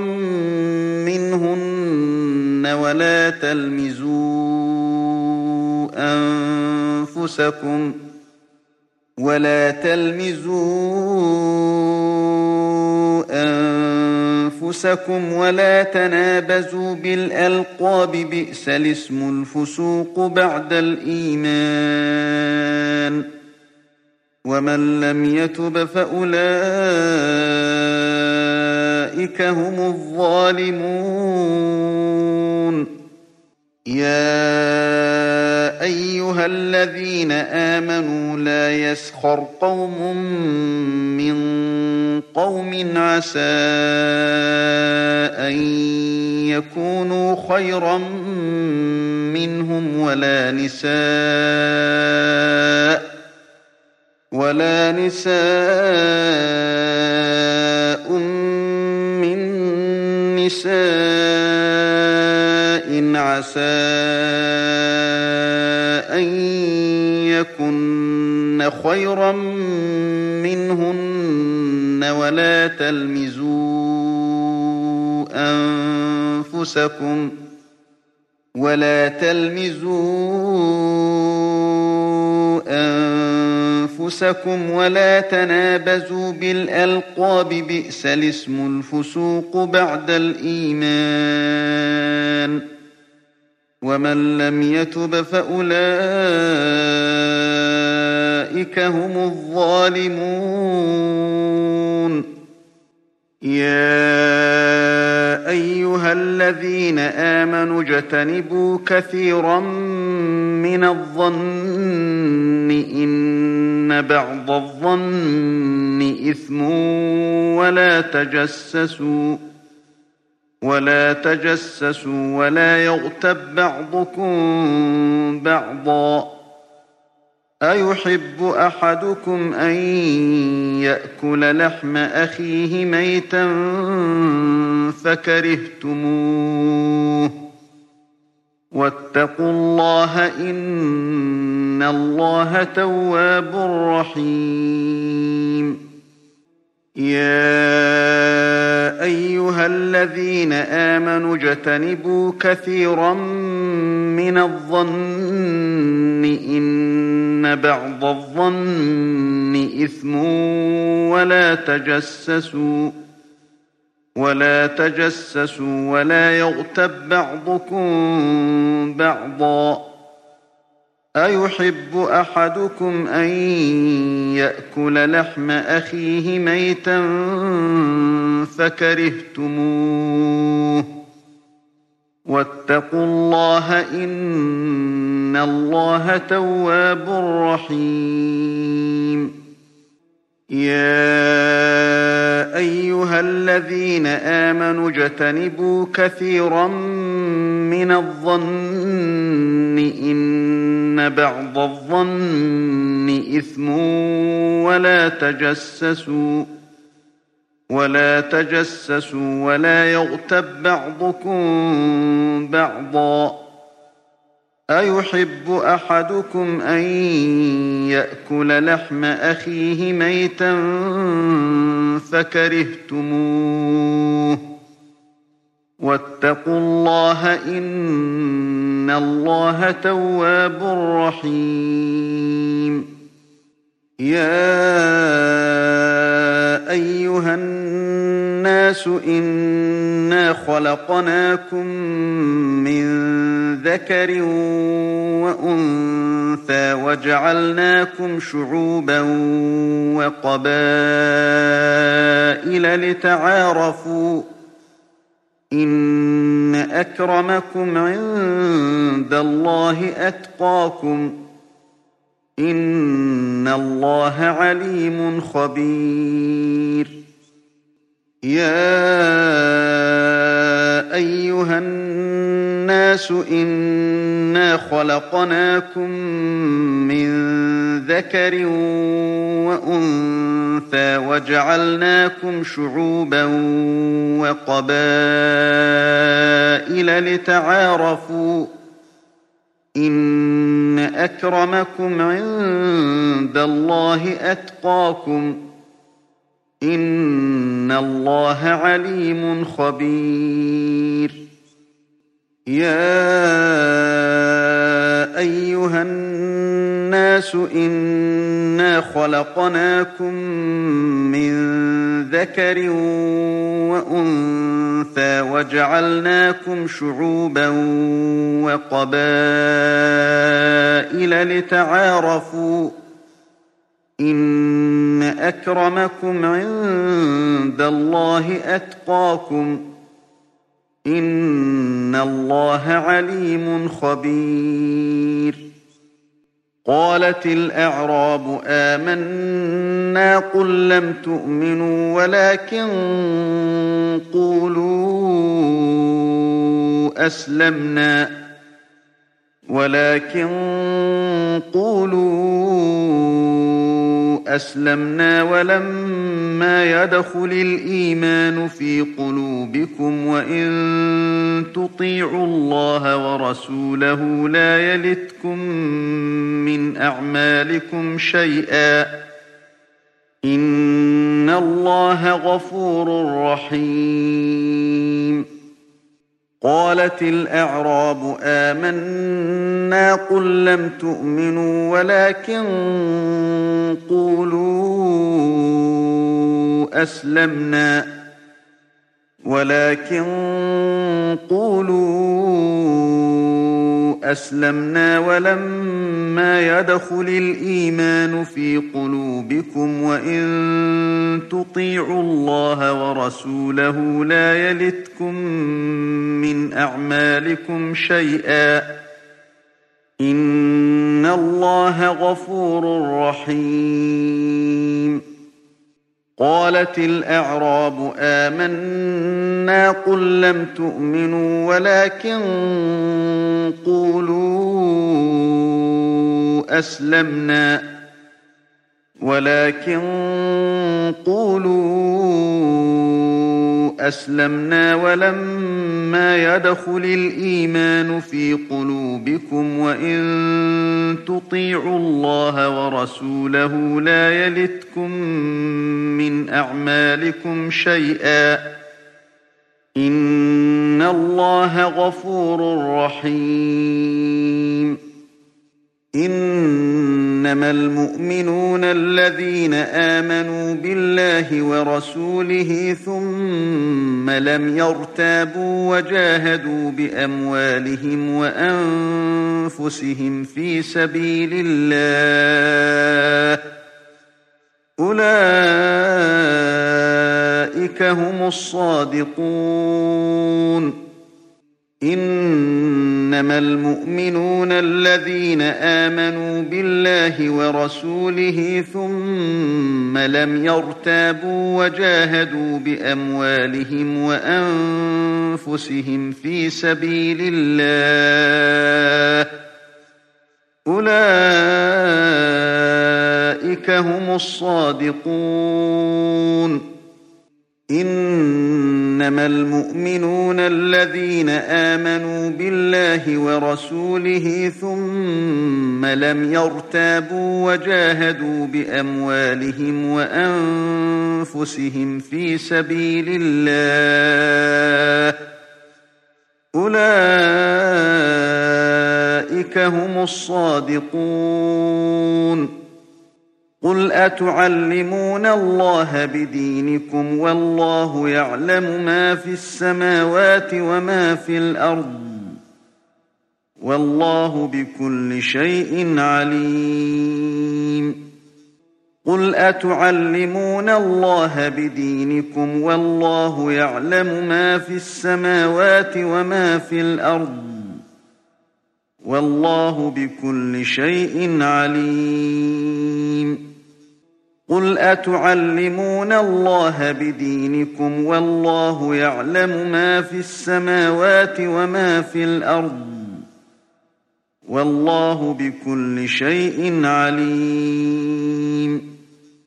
منهن ولا تلمزوا أنفسكم ولا تلمزوا أنفسكم ولا تنابزوا بالألقاب بئس الاسم الفسوق بعد الإيمان ومن لم يتب فأولئك هم الظالمون يا أيها الذين آمنوا لا يسخر قوم من قوم عسى أن يكونوا خيرا منهم ولا نساء ولا نساء من نساء عسى أن يكن خيرا منهن ولا تلمزوا أنفسكم ولا تلمزوا أنفسكم ولا تنابزوا بالألقاب بئس الاسم الفسوق بعد الإيمان ومن لم يتب فأولئك هم الظالمون يا أيها الذين آمنوا اجتنبوا كثيرا من الظن إن بعض الظن إثم ولا تجسسوا ولا تجسسوا ولا يغتب بعضكم بعضا أيحب أحدكم أن يأكل لحم أخيه ميتا فكرهتموه واتقوا الله إن الله تواب رحيم يا أيها الذين آمنوا اجتنبوا كثيرا من الظن إن بعض الظن إثم ولا تجسسوا ولا تجسسوا ولا يغتب بعضكم بعضا أيحب أحدكم أن يأكل لحم أخيه ميتا فكرهتموه واتقوا الله إن الله تواب رحيم يا أيها الذين آمنوا اجتنبوا كثيرا من الظن إن بعض الظن إثم ولا تجسسوا ولا تجسسوا ولا يغتب بعضكم بعضا أيحب أحدكم أن يأكل لحم أخيه ميتا فكرهتموه واتقوا الله إن الله تواب رحيم يا أيها الناس إنا خلقناكم من ذكر وأنثى وجعلناكم شعوبا وقبائل لتعارفوا إن أكرمكم عند الله أتقاكم إن الله عليم خبير يا أيها الناس إنا خلقناكم من ذكر وأنثى وجعلناكم شعوبا وقبائل لتعارفوا إن أكرمكم عند الله أتقاكم إن الله عليم خبير يا أيها الناس إنا خلقناكم من ذكر وأنثى وجعلناكم شعوبا وقبائل لتعارفوا إن أكرمكم عند الله أتقاكم إن الله عليم خبير قالت الأعراب آمنا قل لم تؤمنوا ولكن قولوا أسلمنا ولكن قولوا أسلمنا ولما يدخل الإيمان في قلوبكم وإن تطيعوا الله ورسوله لا يلتكم من أعمالكم شيئا إن الله غفور رحيم قالت الأعراب آمنا قل لم تؤمنوا ولكن قولوا أسلمنا ولكن قولوا أسلمنا ولما يدخل الإيمان في قلوبكم وإن تطيعوا الله ورسوله لا يلتكم من أعمالكم شيئا إن الله غفور رحيم قالت الأعراب آمنا قل لم تؤمنوا ولكن قولوا أسلمنا ولكن قولوا أسلمنا ولما يدخل الإيمان في قلوبكم وإن تطيعوا الله ورسوله لا يلتكم من أعمالكم شيئا إن الله غفور رحيم إنما المؤمنون الذين آمنوا بالله ورسوله ثم لم يرتابوا وجاهدوا بأموالهم وأنفسهم في سبيل الله أولئك هم الصادقون إنما المؤمنون الذين آمنوا بالله ورسوله ثم لم يرتابوا وجاهدوا بأموالهم وأنفسهم في سبيل الله أولئك هم الصادقون إنما المؤمنون الذين آمنوا بالله ورسوله ثم لم يرتابوا وجاهدوا بأموالهم وأنفسهم في سبيل الله أولئك هم الصادقون. قل أتعلمون الله بدينكم والله يعلم ما في السماوات وما في الأرض والله بكل شيء عليم. قل أتعلمون الله بدينكم والله يعلم ما في السماوات وما في الأرض والله بكل شيء عليم. قل أتعلمون الله بدينكم والله يعلم ما في السماوات وما في الأرض والله بكل شيء عليم.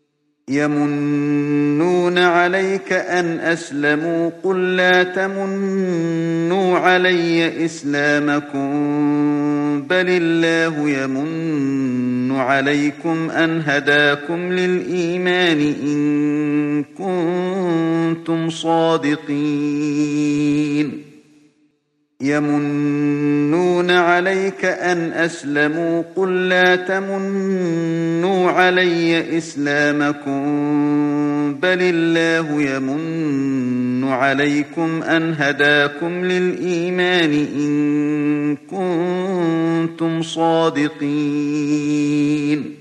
يمنون عليك أن أسلموا قل لا تمنوا علي إسلامكم بل الله يمن عليكم أن هداكم للإيمان إن كنتم صادقين. يمنون عليك أن أسلموا قل لا تمنوا علي إسلامكم بل الله يمن عليكم أن هداكم للإيمان إن كنتم صادقين.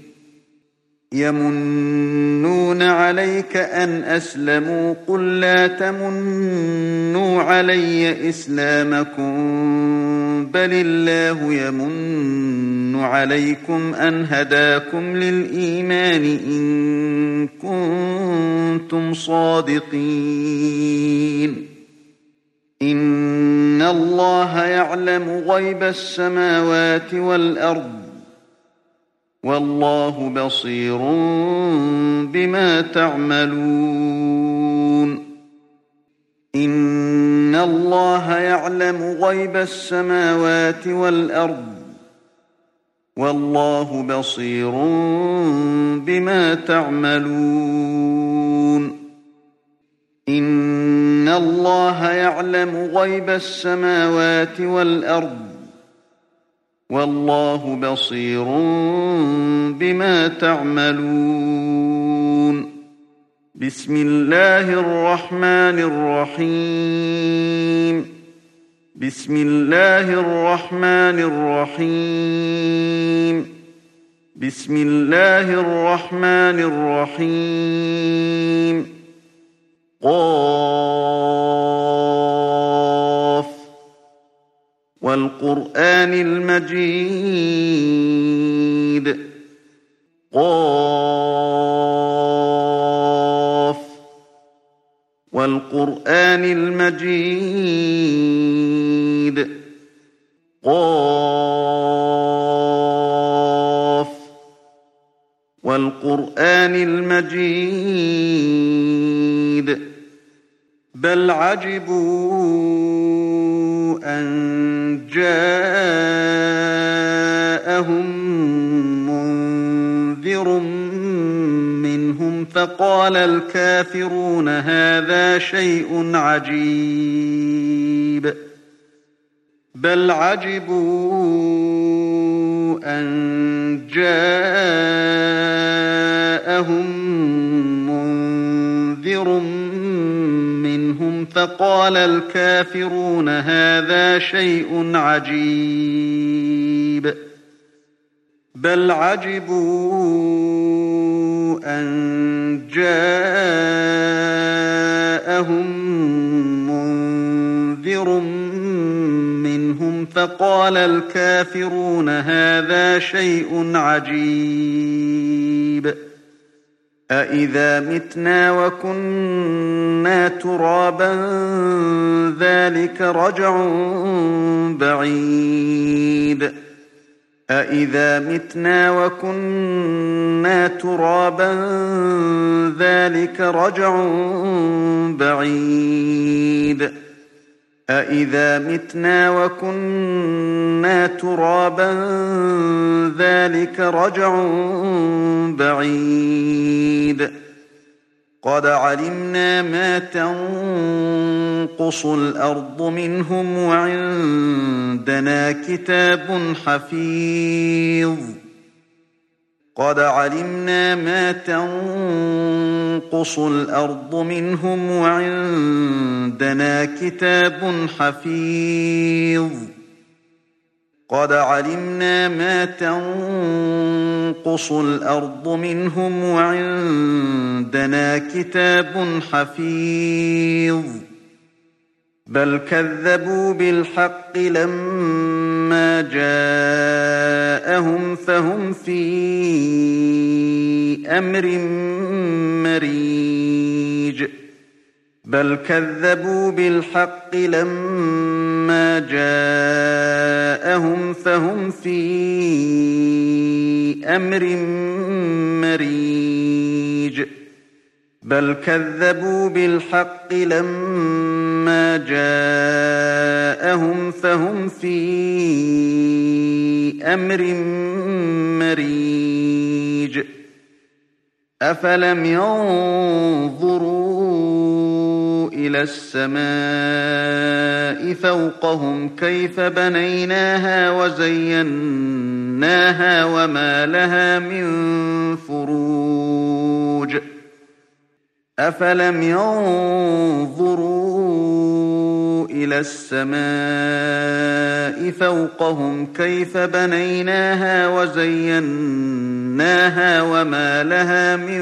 يمنون عليك أن أسلموا قل لا تمنوا علي إسلامكم بل الله يمن عليكم أن هداكم للإيمان إن كنتم صادقين. إن الله يعلم غيب السماوات والأرض والله بصير بما تعملون. إن الله يعلم غيب السماوات والأرض والله بصير بما تعملون. إن الله يعلم غيب السماوات والأرض والله بصير بما تعملون. بسم الله الرحمن الرحيم. بسم الله الرحمن الرحيم. بسم الله الرحمن الرحيم. قاف والقرآن المجيد. قاف والقرآن المجيد. قاف والقرآن المجيد. بل عجبوا أن جاءهم منذر منهم فقال الكافرون هذا شيء عجيب. بل عجبوا أن جاءهم منذر منهم فقال الكافرون هذا شيء عجيب. بل عجبوا أن جاءهم منذر منهم فقال الكافرون هذا شيء عجيب. أإذا متنا وكنا ترابا ذلك رجع بعيد. أإذا متنا وكنا ترابا ذلك رجع بعيد أإذا متنا وكنا ترابا ذلك رجع بعيد قد علمنا ما تنقص الأرض منهم وعندنا كتاب حفيظ قد علمنا ما تنقص الأرض منهم وعندنا كتاب حفيظ قد علمنا ما تنقص الأرض منهم وعندنا كتاب حفيظ بل كذبوا بالحق لما جاءهم فهم في أمر مريج بل كذبوا بالحق لما جاءهم فهم في أمر مريج بل كذبوا بالحق لما جاءهم فهم في أمر مريج أفلم ينظروا إلى السماء فوقهم كيف بنيناها وزيناها وما لها من فروج أفلم ينظروا إلى السماء فوقهم كيف بنيناها وزيناها وما لها من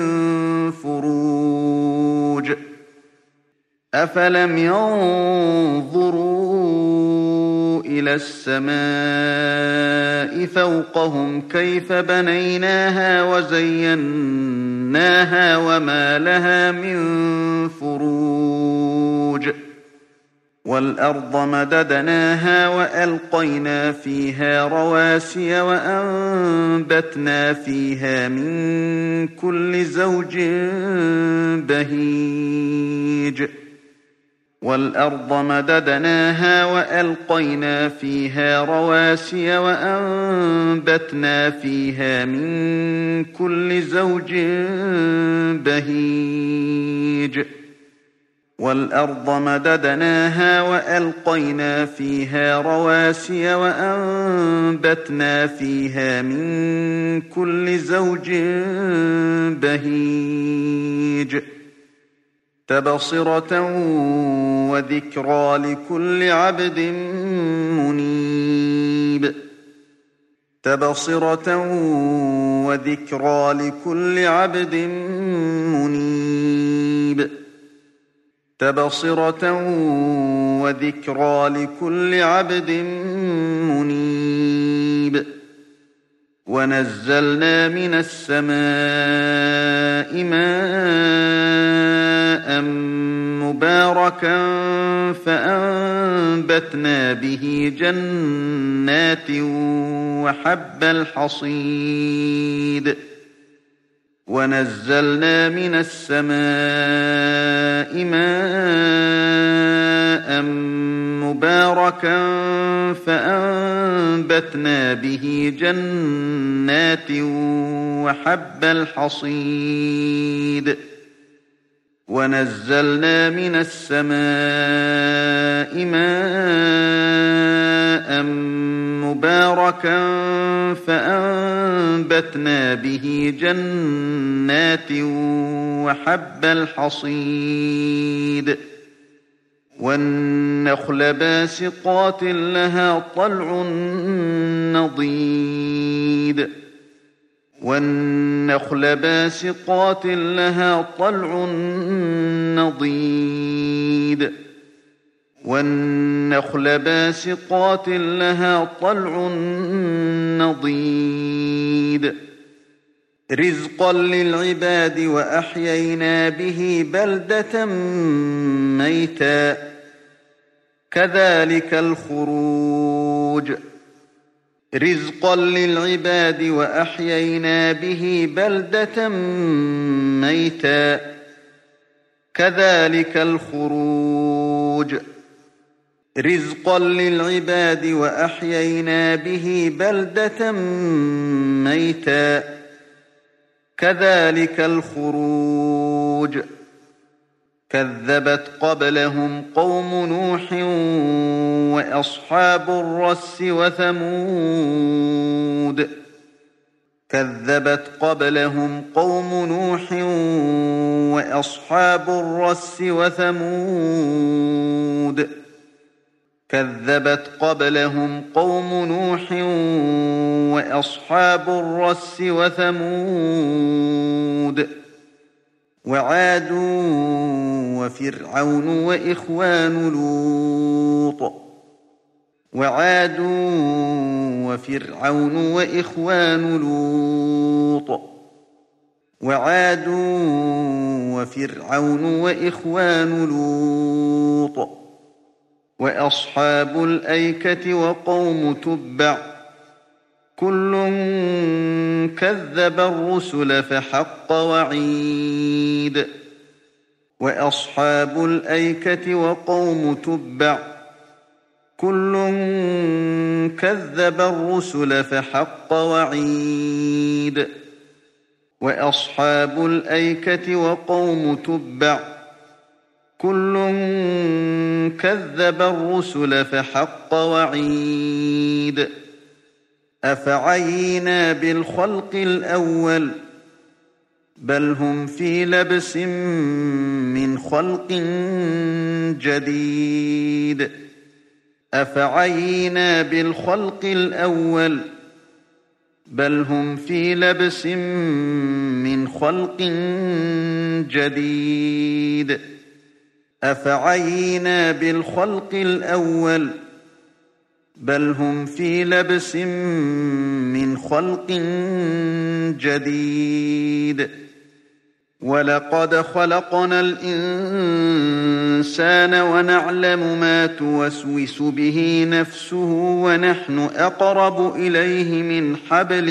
فروج أفلم ينظروا إلى السماء فوقهم كيف بنيناها وزيناها وما لها من فروج والأرض مددناها وألقينا فيها رواسي وأنبتنا فيها من كل زوج بهيج والأرض مددناها وألقينا فيها رواسي وأنبتنا فيها من كل زوج بهيج والأرض مددناها وألقينا فيها رواسي وأنبتنا فيها من كل زوج بهيج تبصرة وذكرى لكل عبد منيب تبصرة وذكرى لكل عبد منيب تبصرة وذكرى لكل عبد منيب ونزلنا من السماء ماء مباركا فأنبتنا به جنات وحب الحصيد ونزلنا من السماء ماء مباركا فأنبتنا به جنات وحب الحصيد ونزلنا من السماء ماء مباركا فأنبتنا به جنات وحب الحصيد والنخل باسقات لها طلع نضيد والنخل باسقات لها طلع نضيد والنخل باسقات لها طلع نضيد رزقا للعباد وأحيينا به بلدة ميتا كذلك الخروج رزقا للعباد وأحيينا به بلدة ميتا كذلك الخروج رزقا للعباد وأحيينا به بلدة ميتا كذلك الخروج كذبت قبلهم قوم نوح وأصحاب الرس وثمود كذبت قبلهم قوم نوح وأصحاب الرس وثمود كذبت قبلهم قوم نوح وأصحاب الرس وثمود وعاد وفرعون وإخوان لوط وعاد وفرعون وإخوان لوط وعاد وفرعون وإخوان لوط وأصحاب الأيكة وقوم تبع كل كذب الرسل فحق وعيد وأصحاب الأيكة وقوم تبع كل كذب الرسل فحق وعيد وأصحاب الأيكة وقوم تبع كل كذب الرسل فحق وعيد أفعينا بالخلق الأول بل هم في لبس من خلق جديد أفعينا بالخلق الأول بل هم في لبس من خلق جديد أفعينا بالخلق الأول بل هم في لبس من خلق جديد ولقد خلقنا الإنسان ونعلم ما توسوس به نفسه ونحن أقرب إليه من حبل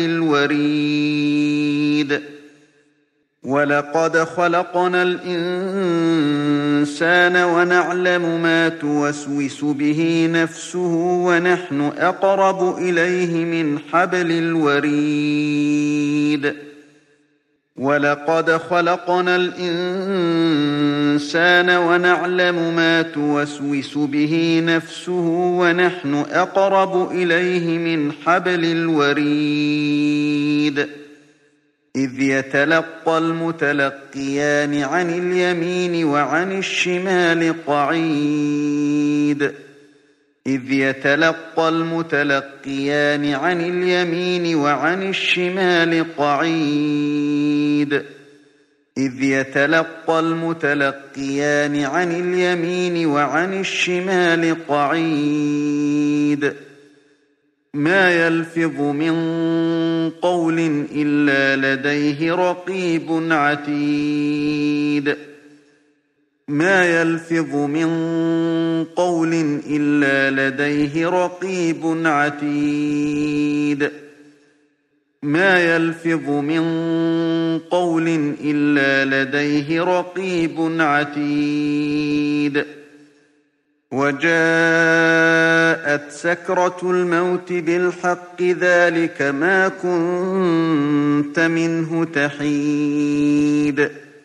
الوريد ولقد خلقنا الإنسان ونعلم ما توسوس به نفسه ونحن أقرب إليه من حبل الوريد ولقد خلقنا الإنسان ونعلم ما توسوس به نفسه ونحن أقرب إليه من حبل الوريد إذ يتلقى المتلقيان عن اليمين وعن الشمال قعيد إذ يتلقى المتلقيان عن اليمين وعن الشمال قعيد إذ يتلقى المتلقيان عن اليمين وعن الشمال قعيد ما يلفظ من قول إلا لديه رقيب عتيد ما يلفظ من قول إلا لديه رقيب عتيد ما يلفظ من قول إلا لديه رقيب عتيد وجاءت سكرة الموت بالحق ذلك ما كنت منه تحيد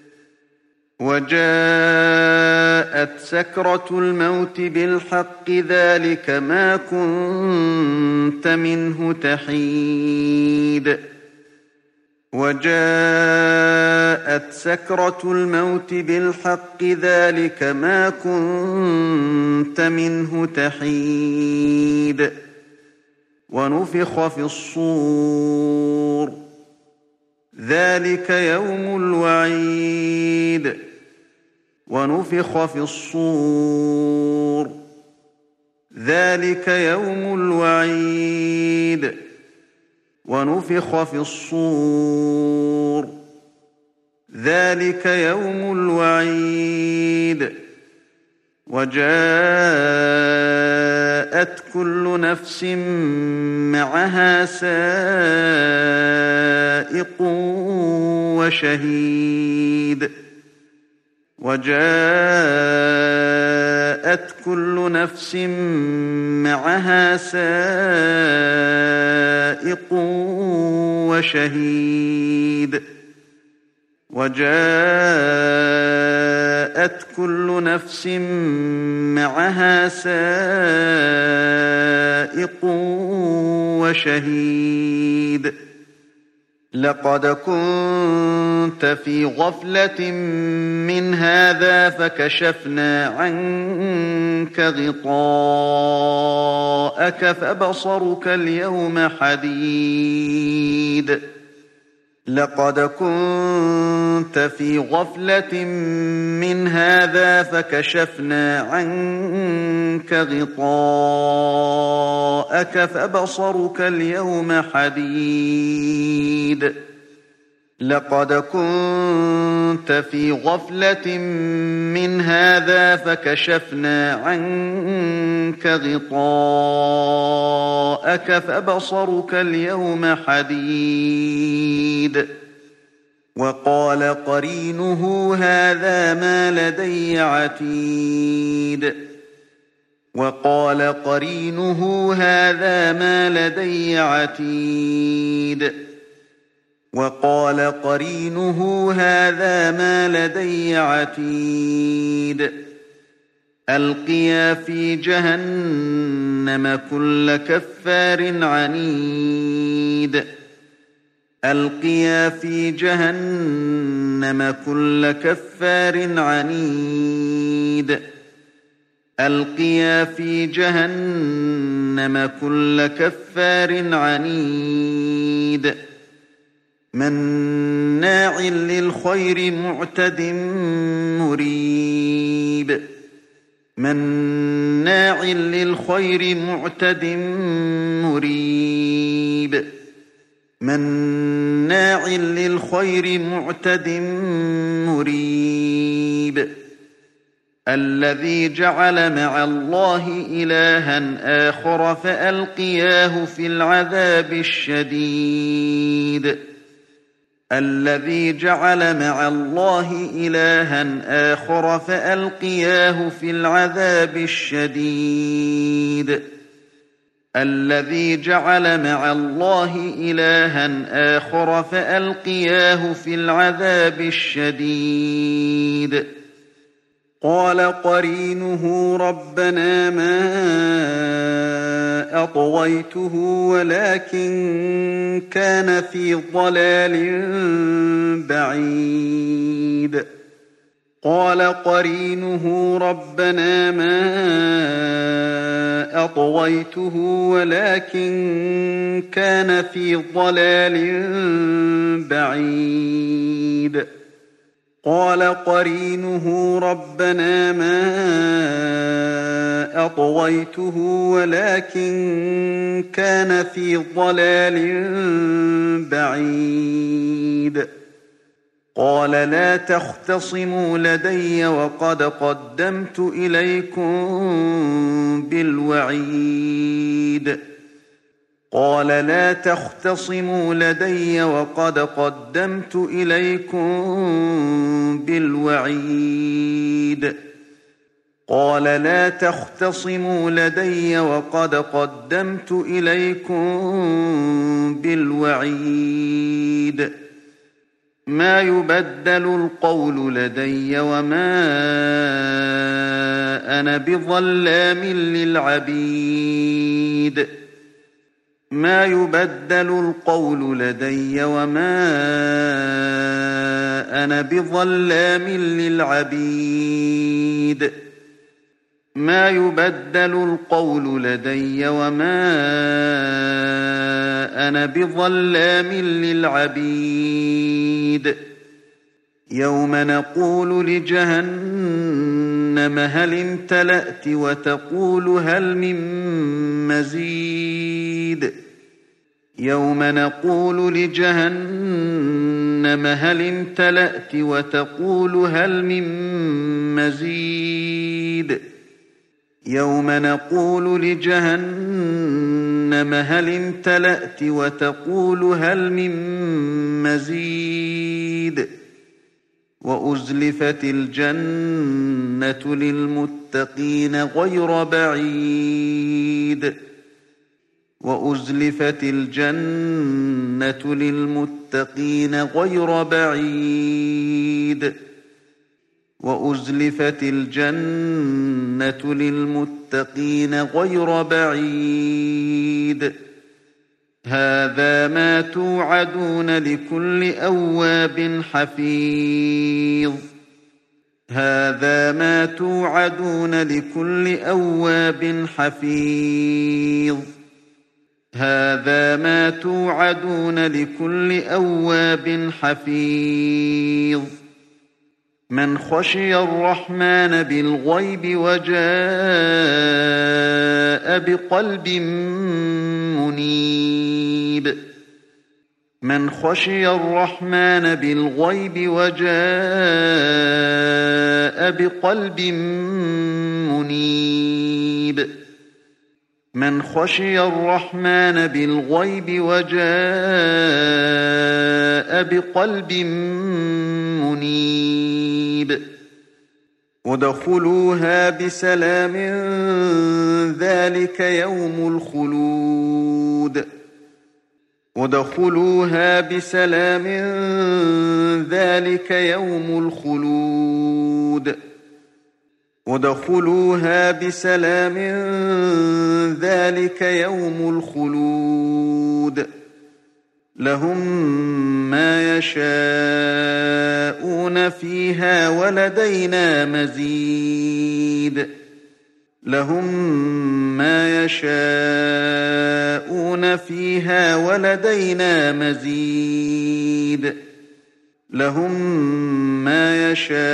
وجاءت سكرة الموت بالحق ذلك ما كنت منه تحيد وجاءت سكرة الموت بالحق ذلك ما كنت منه تحيد ونفخ في الصور ذلك يوم الوعيد ونفخ في الصور ذلك يوم الوعيد ونفخ في الصور ذلك يوم الوعيد وجاءت كل نفس معها سائق وشهيد وجاءت كل نفس معها سائق وشهيد وجاءت كل نفس معها سائق وشهيد لقد كنت في غفلة من هذا فكشفنا عنك غطاءك فبصرك اليوم حديد لقد كنت في غفلة من هذا فكشفنا عنك غطاءك فبصرك اليوم حديد لقد كنت في غفلة من هذا فكشفنا عنك غطاءك فبصرك اليوم حديد وقال قرينه هذا ما لدي عتيد وقال قرينه هذا ما لدي عتيد وقال قرينه هذا ما لدي عتيد ألقيا في جهنم كل كفار عنيد ألقيا في جهنم كل كفار عنيد ألقيا في جهنم كل كفار عنيد مناع للخير معتد مريب مناع للخير معتد مريب مناع للخير معتد مريب الذي جعل مع الله إلها آخر فألقياه في العذاب الشديد الذي جعل مع الله إلها آخر فألقياه في العذاب الشديد الذي جعل مع الله إلها آخر فألقياه في العذاب الشديد قال قرينه ربنا ما أطغيته ولكن كان في ضلال بعيد قال قرينه ربنا ما أطغيته ولكن كان في ضلال بعيد قال قرينه ربنا ما أطغيته ولكن كان في ضلال بعيد قال لا تختصموا لدي وقد قدمت إليكم بالوعيد قال لا تختصموا لدي وقد قدمت إليكم بالوعيد قال لا تختصموا لدي وقد قدمت إليكم بالوعيد ما يبدل القول لدي وما أنا بظلام للعبيد ما يبدل القول لدي وما أنا بظلام للعبيد ما يبدل القول لدي وما أنا بظلام للعبيد يوم نقول لجهنم هل امتلأت وتقول هل من مزيد يوم نقول لجهنم هل امتلأت وتقول هل من مزيد يوم نقول لجهنم هل امتلأت وتقول هل من مزيد وأزلفت الجنة للمتقين غير بعيد وأزلفت الجنة للمتقين غير بعيد وأزلفت الجنة للمتقين غير بعيد هذا ما توعدون لكل أواب حفيظ هذا ما توعدون لكل أواب حفيظ هذا ما توعدون لكل أواب حفيظ من خشي الرحمن بالغيب وجاء بقلب منيب من خشي الرحمن بالغيب وجاء بقلب منيب من خشي الرحمن بالغيب وجاء بقلب منيب ادخلوها بسلام ذلك يوم الخلود ادخلوها بسلام ذلك يوم الخلود ادخلوها بسلام ذلك يوم الخلود لهم ما يشاءون فيها ولدينا مزيد لهم ما يشاءون فيها ولدينا مزيد لهم ما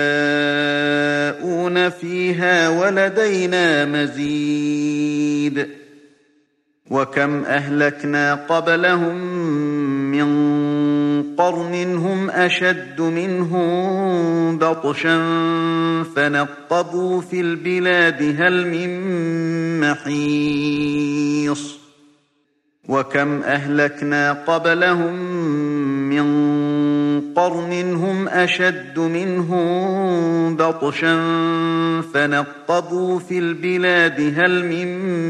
يشاءون فيها ولدينا مزيد وكم أهلكنا قبلهم من قرن هم أشد منهم بطشا فنقبوا في البلاد هل من محيص وكم أهلكنا قبلهم من قرن هم أشد منهم بطشا فنقبوا في البلاد هل من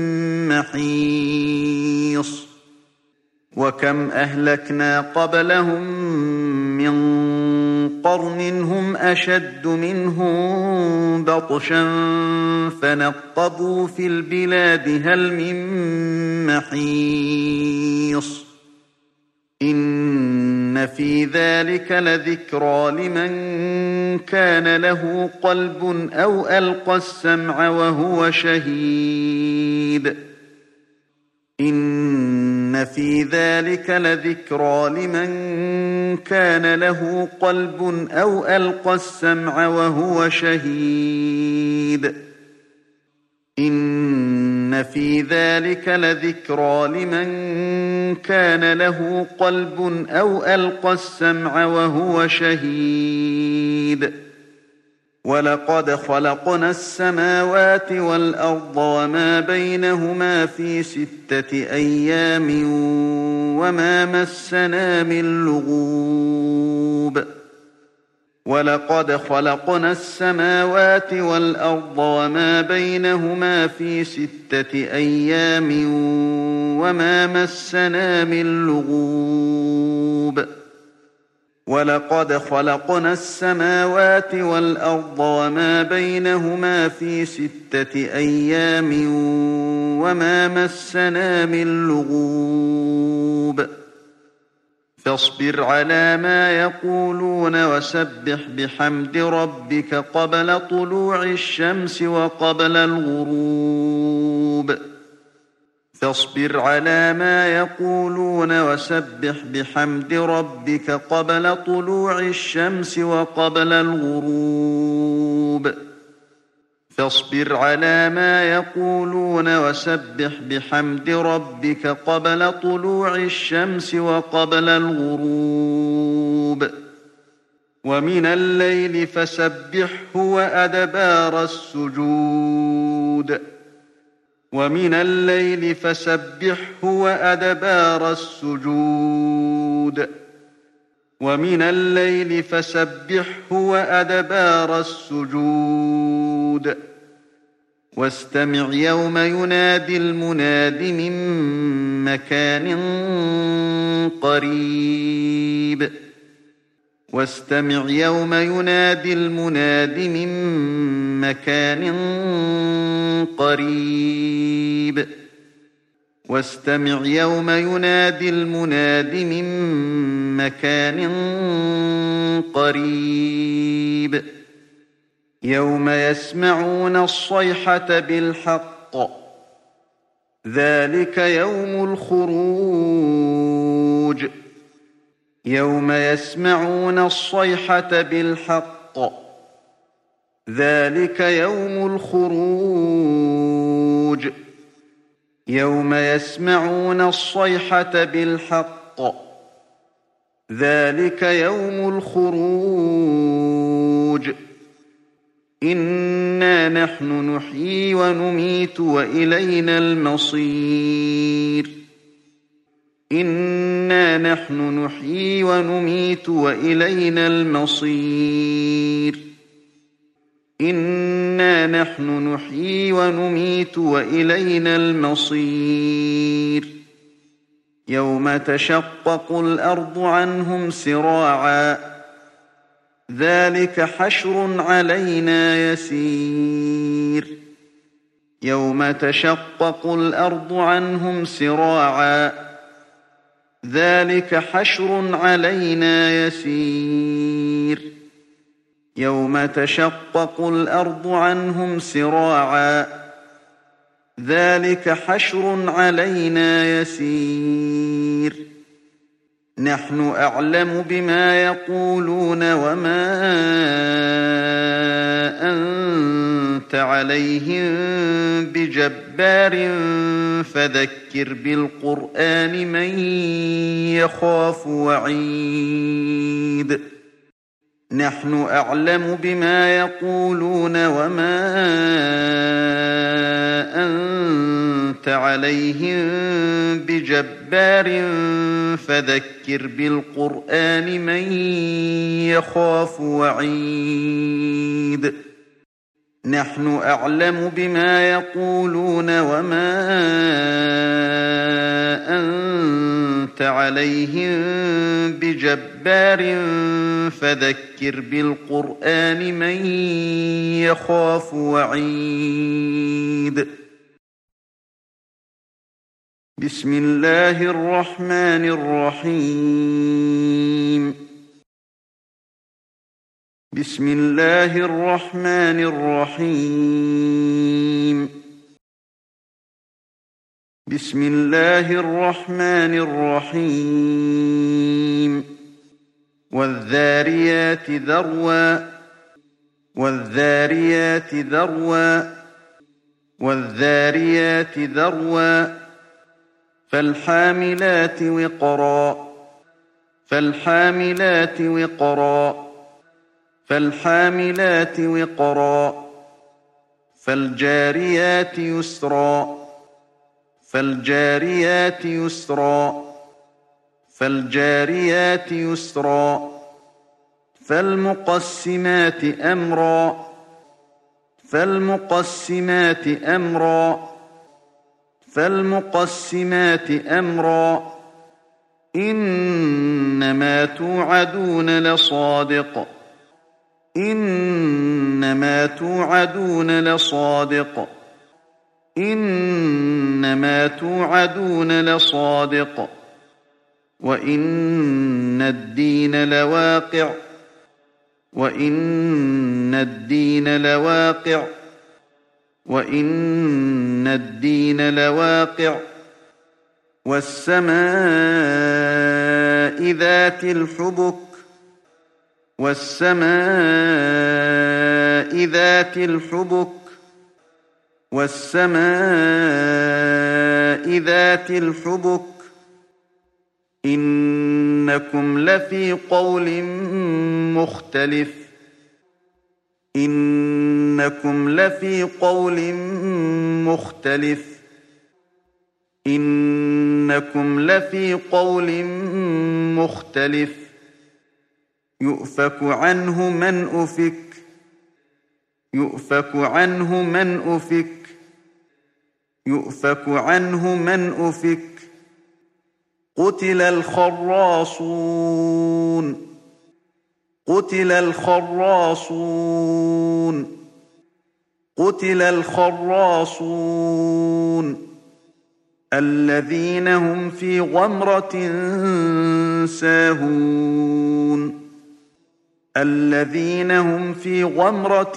محيص وكم أهلكنا قبلهم من قرن هم أشد منهم بطشا فنقبوا في البلاد هل من محيص إن في ذلك لذكرى لمن كان له قلب أو ألقى السمع وهو شهيد إن في ذلك لذكرى لمن كان له قلب أو ألقى السمع وهو شهيد إن في ذلك لذكرى لمن كان له قلب أو ألقى السمع وهو شهيد ولقد خلقنا السماوات والأرض وما بينهما في ستة أيام وما مسنا من لغوب ولقد خلقنا السماوات والأرض وما بينهما في ستة أيام وما مسنا من لغوب ولقد خلقنا السماوات والأرض وما بينهما في ستة أيام وما مسنا من لغوب فاصبر على ما يقولون وسبح بحمد ربك قبل طلوع الشمس وقبل الغروب فاصبر على ما يقولون وسبح بحمد ربك قبل طلوع الشمس وقبل الغروب فاصبر على ما يقولون وسبح بحمد ربك قبل طلوع الشمس وقبل الغروب ومن الليل فسبحه وأدبار السجود ومن الليل فسبحه وأدبار السجود ومن الليل فسبحه وأدبار السجود واستمع يوم ينادي المناد من مكان قريب واستمع يوم ينادي المناد من مكان قريب واستمع يوم ينادي المناد من مكان قريب يوم يسمعون الصيحة بالحق ذلك يوم الخروج يوم يسمعون الصيحة بالحق ذلك يوم الخروج يوم يسمعون الصيحة بالحق ذلك يوم الخروج إنا نحن نحيي ونميت وإلينا المصير إنا نحن نحيي ونميت وإلينا المصير إنا نحن نحيي ونميت وإلينا المصير يوم تشقق الأرض عنهم سراعا ذلك حشر علينا يسير يوم تشقق الأرض عنهم سراعا ذلك حشر علينا يسير يوم تشقق الأرض عنهم سراعا ذلك حشر علينا يسير نحن أعلم بما يقولون وما أنت عليهم بجبار فذكر بالقرآن من يخاف وعيد نحن أعلم بما يقولون وما أنت عليهم بجبار فذكر بالقرآن من يخاف وعيد نحن أعلم بما يقولون وما أنت عليهم بجبار فذكر بالقرآن من يخاف وعيد بسم الله الرحمن الرحيم بسم الله الرحمن الرحيم بسم الله الرحمن الرحيم والذاريات ذروا والذاريات ذروا والذاريات ذروا فالحاملات وقرا فالحاملات وقرا فالحاملات وقرا فالجاريات يسرا فالجاريات يسرا فالجاريات يسرا فالمقسمات أمرا فالمقسمات أمرا فالمقسمات أمرا إنما توعدون لصادق إنما توعدون لصادق إنما توعدون لصادق وإن الدين لواقع وإن الدين لواقع وإن الدين لواقع والسماء ذات الحبك والسماء ذات الحبك والسماء ذات الحبك إنكم لفي قول مختلف إنكم لفي قول مختلف إنكم لفي قول مختلف يؤفك عنه من أفك يؤفك عنه من أفك يؤفك عنه من أفك قتل الخراصون قتل الخراصون قتل الخراصون الذين هم في غمرة ساهون الذين هم في غمرة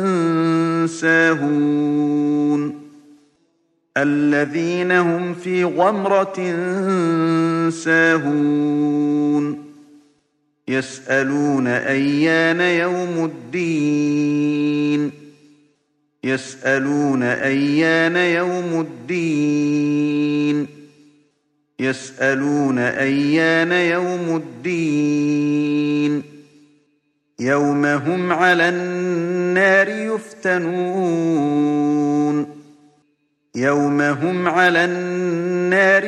ساهون الذين هم في غمرة ساهون يسألون أيان يوم الدين يسألون أيان يوم الدين يسألون أيان يوم الدين يوم هم على النار يفتنون يوم هم على النار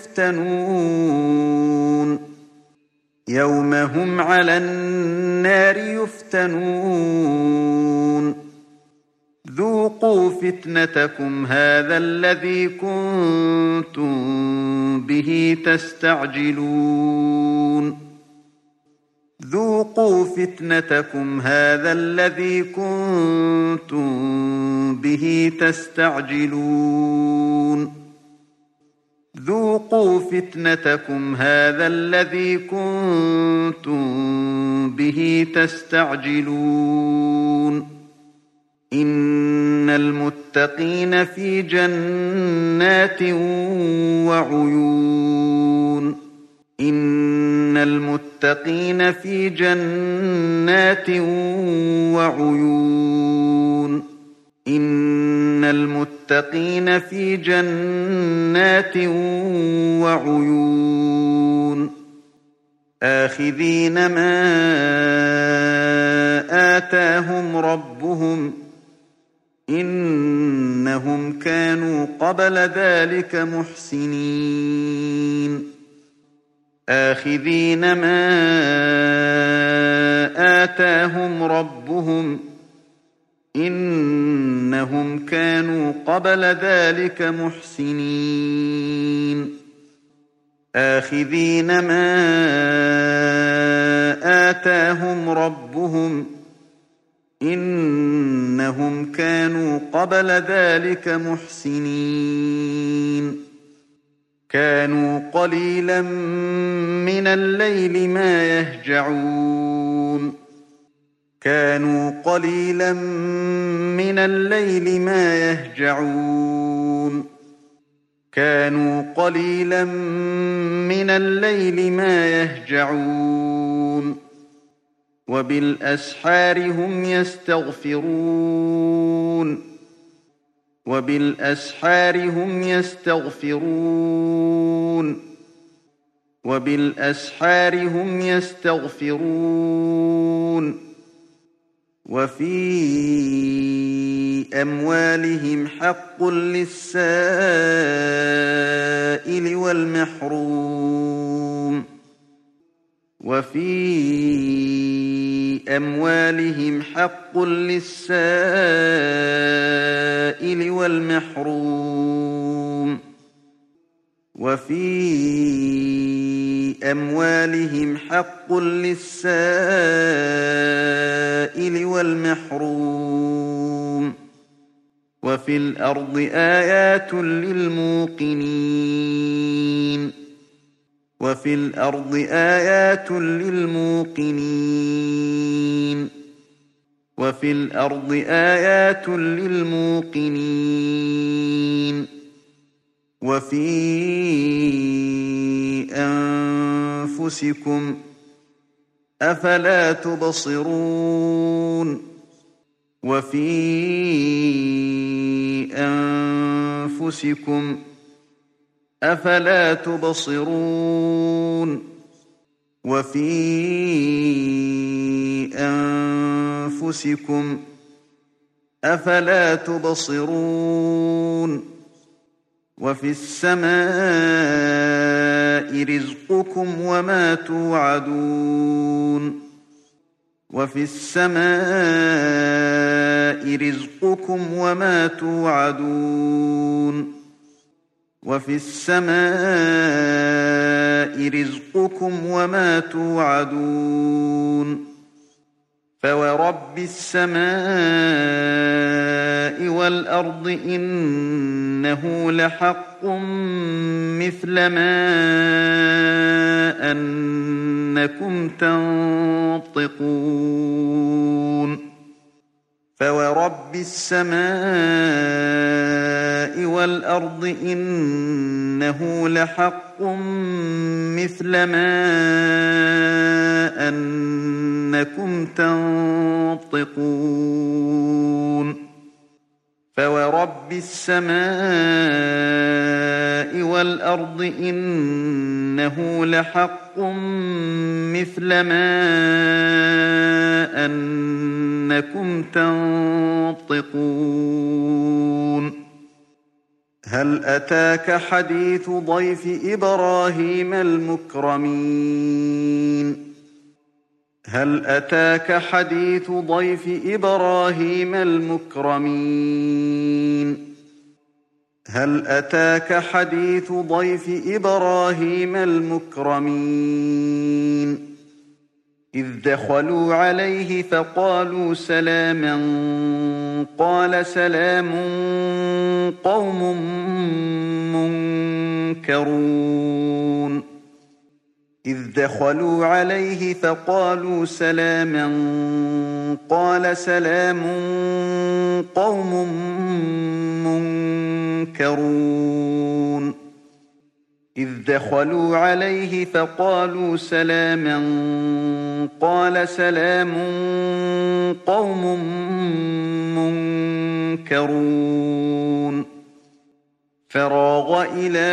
يفتنون يوم هم على النار يفتنون ذوقوا فتنتكم هذا الذي كنتم به تستعجلون ذوقوا فتنتكم هذا الذي كنتم به تستعجلون ذوقوا فتنتكم هذا الذي كنتم به تستعجلون إن المتقين في جنات وعيون إن المتقين في جنات وعيون إن المتقين في جنات وعيون آخذين ما آتاهم ربهم إنهم كانوا قبل ذلك محسنين آخذين ما آتاهم ربهم إنهم كانوا قبل ذلك محسنين آخذين ما آتاهم ربهم إنهم كانوا قبل ذلك محسنين كانوا قليلا من الليل ما يهجعون كانوا قليلا من الليل ما يهجعون كانوا قليلا من الليل ما يهجعون وبالأسحار هم يستغفرون وبالأسحار هم يستغفرون وبالأسحار هم يستغفرون وفي أموالهم حق للسائل والمحروم وفي أموالهم حق للسائل والمحروم وفي أموالهم حق للسائل والمحروم وفي الأرض آيات للموقنين وفي الأرض آيات للموقنين وفي الأرض آيات للموقنين وفي أنفسكم أفلا تبصرون وفي أنفسكم أفلا تبصرون وفي أنفسكم أفلا تبصرون وفي السماء رزقكم وما توعدون وفي السماء رزقكم وما توعدون وفي السماء رزقكم وما توعدون فورب السماء والأرض إنه لحق مثل ما أنكم تنطقون فورب السماء والأرض إنه لحق مثل ما أنكم تنطقون فورب السماء والأرض إنه لحق مثل ما أنكم تنطقون هل أتاك حديث ضيف إبراهيم المكرمين هل أتاك حديث ضيف إبراهيم المكرمين هل أتاك حديث ضيف إبراهيم المكرمين إذ دخلوا عليه فقالوا سلاما قال سلام قوم منكرون إذ دخلوا عليه فقالوا سلاما قال سلام قوم منكرون إذ دخلوا عليه فقالوا سلاما قال سلام قوم منكرون فراغ إلى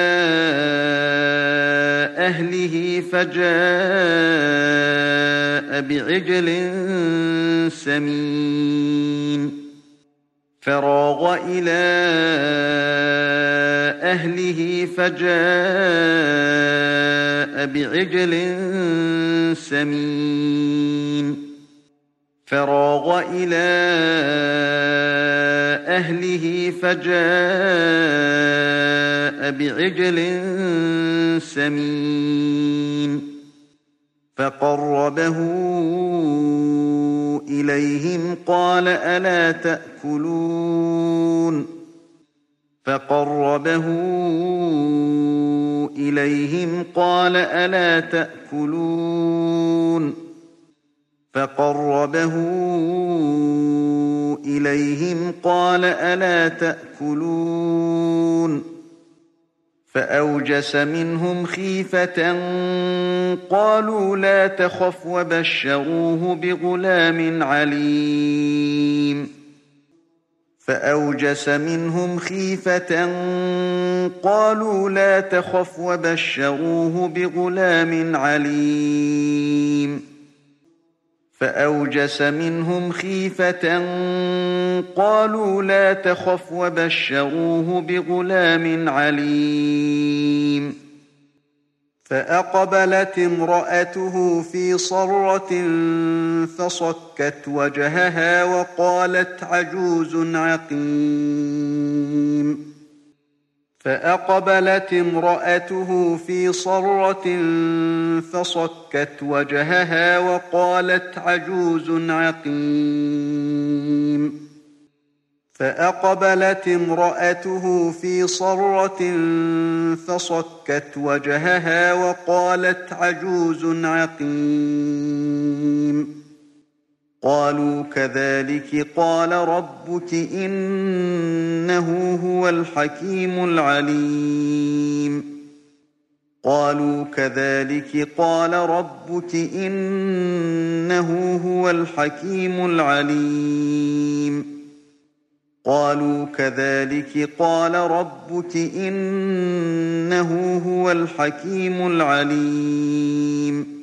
أهله فجاء بعجل سمين فراغ إلى أهله فجاء بعجل سمين فراغ إلى أهله فجاء بعجل سمين فقربه إليهم قال ألا تأكلون فقربه إليهم قال ألا تأكلون فقربه إليهم قال ألا تأكلون فأوجس منهم خيفة قالوا لا تخف وبشروه بغلام عليم فأوجس منهم خيفة قالوا لا تخف وبشروه بغلام عليم فأوجس منهم خيفة قالوا لا تخف وبشروه بغلام عليم فأقبلت امرأته في صرة فصكت وجهها وقالت عجوز عقيم فأقبلت امرأته في صرة فصكت وجهها وقالت عجوز عقيم فأقبلت امرأته في صرة فصكت وجهها وقالت عجوز عقيم قالوا كذلك قال ربك إنه هو الحكيم العليم قالوا كذلك قال ربك إنه هو الحكيم العليم قالوا كذلك قال ربك إنه هو الحكيم العليم